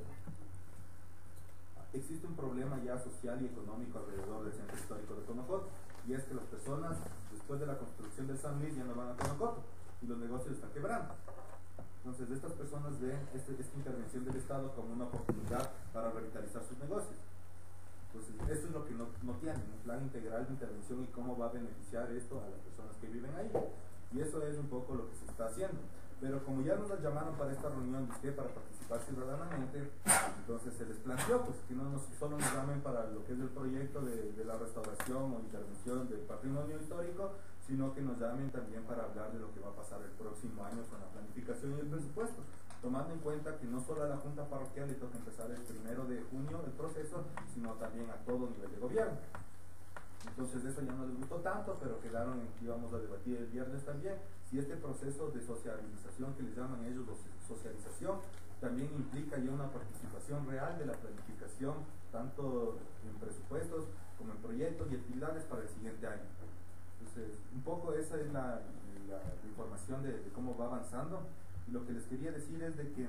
existe un problema ya social y económico alrededor del centro histórico de Conocoto, y es que las personas, después de la construcción del San Luis, ya no van a Conocoto, y los negocios están quebrando. Entonces, estas personas ven esta intervención del Estado como una oportunidad para revitalizar sus negocios. Entonces, eso es lo que no tienen, un plan integral de intervención y cómo va a beneficiar esto a las personas que viven ahí. Y eso es un poco lo que se está haciendo. Pero como ya nos llamaron para esta reunión, para participar ciudadanamente, entonces se les planteó pues, que no solo nos llamen para lo que es el proyecto de la restauración o intervención del patrimonio histórico, sino que nos llamen también para hablar de lo que va a pasar el próximo año con la planificación y el presupuesto, tomando en cuenta que no solo a la Junta Parroquial le toca empezar el 1 de junio el proceso, sino también a todo nivel de gobierno. Entonces eso ya no les gustó tanto, pero quedaron en que íbamos a debatir el viernes también si este proceso de socialización que les llaman ellos socialización también implica ya una participación real de la planificación, tanto en presupuestos como en proyectos y actividades para el siguiente año. Entonces, un poco esa es la información de cómo va avanzando. Y lo que les quería decir es de que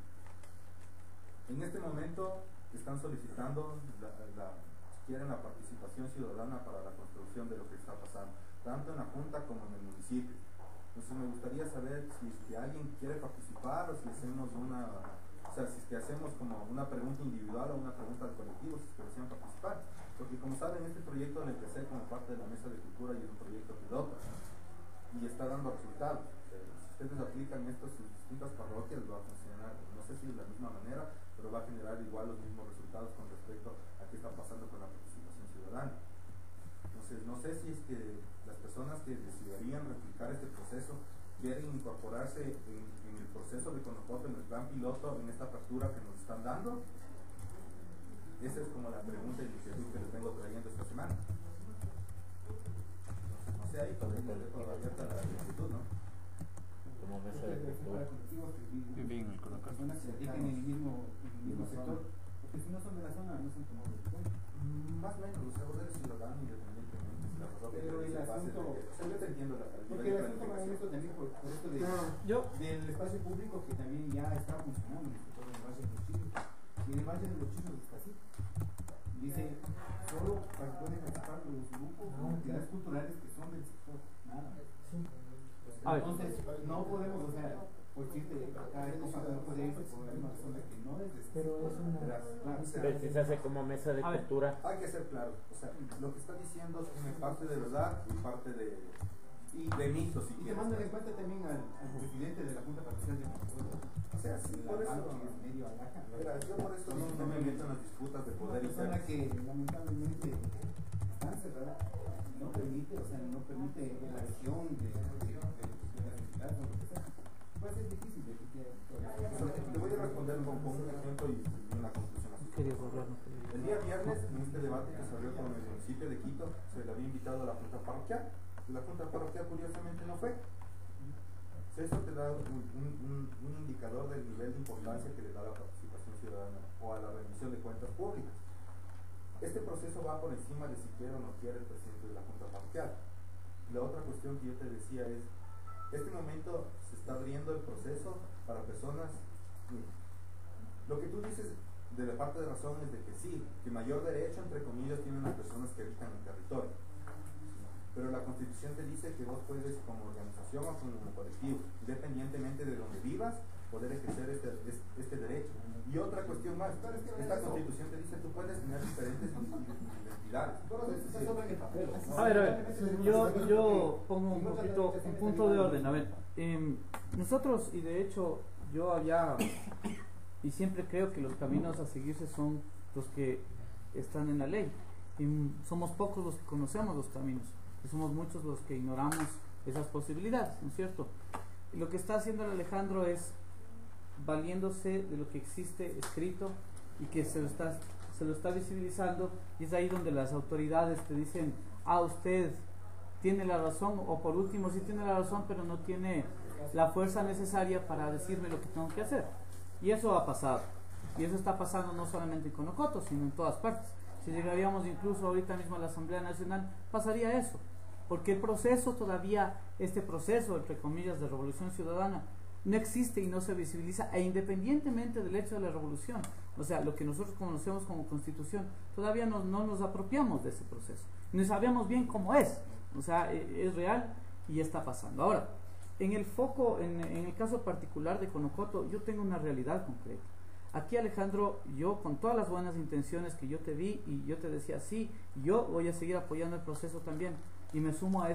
en este momento están solicitando quieren la participación ciudadana para la construcción de lo que está pasando, tanto en la Junta como en el municipio. Entonces me gustaría saber si es que alguien quiere participar, o si hacemos si es que hacemos como una pregunta individual o una pregunta al colectivo, si es que desean participar. Porque como saben, este proyecto lo empecé como parte de la Mesa de Cultura y es un proyecto piloto y está dando resultados. ustedes aplican esto en sus distintas parroquias, va a funcionar, no sé si de la misma manera, pero va a generar igual los mismos resultados con respecto a qué está pasando con la participación ciudadana. Entonces, no sé si es que las personas que decidirían replicar este proceso quieren incorporarse en el proceso de Conocoto, en el plan piloto, en esta apertura que nos están dando. Esa es como la pregunta y iniciativa que les vengo trayendo esta semana. Entonces, no sé, ahí todavía abierta la solicitud, ¿no? Como mesa de cultura. Bien, el Conocoto. Personas que se dedican en el mismo sector, porque si no son de la zona, no son como del pueblo. Más o menos, o sea, vos eres ciudadano independientemente. La parroquia Pero es el la base asunto, de, o sea, yo te entiendo la porque el asunto va en esto también por esto de, del espacio público que también ya está funcionando, en el Valle de los Chinos. Y en el Valle de los Chinos está así. Dice, solo pueden participar los grupos o entidades culturales que son del sector, nada. Entonces, no podemos, o sea, pues decirte, acá es cosa no puede irse por una zona que no es de Pero es una... Pero si se hace como mesa de cultura. Hay que ser claro, o sea, lo que está diciendo tiene parte de verdad y parte de mito, si y quieres. tomando en cuenta también al presidente de la Junta Parroquial de Conocoto. O sea, sí, por eso. Que es medio alaja. Mira, yo por eso no me meto en las disputas de poder y ser. Una persona que lamentablemente está encerrada, no permite, o sea, no permite la gestión de las entidades o lo que sea. Pues es difícil de que te voy a responder con un ejemplo y una conclusión. El día viernes, en este debate que salió con el municipio de Quito, se le había invitado a la Junta Parroquial. La Junta Parroquial curiosamente no fue. Eso te da un indicador del nivel de importancia que le da la participación ciudadana o a la rendición de cuentas públicas. Este proceso va por encima de si quiere o no quiere el presidente de la Junta Parroquial. La otra cuestión que yo te decía es, este momento se está abriendo el proceso para personas. Lo que tú dices de la parte de razón es de que sí, que mayor derecho, entre comillas, tienen las personas que habitan el territorio. Pero la Constitución te dice que vos puedes, como organización o como colectivo, independientemente de donde vivas, poder ejercer este derecho. Y otra cuestión más, esta Constitución te dice que tú puedes tener diferentes identidades. A ver, yo pongo un punto de orden. A ver, nosotros, y de hecho, yo había, y siempre creo que los caminos a seguirse son los que están en la ley. Y somos pocos los que conocemos los caminos. Y somos muchos los que ignoramos esas posibilidades, ¿no es cierto? Y lo que está haciendo el Alejandro es valiéndose de lo que existe escrito y que se lo está visibilizando, y es ahí donde las autoridades te dicen, usted tiene la razón, o por último sí tiene la razón, pero no tiene la fuerza necesaria para decirme lo que tengo que hacer. Y eso ha pasado, y eso está pasando no solamente en Conocoto, sino en todas partes. Si llegaríamos incluso ahorita mismo a la Asamblea Nacional, pasaría eso, porque el proceso todavía, este proceso, entre comillas, de revolución ciudadana, no existe y no se visibiliza, e independientemente del hecho de la revolución, o sea, lo que nosotros conocemos como constitución, todavía no nos apropiamos de ese proceso, no sabemos bien cómo es, o sea, es real y está pasando. Ahora, en el foco, en el caso particular de Conocoto, yo tengo una realidad concreta. Aquí, Alejandro, yo con todas las buenas intenciones que yo te vi, y yo te decía, sí, yo voy a seguir apoyando el proceso también, y me sumo a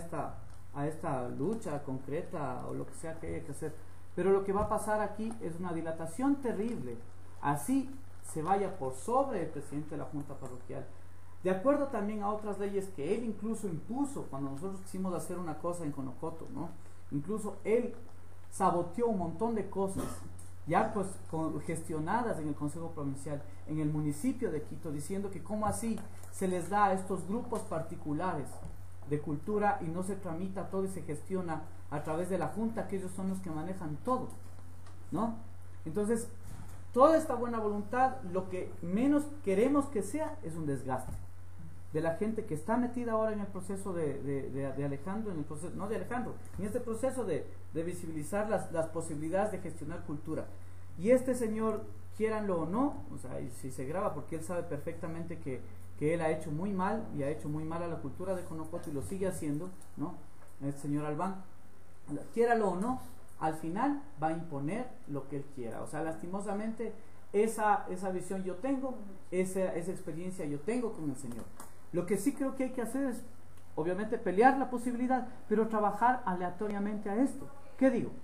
esta lucha concreta o lo que sea que haya que hacer. Pero lo que va a pasar aquí es una dilatación terrible. Así se vaya por sobre el presidente de la Junta Parroquial. De acuerdo también a otras leyes que él incluso impuso cuando nosotros quisimos hacer una cosa en Conocoto, ¿no? Incluso él saboteó un montón de cosas ya pues gestionadas en el Consejo Provincial, en el municipio de Quito, diciendo que cómo así se les da a estos grupos particulares de cultura y no se tramita todo y se gestiona a través de la Junta, que ellos son los que manejan todo, ¿no? Entonces, toda esta buena voluntad, lo que menos queremos que sea es un desgaste de la gente que está metida ahora en el proceso de Alejandro, en el proceso, no de Alejandro, en este proceso de visibilizar las posibilidades de gestionar cultura. Y este señor, quiéranlo o no, o sea, y si se graba, porque él sabe perfectamente que él ha hecho muy mal, y ha hecho muy mal a la cultura de Conocoto y lo sigue haciendo, ¿no? El señor Albán, quiéralo o no, al final va a imponer lo que él quiera. O sea, lastimosamente, esa visión yo tengo, esa experiencia yo tengo con el señor. Lo que sí creo que hay que hacer es, obviamente, pelear la posibilidad, pero trabajar aleatoriamente a esto. ¿Qué digo?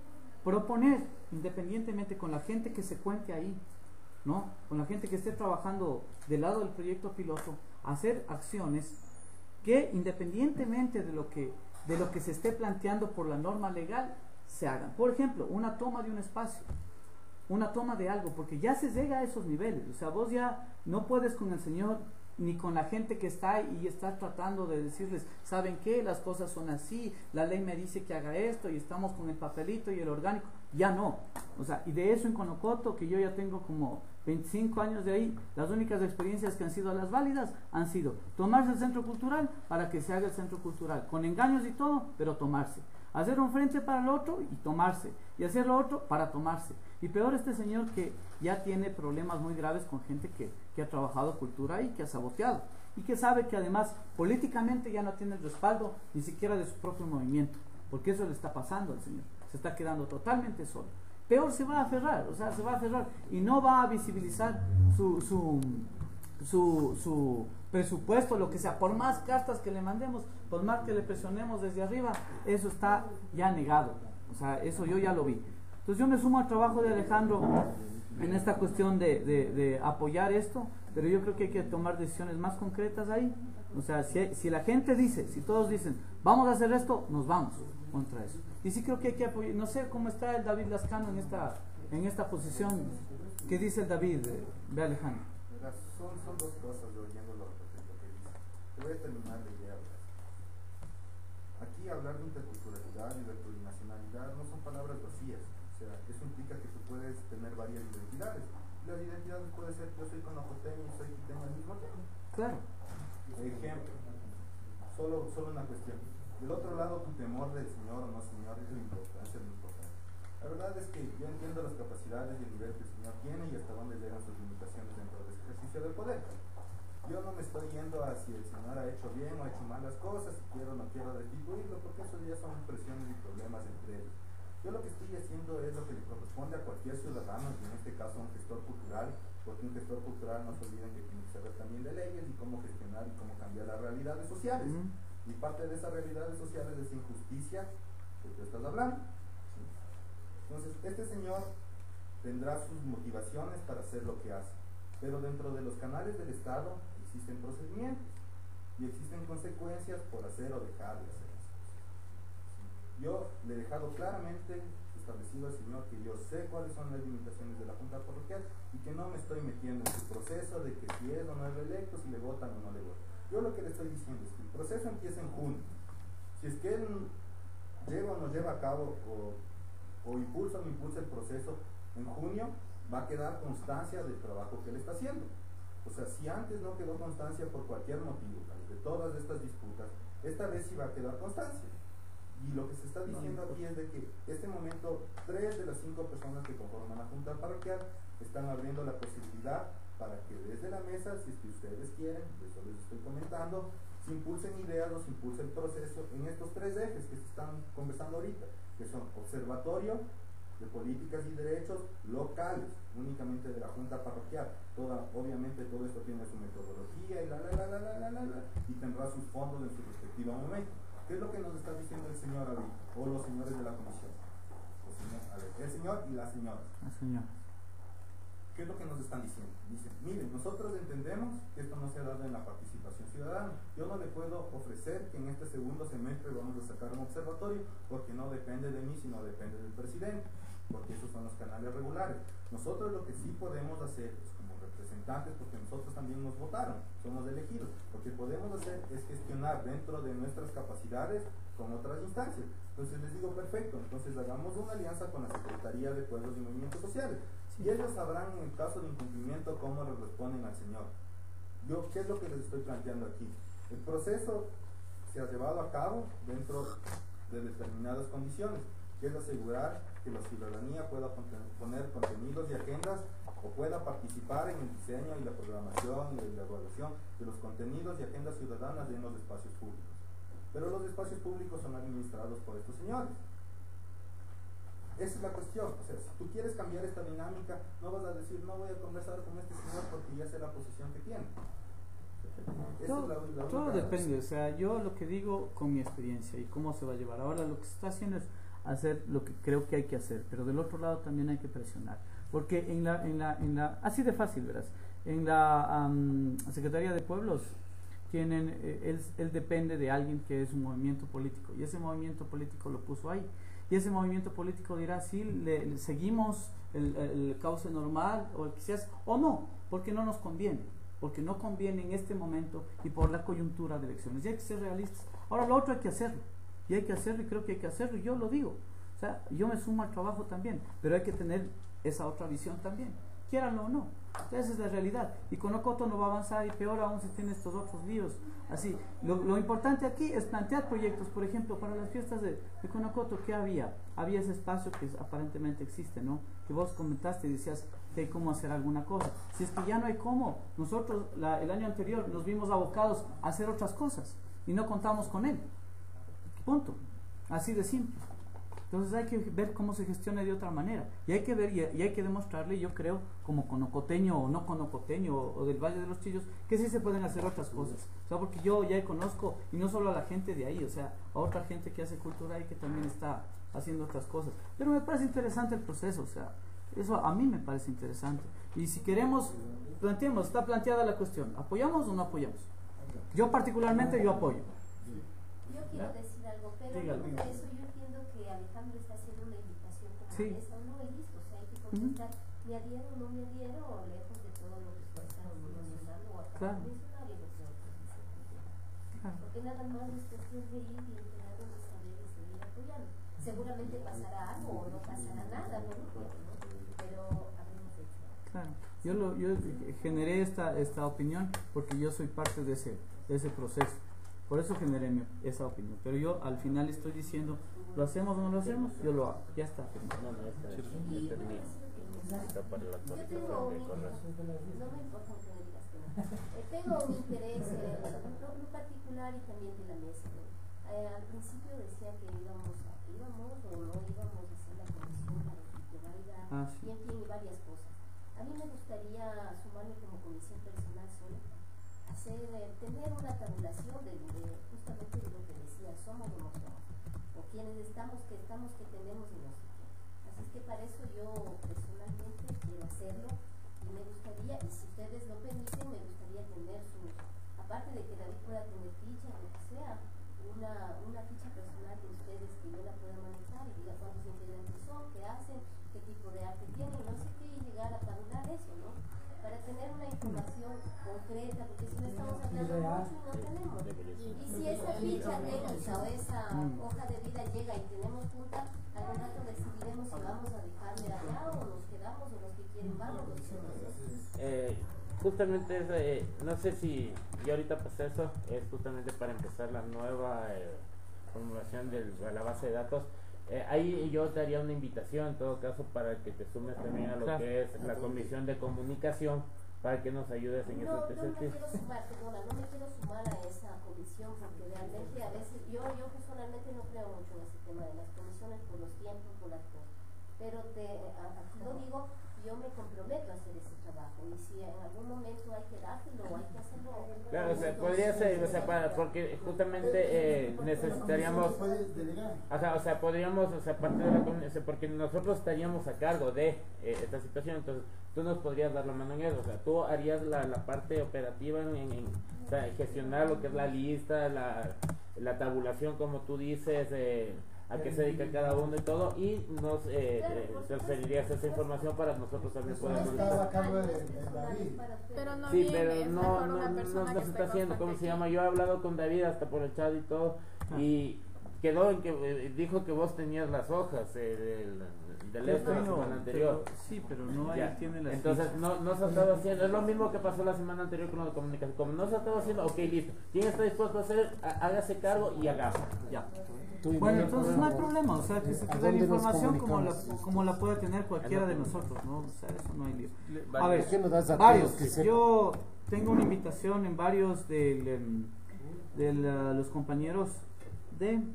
proponer, independientemente con la gente que se cuente ahí, ¿no? Con la gente que esté trabajando del lado del proyecto piloto, hacer acciones que independientemente de lo que se esté planteando por la norma legal, se hagan. Por ejemplo, una toma de un espacio, una toma de algo, porque ya se llega a esos niveles. O sea, vos ya no puedes con el señor ni con la gente que está ahí y estás tratando de decirles, ¿saben qué? Las cosas son así, la ley me dice que haga esto y estamos con el papelito y el orgánico. Ya no. O sea, y de eso en Conocoto, que yo ya tengo como 25 años de ahí, las únicas experiencias que han sido las válidas han sido tomarse el centro cultural para que se haga el centro cultural, con engaños y todo, pero tomarse. Hacer un frente para el otro y tomarse, y hacer lo otro para tomarse. Y peor este señor que ya tiene problemas muy graves con gente que ha trabajado cultura y que ha saboteado, y que sabe que además políticamente ya no tiene el respaldo ni siquiera de su propio movimiento, porque eso le está pasando al señor, se está quedando totalmente solo. Peor se va a aferrar, o sea, se va a aferrar y no va a visibilizar su presupuesto, lo que sea, por más cartas que le mandemos, por más que le presionemos desde arriba, eso está ya negado. O sea, eso yo ya lo vi. Entonces yo me sumo al trabajo de Alejandro en esta cuestión de apoyar esto, pero yo creo que hay que tomar decisiones más concretas ahí. O sea, si la gente dice, si todos dicen, vamos a hacer esto, nos vamos contra eso. Y sí creo que hay que apoyar. No sé cómo está el David Lascano en esta posición. ¿Qué dice el David? Ve Alejandro. Son dos cosas, oyendo lo que dice. Te voy a terminar la idea. Aquí hablar de interculturalidad y de plurinacionalidad no son palabras vacías. O sea, eso implica que tú puedes tener varias identidades. Las identidades pueden ser, yo soy conocoteño y soy quiteño al mismo tiempo. Claro. Ejemplo, solo una cuestión. Del otro lado, tu temor del señor o no señor es lo importante, La verdad es que yo entiendo las capacidades y el nivel que el señor tiene y hasta dónde llegan sus limitaciones dentro del ejercicio del poder. Yo no me estoy yendo a si el señor ha hecho bien o ha hecho mal las cosas, si quiero o no quiero restituirlo, porque eso ya son presiones y problemas entre ellos. Yo lo que estoy haciendo es lo que le corresponde a cualquier ciudadano, y en este caso a un gestor cultural, porque un gestor cultural no se olviden que tiene que saber también de leyes y cómo gestionar y cómo cambiar las realidades sociales. Y parte de esas realidades sociales es injusticia que tú estás hablando. Entonces, este señor tendrá sus motivaciones para hacer lo que hace, pero dentro de los canales del Estado existen procedimientos y existen consecuencias por hacer o dejar de hacer las cosas. Yo le he dejado claramente establecido al señor que yo sé cuáles son las limitaciones de la Junta Parroquial y que no me estoy metiendo en su proceso de que si es o no es reelecto, si le votan o no le votan. Yo lo que le estoy diciendo es que el proceso empieza en junio. Si es que él lleva o no lleva a cabo o impulsa o no impulsa el proceso en junio, va a quedar constancia del trabajo que él está haciendo. O sea, si antes no quedó constancia por cualquier motivo de todas estas disputas, esta vez sí va a quedar constancia. Y lo que se está diciendo aquí es de que en este momento 3 de las 5 personas que conforman la Junta Parroquial están abriendo la posibilidad para que desde la mesa, si es que ustedes quieren, eso les estoy comentando, se impulsen ideas o se impulse el proceso en estos 3 ejes que se están conversando ahorita, que son observatorio de políticas y derechos locales, únicamente de la Junta Parroquial. Obviamente todo esto tiene su metodología y tendrá sus fondos en su respectivo momento. ¿Qué es lo que nos está diciendo el señor ahorita, o los señores de la comisión? El señor y la señora. La señora. ¿Qué es lo que nos están diciendo? Dicen, miren, nosotros entendemos que esto no se ha dado en la participación ciudadana. Yo no le puedo ofrecer que en este segundo semestre vamos a sacar un observatorio porque no depende de mí, sino depende del presidente, porque esos son los canales regulares. Nosotros lo que sí podemos hacer es como representantes, porque nosotros también nos votaron, somos elegidos, lo que podemos hacer es gestionar dentro de nuestras capacidades con otras instancias. Entonces les digo, perfecto, entonces hagamos una alianza con la Secretaría de Pueblos y Movimientos Sociales. Y ellos sabrán en el caso de incumplimiento cómo le responden al señor. Yo, ¿qué es lo que les estoy planteando aquí? El proceso se ha llevado a cabo dentro de determinadas condiciones, que es asegurar que la ciudadanía pueda poner contenidos y agendas o pueda participar en el diseño y la programación y la evaluación de los contenidos y agendas ciudadanas en los espacios públicos. Pero los espacios públicos son administrados por estos señores. Esa es la cuestión. O sea, si tú quieres cambiar esta dinámica, no vas a decir, no voy a conversar con este señor porque ya sé la posición que tiene. Todo depende. O sea, yo lo que digo con mi experiencia y cómo se va a llevar. Ahora lo que se está haciendo es hacer lo que creo que hay que hacer, pero del otro lado también hay que presionar, porque así de fácil, verás, en la Secretaría de Pueblos tienen, él depende de alguien que es un movimiento político, y ese movimiento político lo puso ahí, y ese movimiento político dirá si le seguimos el cauce normal o el que se hace, o no, porque no nos conviene, porque no conviene en este momento y por la coyuntura de elecciones, y hay que ser realistas. Ahora lo otro hay que hacerlo, y hay que hacerlo, y creo que hay que hacerlo, y yo lo digo, o sea, yo me sumo al trabajo también, pero hay que tener esa otra visión también, quieranlo o no. Esa es la realidad, y Conocoto no va a avanzar, y peor aún si tiene estos otros líos. Así, lo importante aquí es plantear proyectos. Por ejemplo, para las fiestas de Conocoto, ¿qué había? Había ese espacio que aparentemente existe, ¿no? Que vos comentaste y decías que hay cómo hacer alguna cosa. Si es que ya no hay cómo, nosotros el año anterior nos vimos abocados a hacer otras cosas y no contamos con él, punto, así de simple. Entonces hay que ver cómo se gestiona de otra manera, y hay que ver y hay que demostrarle, yo creo, como conocoteño o no conocoteño o del Valle de los Chillos, que sí se pueden hacer otras cosas. O sea, porque yo ya conozco, y no solo a la gente de ahí, o sea, a otra gente que hace cultura y que también está haciendo otras cosas. Pero me parece interesante el proceso, o sea, eso a mí me parece interesante. Y si queremos, planteemos, está planteada la cuestión, ¿apoyamos o no apoyamos? Yo particularmente, yo apoyo. Yo quiero decir algo, pero Dígalo. por eso yo entiendo que Alejandro está haciendo una invitación como Sí. esa, no he visto, o sea, hay que contestar, me adhiero o no me adhiero, o lejos de todo lo que pueda estar mencionando, o acá Claro. mencionar, y lo creo que dice. Claro. Porque nada más es cuestión de ir y enterarnos de saber y seguir apoyando. Seguramente pasará algo o no pasará nada, no lo creo, ¿no? Pero habremos hecho. Claro. Yo generé esta opinión porque yo soy parte de ese proceso. Por eso generé esa opinión. Pero yo al final estoy diciendo, ¿lo hacemos o no lo hacemos? Yo lo hago. Ya está. No, esta es mi. Está para la Yo tengo actualización un de correo. no me importa que me digas que no. Tengo un interés en particular y también de la mesa, ¿no? Al principio decía que íbamos o no íbamos a hacer la comisión para que valga, Sí. y en fin, y varias cosas. A mí me gustaría sumarme como comisión personal sola, tener una tabulación de justamente de lo que decía, somos o no somos, o quienes estamos, que tenemos y no sé qué. Así es que para eso yo personalmente quiero hacerlo, y me gustaría, y si ustedes lo permiten, me gustaría tener aparte de que David pueda tener ficha, lo que sea, una ficha personal de ustedes que yo la pueda manejar y diga cuántos integrantes son, qué hacen, qué tipo de arte tienen, no sé qué, y llegar a tabular eso, ¿no? Para tener una información concreta, porque si no estamos hablando mucho y no tenemos. Y si esa ficha técnica o esa hoja de vida llega y tenemos junta, algún rato decidiremos si vamos a dejarle allá o nos quedamos, o los que quieren vamos. Justamente no sé si yo ahorita pasé eso, es justamente para empezar la nueva formulación de la base de datos. Ahí yo te haría una invitación en todo caso para que te sumes también a lo que es la comisión de comunicación, para que nos ayudes en ese No me sentido. quiero sumar, perdona, no me quiero sumar a esa comisión porque realmente a veces, yo personalmente no creo mucho en ese tema de las comisiones por los tiempos, por las cosas, pero aquí lo digo, yo me comprometo a hacer ese trabajo, y si en algún momento hay que dárselo o hay que hacerlo. Claro, o sea, podría ser, o sea, porque justamente necesitaríamos, o sea, podríamos, o sea, parte de la comisión, porque nosotros estaríamos a cargo de esta situación, entonces tú nos podrías dar la mano en eso, o sea, tú harías la parte operativa o sea, gestionar lo que es la lista, la tabulación, como tú dices, a qué se dedica cada uno y todo, y nos transferirías esa información para nosotros también poder Pero no sí, viene, pero es no mejor una persona se que está esté haciendo, ¿cómo se constante llama? Yo he hablado con David hasta por el chat y todo, y quedó en que dijo que vos tenías las hojas del este la semana anterior. Sí, pero no hay, Ya. tiene las Entonces fichas. no se ha estado haciendo, es lo mismo que pasó la semana anterior con la comunicación, como no se ha estado haciendo, ok, listo, ¿quién está dispuesto a hacer? Hágase cargo y hagamos. Ya. Bueno, entonces no hay problema, o sea, que se te dé la información como la puede tener cualquiera de nosotros, ¿no? O sea, eso no hay lío. A ver, ¿qué nos das a varios. todos que sepan? Yo tengo una invitación en varios de los compañeros del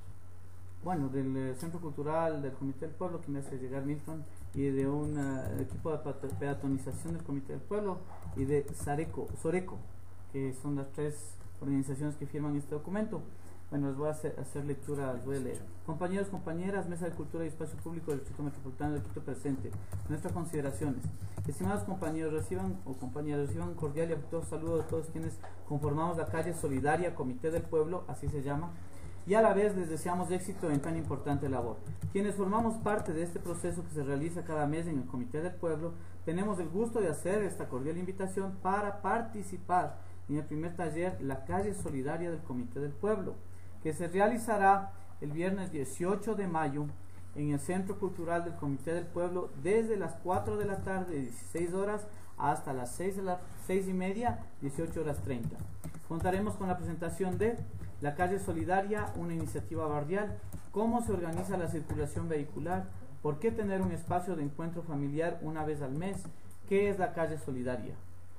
Centro Cultural del Comité del Pueblo que me hace llegar Milton, y de un equipo de peatonización del Comité del Pueblo, y de Soreco, que son las tres organizaciones que firman este documento. Bueno, les voy a hacer lectura, les voy a leer. Compañeros, compañeras, Mesa de Cultura y Espacio Público del Distrito Metropolitano de Quito presente. Nuestras consideraciones. Estimados compañeros, reciban un cordial y afectuoso saludo de todos quienes conformamos la calle solidaria Comité del Pueblo, así se llama, y a la vez les deseamos éxito en tan importante labor. Quienes formamos parte de este proceso que se realiza cada mes en el Comité del Pueblo, tenemos el gusto de hacer esta cordial invitación para participar en el primer taller La Calle Solidaria del Comité del Pueblo, que se realizará el viernes 18 de mayo en el Centro Cultural del Comité del Pueblo desde las 4 de la tarde, 16 horas, hasta las 6:30, 18 horas 30. Contaremos con la presentación de La Calle Solidaria, una iniciativa barrial, cómo se organiza la circulación vehicular, por qué tener un espacio de encuentro familiar una vez al mes, qué es la Calle Solidaria.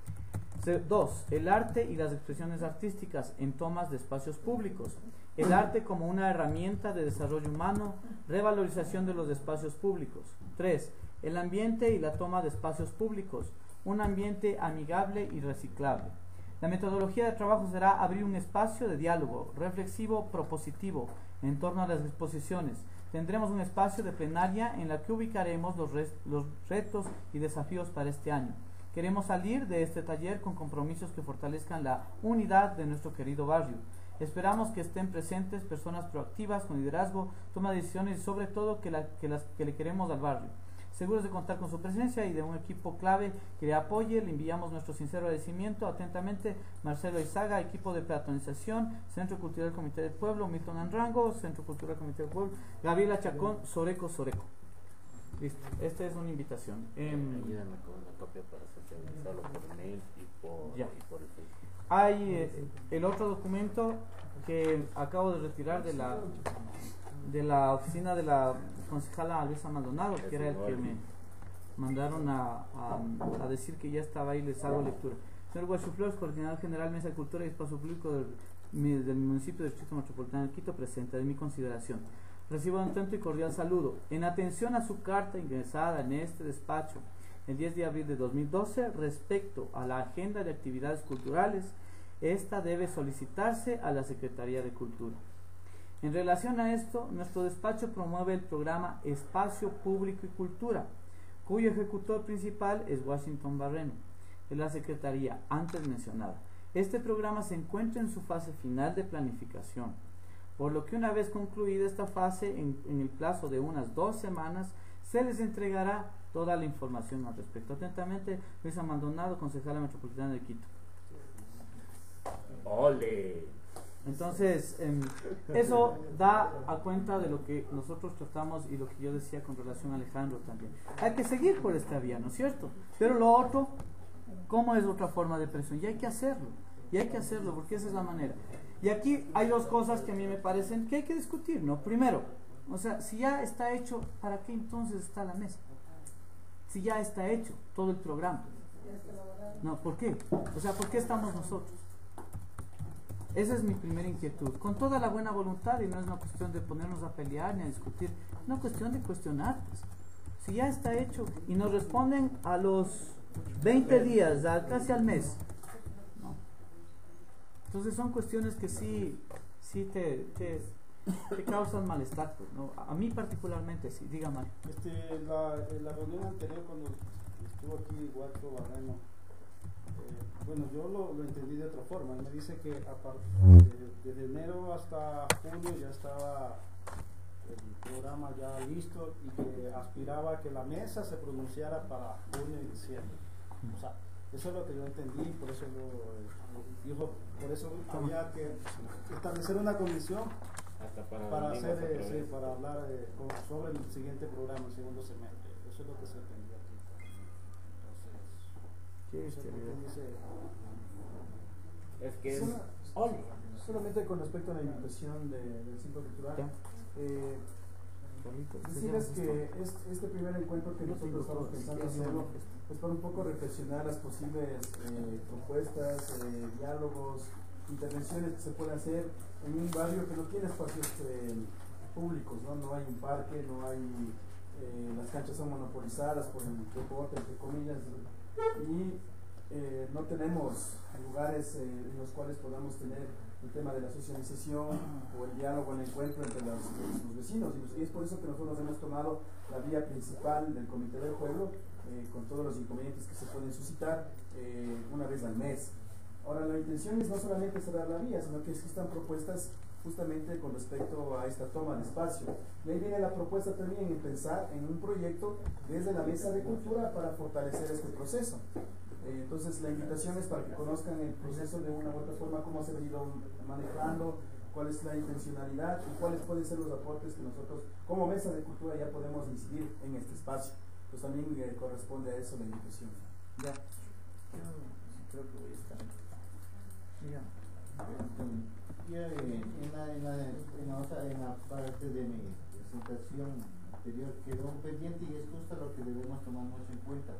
2. El arte y las expresiones artísticas en tomas de espacios públicos. El arte como una herramienta de desarrollo humano, revalorización de los espacios públicos. 3. El ambiente y la toma de espacios públicos, un ambiente amigable y reciclable. La metodología de trabajo será abrir un espacio de diálogo reflexivo, propositivo, en torno a las exposiciones. Tendremos un espacio de plenaria en la que ubicaremos los retos y desafíos para este año. Queremos salir de este taller con compromisos que fortalezcan la unidad de nuestro querido barrio. Esperamos que estén presentes personas proactivas, con liderazgo, toma de decisiones y sobre todo que le queremos al barrio. Seguros de contar con su presencia y de un equipo clave que le apoye, le enviamos nuestro sincero agradecimiento. Atentamente, Marcelo Izaga, equipo de peatonalización, Centro Cultural Comité del Pueblo, Milton Andrango, Centro Cultural Comité del Pueblo, Gabriela Chacón, Soreco. Listo, esta es una invitación. Ayúdame con una copia para socializarlo por mail y por el Facebook. Hay el otro documento que acabo de retirar de la oficina de la concejala Luisa Maldonado, que era el que me mandaron a decir que ya estaba ahí. Les hago lectura. Señor Guachuflores, coordinador general Mesa de Cultura y Espacio Público del municipio del Distrito Metropolitano de Quito, presente. De mi consideración. Recibo un atento y cordial saludo. En atención a su carta ingresada en este despacho el 10 de abril de 2012 respecto a la agenda de actividades culturales, esta debe solicitarse a la Secretaría de Cultura. En relación a esto, nuestro despacho promueve el programa Espacio Público y Cultura, cuyo ejecutor principal es Washington Barreno, de la Secretaría antes mencionada. Este programa se encuentra en su fase final de planificación, por lo que una vez concluida esta fase, en el plazo de unas 2 semanas, se les entregará toda la información al respecto. Atentamente, Luisa Maldonado, concejala metropolitana de Quito. ¡Ole! Entonces, eso da a cuenta de lo que nosotros tratamos y lo que yo decía con relación a Alejandro también. Hay que seguir por esta vía, ¿no es cierto? Pero lo otro, ¿cómo es otra forma de presión? Y hay que hacerlo, porque esa es la manera. Y aquí hay 2 cosas que a mí me parecen que hay que discutir, ¿no? Primero, o sea, si ya está hecho, ¿para qué entonces está la mesa? Si ya está hecho todo el programa. No, ¿por qué? O sea, ¿por qué estamos nosotros? Esa es mi primera inquietud. Con toda la buena voluntad, y no es una cuestión de ponernos a pelear ni a discutir, es una cuestión de cuestionar. Pues. Si ya está hecho y nos responden a los 20 días, casi al mes. ¿No? Entonces son cuestiones que sí te causan malestar, pues, ¿no? A mí particularmente sí, diga Mario. La reunión anterior cuando estuvo aquí Guacho Barreno, bueno, yo lo entendí de otra forma. Él me dice que desde enero hasta junio ya estaba el programa ya listo y que aspiraba a que la mesa se pronunciara para junio y diciembre. O sea, eso es lo que yo entendí, por eso dijo, por eso había que establecer una comisión para hablar sobre el siguiente programa, el segundo semestre. Eso es lo que se entendió aquí. Es que solamente con respecto a la invitación del Centro Cultural, decirles que este primer encuentro que nosotros estamos pensando hacerlo es para un poco reflexionar las posibles propuestas, diálogos, intervenciones que se pueden hacer en un barrio que no tiene espacios públicos, no hay un parque, no hay, las canchas son monopolizadas por el deporte, entre comillas, y no tenemos lugares en los cuales podamos tener el tema de la socialización o el diálogo, el encuentro entre los vecinos. Y es por eso que nosotros hemos tomado la vía principal del Comité del Pueblo, con todos los inconvenientes que se pueden suscitar una vez al mes. Ahora, la intención es no solamente cerrar la vía, sino que existan propuestas justamente con respecto a esta toma de espacio. Y ahí viene la propuesta también en pensar en un proyecto desde la Mesa de Cultura para fortalecer este proceso. Entonces la invitación es para que conozcan el proceso de una u otra forma, cómo se ha venido manejando, cuál es la intencionalidad y cuáles pueden ser los aportes que nosotros como Mesa de Cultura ya podemos incidir en este espacio. Pues también corresponde a eso la invitación. Ya. Creo que voy a estar. Mira. Ya en la parte de mi presentación anterior quedó un pendiente y es justo lo que debemos tomar mucho en cuenta.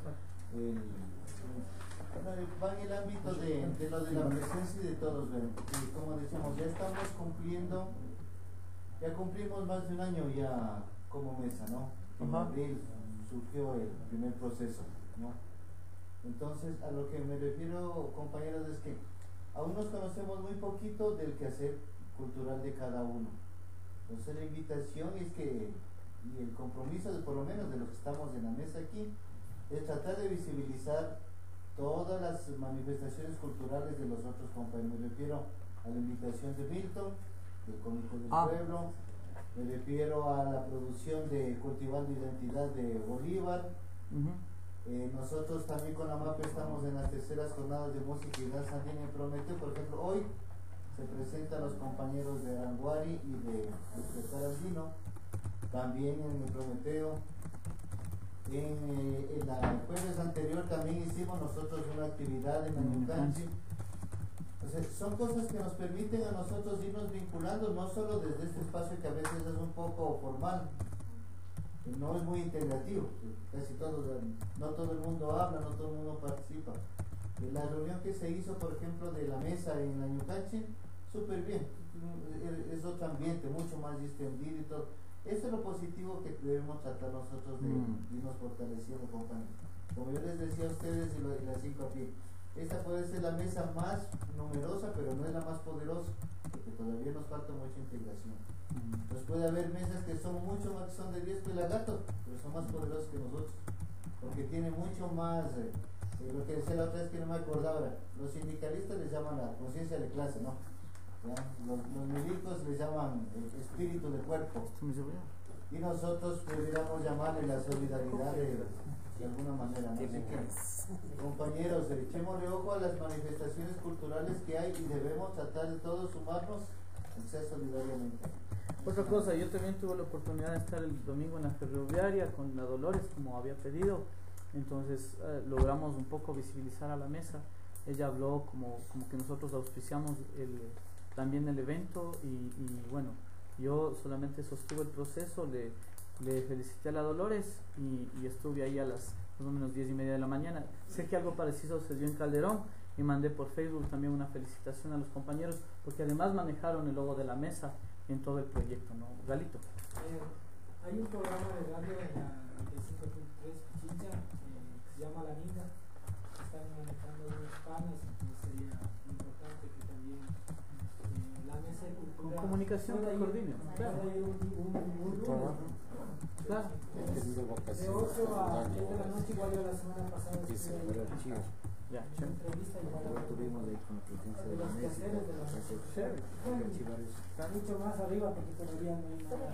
Va en el ámbito de lo de la presencia y de todos. Y como decíamos, ya estamos cumpliendo, ya cumplimos más de un año ya como mesa, ¿no? En abril surgió el primer proceso, ¿no? Entonces, a lo que me refiero, compañeros, es que aún nos conocemos muy poquito del quehacer cultural de cada uno. Entonces la invitación es que, y el compromiso de por lo menos de los que estamos en la mesa aquí, es tratar de visibilizar todas las manifestaciones culturales de los otros compañeros. Me refiero a la invitación de Milton, del Comité del Pueblo, me refiero a la producción de Cultivando Identidad de Bolívar. Nosotros también con la MAPE estamos en las terceras jornadas de música y danza andina en Prometeo. Por ejemplo, hoy se presentan los compañeros de Aranguari y de Carandino, también en el Prometeo. El jueves anterior también hicimos nosotros una actividad en Ayucanchi. O sea, son cosas que nos permiten a nosotros irnos vinculando, no solo desde este espacio que a veces es un poco formal, no es muy integrativo, casi todos, no todo el mundo habla, no todo el mundo participa. La reunión que se hizo, por ejemplo, de la mesa en Ayucanchi, súper bien, es otro ambiente, mucho más distendido y todo. Eso es lo positivo que debemos tratar nosotros de irnos fortaleciendo, compañeros. Como yo les decía a ustedes y les digo a ti, esta puede ser la mesa más numerosa, pero no es la más poderosa, porque todavía nos falta mucha integración. Entonces puede haber mesas que son mucho más, que son de 10 pelagatos, pero son más poderosas que nosotros, porque tienen mucho más, lo que decía la otra vez que no me acordaba, los sindicalistas les llaman la conciencia de clase, ¿no? Los milicos les llaman el espíritu de cuerpo, y nosotros deberíamos llamarle la solidaridad de alguna manera, ¿no? Así que, compañeros, echémosle ojo a las manifestaciones culturales que hay y debemos tratar de todos sumarnos y ser solidariamente. Otra cosa, yo también tuve la oportunidad de estar el domingo en la ferroviaria con la Dolores, como había pedido. Entonces logramos un poco visibilizar a la mesa. Ella habló como que nosotros auspiciamos también el evento y bueno, yo solamente sostuve el proceso, le felicité a la Dolores y estuve ahí a las más o menos 10:30 de la mañana. Sé que algo parecido se dio en Calderón y mandé por Facebook también una felicitación a los compañeros porque además manejaron el logo de la mesa en todo el proyecto, ¿no? Galito. Hay un programa de radio en la 95.3 Pichincha que se llama La Linda, que están manejando unos panes, y sería importante que también la mesa de cultura Con comunicación de coordine. Claro, hay un lunes, ¿no? Claro. De 8 a 10 de la noche, igual yo la semana pasada estuve ahí Ya, en una entrevista igual a Tuvimos ahí con la presencia de la los mesa. quehaceres de la está mucho más arriba porque todavía no hay nada.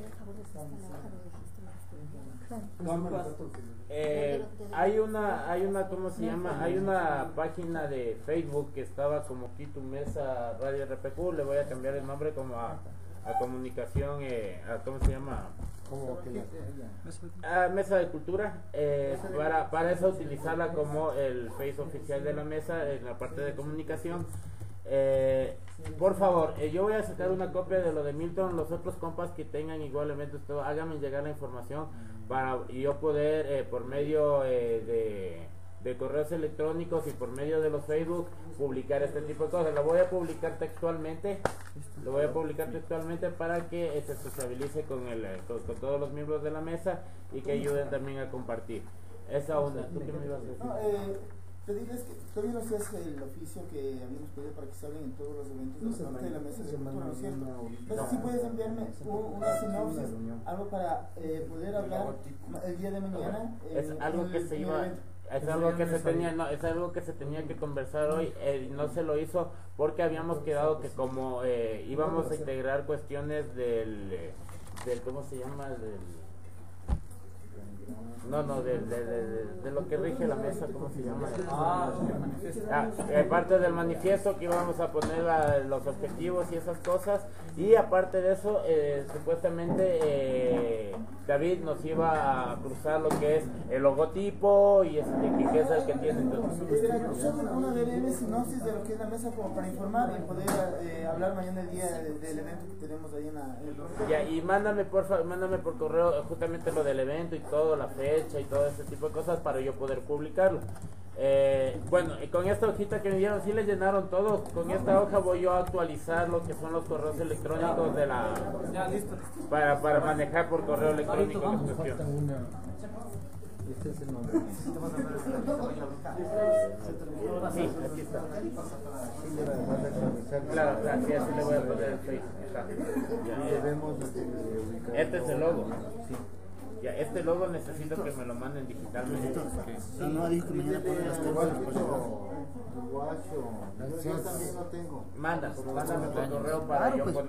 Compas, hay una, ¿cómo se llama? Hay una página de Facebook que estaba como Quito Mesa Radio RPQ, le voy a cambiar el nombre como a comunicación, ¿cómo se llama? Mesa de Cultura, para eso utilizarla como el Face oficial de la mesa en la parte de comunicación. Por favor, yo voy a sacar una copia de lo de Milton. Los otros compas que tengan igualmente esto, háganme llegar la información para yo poder por medio de correos electrónicos y por medio de los Facebook publicar este tipo de cosas. Lo voy a publicar textualmente, para que se sociabilice con todos los miembros de la mesa y que ayuden también a compartir esa onda. ¿Tú qué me ibas a decir? pedirles que todavía no se hace el oficio que habíamos pedido para que salgan en todos los eventos de la parte de la mesa de cultura, ¿no es cierto? Entonces, si puedes enviarme una sinopsis, algo para poder hablar el día de mañana. Es algo que se iba... Es algo que se tenía, no, es algo que se tenía que conversar hoy, no se lo hizo porque habíamos quedado que como íbamos a integrar cuestiones del ¿cómo se llama? De lo que rige la mesa, ¿cómo se llama? Parte del manifiesto que íbamos a poner los objetivos y esas cosas, y aparte de eso, supuestamente David nos iba a cruzar lo que es el logotipo y que es el que tiene. Una breve sinopsis de lo que es la mesa como para informar y poder hablar mañana el día del evento que tenemos ahí en la... Ya, y mándame por correo justamente lo del evento y todo, la fecha y todo ese tipo de cosas para yo poder publicarlo. Bueno, y con esta hojita que me dieron, sí le llenaron todo. Con esta hoja voy yo a actualizar lo que son los correos electrónicos de la... Ya, listo. Para manejar por correo electrónico la cuestión. Este es el nombre. Sí, aquí está. Claro, sí, así le voy a poner el Facebook. Este es el logo. Ya, este logo necesito que me lo manden digitalmente. No, dijo que mañana ponen las cosas. Yo también no tengo. Mándame por correo para yo poner.